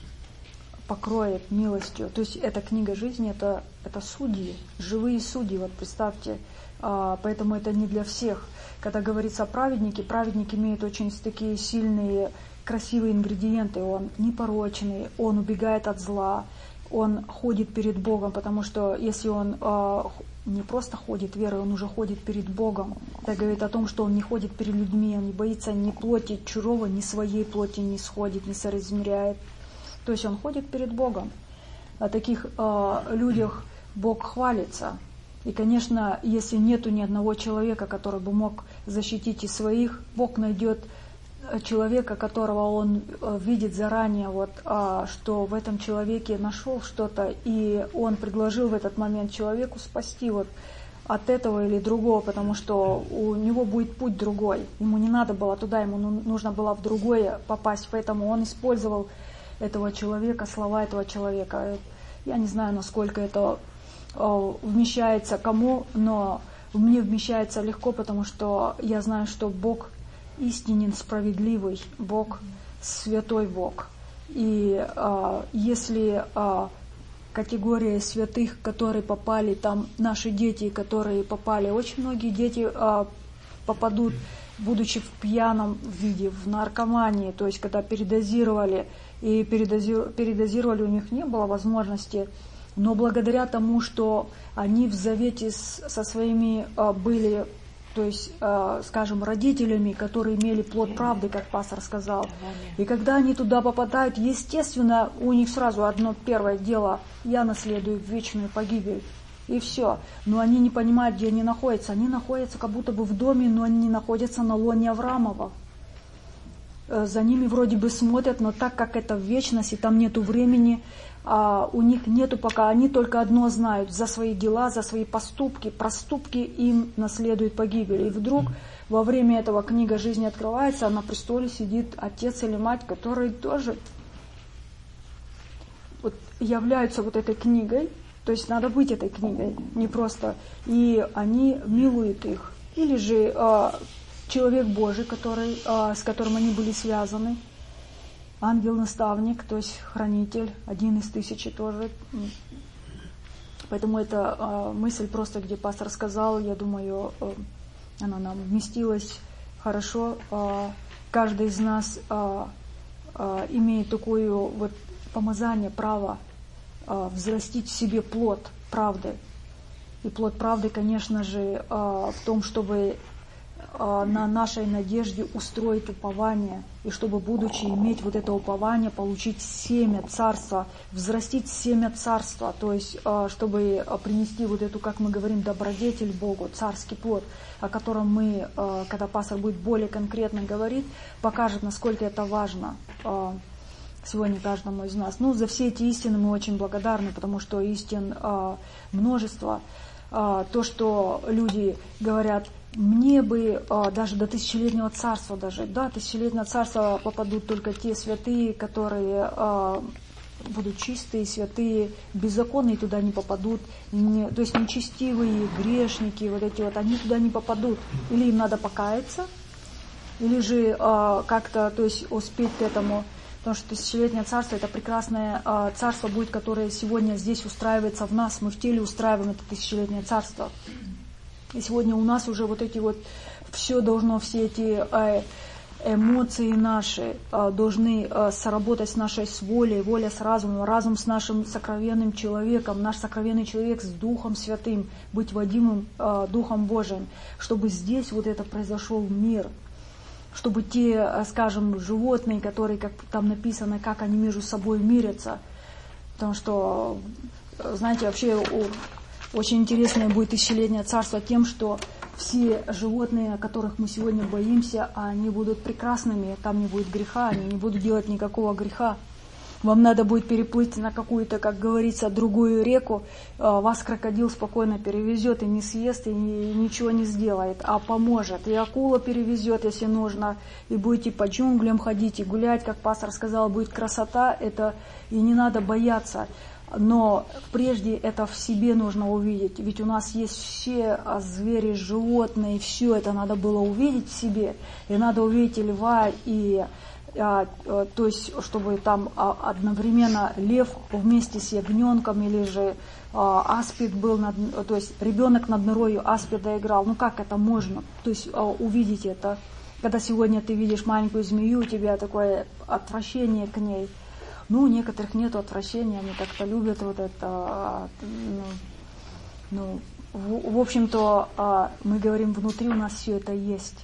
Speaker 1: покроет милостью. То есть эта книга жизни, это, это судьи, живые судьи, вот представьте. Поэтому это не для всех. Когда говорится о праведнике, праведник имеет очень такие сильные, красивые ингредиенты. Он непорочный, он убегает от зла, он ходит перед Богом, потому что если он э, не просто ходит верой, он уже ходит перед Богом. Это говорит о том, что он не ходит перед людьми, он не боится ни плоти чужого, ни своей плоти не сходит, не соразмеряет. То есть он ходит перед Богом. О таких э, людях Бог хвалится. И, конечно, если нету ни одного человека, который бы мог защитить и своих, Бог найдет человека, которого он видит заранее, вот, что в этом человеке нашел что-то, и он предложил в этот момент человеку спасти вот от этого или другого, потому что у него будет путь другой. Ему не надо было туда, ему нужно было в другое попасть, поэтому он использовал этого человека, слова этого человека. Я не знаю, насколько это вмещается кому, но мне вмещается легко, потому что я знаю, что Бог истинен, справедливый Бог, святой Бог. И а, если а, категория святых, которые попали, там наши дети, которые попали, очень многие дети а, попадут, будучи в пьяном виде, в наркомании, то есть когда передозировали, и передозировали, передозировали, у них не было возможности, но благодаря тому, что они в завете с, со своими а, были, то есть, э, скажем, родителями, которые имели плод правды, как пастор сказал. И когда они туда попадают, естественно, у них сразу одно первое дело: я наследую вечную погибель. И все. Но они не понимают, где они находятся. Они находятся как будто бы в доме, но они находятся на лоне Авраамова. Э, за ними вроде бы смотрят, но так как это вечность, и там нету времени, а у них нету пока, они только одно знают: за свои дела, за свои поступки, проступки им наследует погибель. И вдруг во время этого книга жизни открывается, а на престоле сидит отец или мать, которые тоже вот являются вот этой книгой, то есть надо быть этой книгой, не просто, и они милуют их. Или же э, человек Божий, который, э, с которым они были связаны, ангел-наставник, то есть хранитель, один из тысячи тоже. Поэтому эта э, мысль просто, где пастор сказал, я думаю, э, она нам вместилась хорошо. Э, каждый из нас э, э, имеет такое вот помазание, право э, взрастить в себе плод правды. И плод правды, конечно же, э, в том, чтобы на нашей надежде устроить упование, и чтобы, будучи иметь вот это упование, получить семя царства, взрастить семя царства, то есть чтобы принести вот эту, как мы говорим, добродетель Богу, царский плод, о котором мы, когда пастор будет более конкретно говорить, покажет, насколько это важно сегодня каждому из нас. Ну, за все эти истины мы очень благодарны, потому что истин множество. То, что люди говорят: мне бы а, даже до тысячелетнего царства дожить. Да, тысячелетнего царства попадут только те святые, которые а, будут чистые, святые, беззаконные туда не попадут. Не, то есть нечестивые, грешники, вот эти вот, они туда не попадут. Или им надо покаяться, или же а, как-то, то есть успеть к этому. Потому что тысячелетнее царство — это прекрасное а, царство будет, которое сегодня здесь устраивается в нас. Мы в теле устраиваем это тысячелетнее царство. И сегодня у нас уже вот эти вот, все должно, все эти э, эмоции наши э, должны э, сработать с нашей с волей, воля с разумом, разум с нашим сокровенным человеком, наш сокровенный человек с Духом Святым, быть водимым э, Духом Божиим, чтобы здесь вот это произошел мир, чтобы те, э, скажем, животные, которые, как там написано, как они между собой мирятся, потому что, знаете, вообще у очень интересное будет тысячелетнее царство тем, что все животные, которых мы сегодня боимся, они будут прекрасными, там не будет греха, они не будут делать никакого греха. Вам надо будет переплыть на какую-то, как говорится, другую реку, вас крокодил спокойно перевезет и не съест, и ничего не сделает, а поможет. И акула перевезет, если нужно, и будете по джунглям ходить и гулять, как пастор сказал, будет красота, это и не надо бояться. Но прежде это в себе нужно увидеть, ведь у нас есть все звери, животные, все это надо было увидеть в себе, и надо увидеть и льва, и А, то есть, чтобы там одновременно лев вместе с ягненком, или же а, аспид был, над, то есть ребенок над норою аспида играл. Ну как это можно? То есть а, увидеть это, когда сегодня ты видишь маленькую змею, у тебя такое отвращение к ней. Ну, у некоторых нет отвращения, они как-то любят вот это. Ну, ну в, в общем-то, а, мы говорим, внутри у нас все это есть.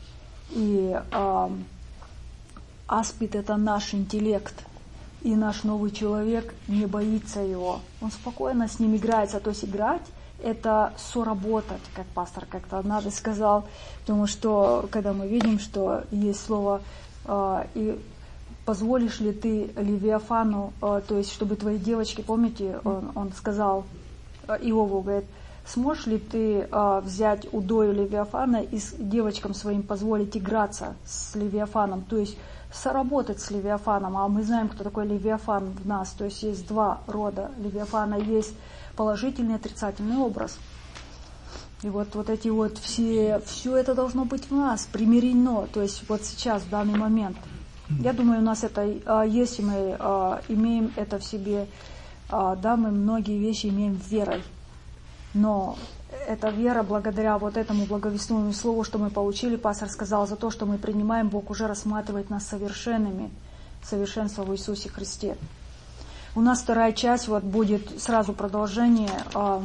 Speaker 1: И а, аспид — это наш интеллект, и наш новый человек не боится его. Он спокойно с ним играется. То есть играть — это соработать, как пастор как-то однажды сказал, потому что, когда мы видим, что есть слово э, «и позволишь ли ты Левиафану», э, то есть чтобы твои девочки, помните, он, он сказал э, Иову, говорит, сможешь ли ты э, взять удою Левиафана и с девочкам своим позволить играться с Левиафаном, то есть соработать с Левиафаном, а мы знаем, кто такой Левиафан в нас, то есть есть два рода Левиафана, есть положительный и отрицательный образ. И вот, вот эти вот все, все это должно быть в нас примирено, то есть вот сейчас, в данный момент. Я думаю, у нас это а, есть, и мы а, имеем это в себе, а, да, мы многие вещи имеем верой, но эта вера, благодаря вот этому благовестному слову, что мы получили, пастор сказал, за то, что мы принимаем, Бог уже рассматривает нас совершенными, совершенство в Иисусе Христе. У нас вторая часть, вот будет сразу продолжение. А,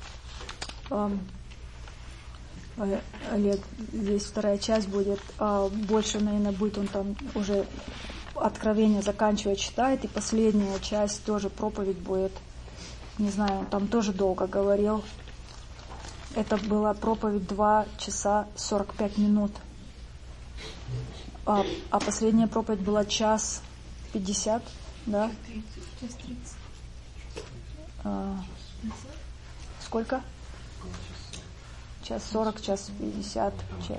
Speaker 1: а, Олег, здесь вторая часть будет, а, больше, наверное, будет он там уже Откровение заканчивает, читает, и последняя часть тоже проповедь будет, не знаю, он там тоже долго говорил. Это была проповедь два часа сорок пять минут. А, а последняя проповедь была час пятьдесят, да?
Speaker 8: Час тридцать.
Speaker 1: А, сколько? Час сорок, час пятьдесят, час.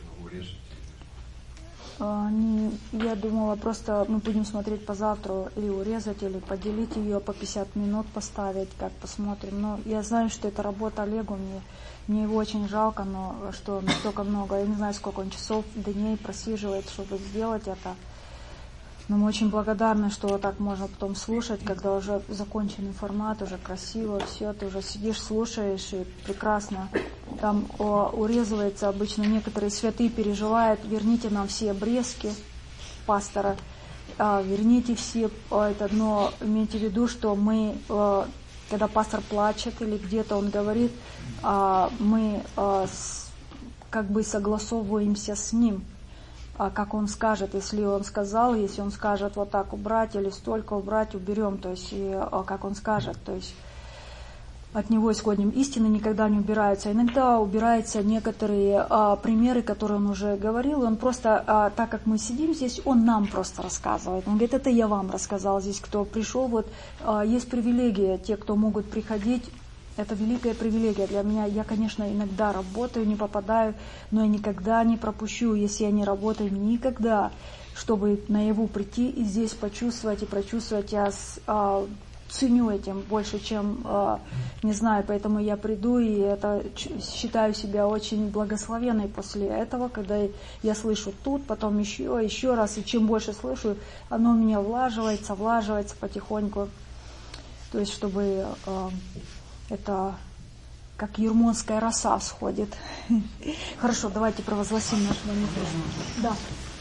Speaker 1: А, не, я думала, просто мы будем смотреть по завтра, или урезать, или поделить ее по пятьдесят минут, поставить, как посмотрим. Но я знаю, что это работа Олегу, мне, мне его очень жалко, но что настолько много, я не знаю, сколько он часов, дней просиживает, чтобы сделать это. Но мы очень благодарны, что так можно потом слушать, когда уже законченный формат, уже красиво, все, ты уже сидишь, слушаешь, и прекрасно. Там о, урезывается обычно, некоторые святые переживают, верните нам все обрезки пастора, а, верните все это, но имейте в виду, что мы, а, когда пастор плачет или где-то он говорит, а, мы а, с, как бы согласовываемся с ним. Как он скажет, если он сказал, если он скажет вот так убрать или столько убрать, уберем, то есть и, как он скажет, то есть от него исходим. Истины никогда не убираются. Иногда убираются некоторые а, примеры, которые он уже говорил, и он просто, а, так как мы сидим здесь, он нам просто рассказывает. Он говорит, это я вам рассказал здесь, кто пришел, вот а, есть привилегия, те, кто могут приходить. Это великая привилегия для меня. Я, конечно, иногда работаю, не попадаю, но я никогда не пропущу, если я не работаю, никогда, чтобы наяву прийти и здесь почувствовать и прочувствовать. Я а, ценю этим больше, чем, а, не знаю, поэтому я приду, и это считаю себя очень благословенной после этого, когда я слышу тут, потом еще, еще раз, и чем больше слышу, оно у меня влаживается, влаживается потихоньку. То есть, чтобы... А, это как ермонская роса сходит. Хорошо, давайте провозгласим нашего небесного. Да.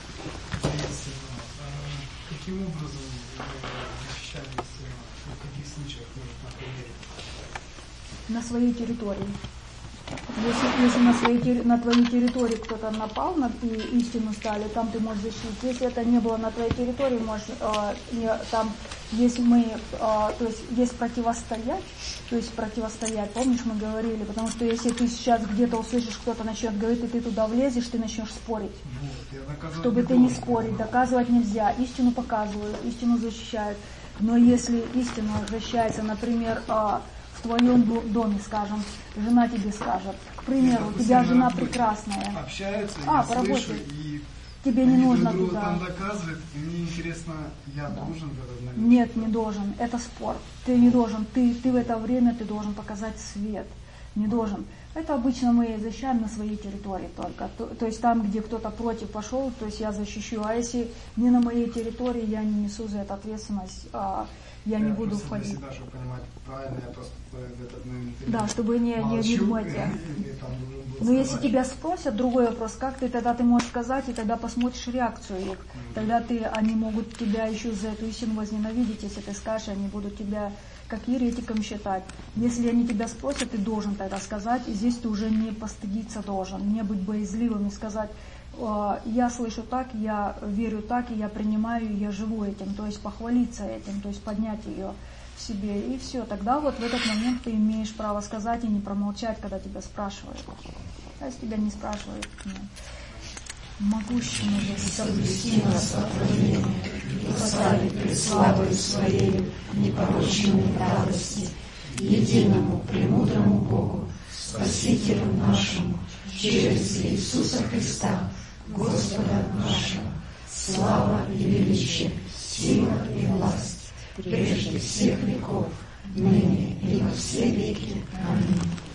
Speaker 7: Каким образом защищались, в каких случаях нужно проверить?
Speaker 1: На своей территории. Если, если на, своей, на твоей территории кто-то напал на, и истину стали, там ты можешь защитить. Если это не было на твоей территории, можешь, э, не, там есть мы, э, то есть есть противостоять, то есть противостоять, помнишь, мы говорили, потому что если ты сейчас где-то услышишь, кто-то начнет говорить, и ты туда влезешь, ты начнешь спорить. Вот, чтобы ты не спорить, доказывать нельзя, истину показывают, истину защищают. Но если истина защищается, например, э, в твоем доме, скажем, жена тебе скажет, к примеру, у тебя жена прекрасная.
Speaker 9: Общаются,
Speaker 1: а,
Speaker 9: я
Speaker 1: по работе.
Speaker 9: слышу, и
Speaker 1: тебе не нужно
Speaker 9: друг
Speaker 1: туда.
Speaker 9: Там доказывает, и мне интересно, я да. должен в это
Speaker 1: Нет, не должен. Это спор. Ты не должен. Ты, ты в это время ты должен показать свет. Не должен. Это обычно мы защищаем на своей территории только. То, то есть там, где кто-то против пошел, то есть я защищу. А если не на моей территории, я не несу за это ответственность. А, я, я не буду входить.
Speaker 9: Для себя, чтобы понимать правильно, я просто в этот момент
Speaker 1: да, чтобы не, не думать. Но если тебя спросят, другой вопрос, как ты тогда ты можешь сказать, и тогда посмотришь реакцию их. Тогда ты, они могут тебя еще за эту истину возненавидеть, если ты скажешь, они будут тебя как еретиком считать. Если они тебя спросят, ты должен тогда сказать, и здесь ты уже не постыдиться должен, не быть боязливым и сказать, я слышу так, я верю так, и я принимаю, и я живу этим, то есть похвалиться этим, то есть поднять ее в себе, и все. Тогда вот в этот момент ты имеешь право сказать и не промолчать, когда тебя спрашивают. А если тебя не спрашивают, нет. Могущему
Speaker 2: соблюсти нас во творение и поставить пред славою Своею непорочной радости, единому премудрому Богу, Спасителю нашему, через Иисуса Христа, Господа нашего, слава и величие, сила и власть, прежде всех веков, ныне и во все веки. Аминь.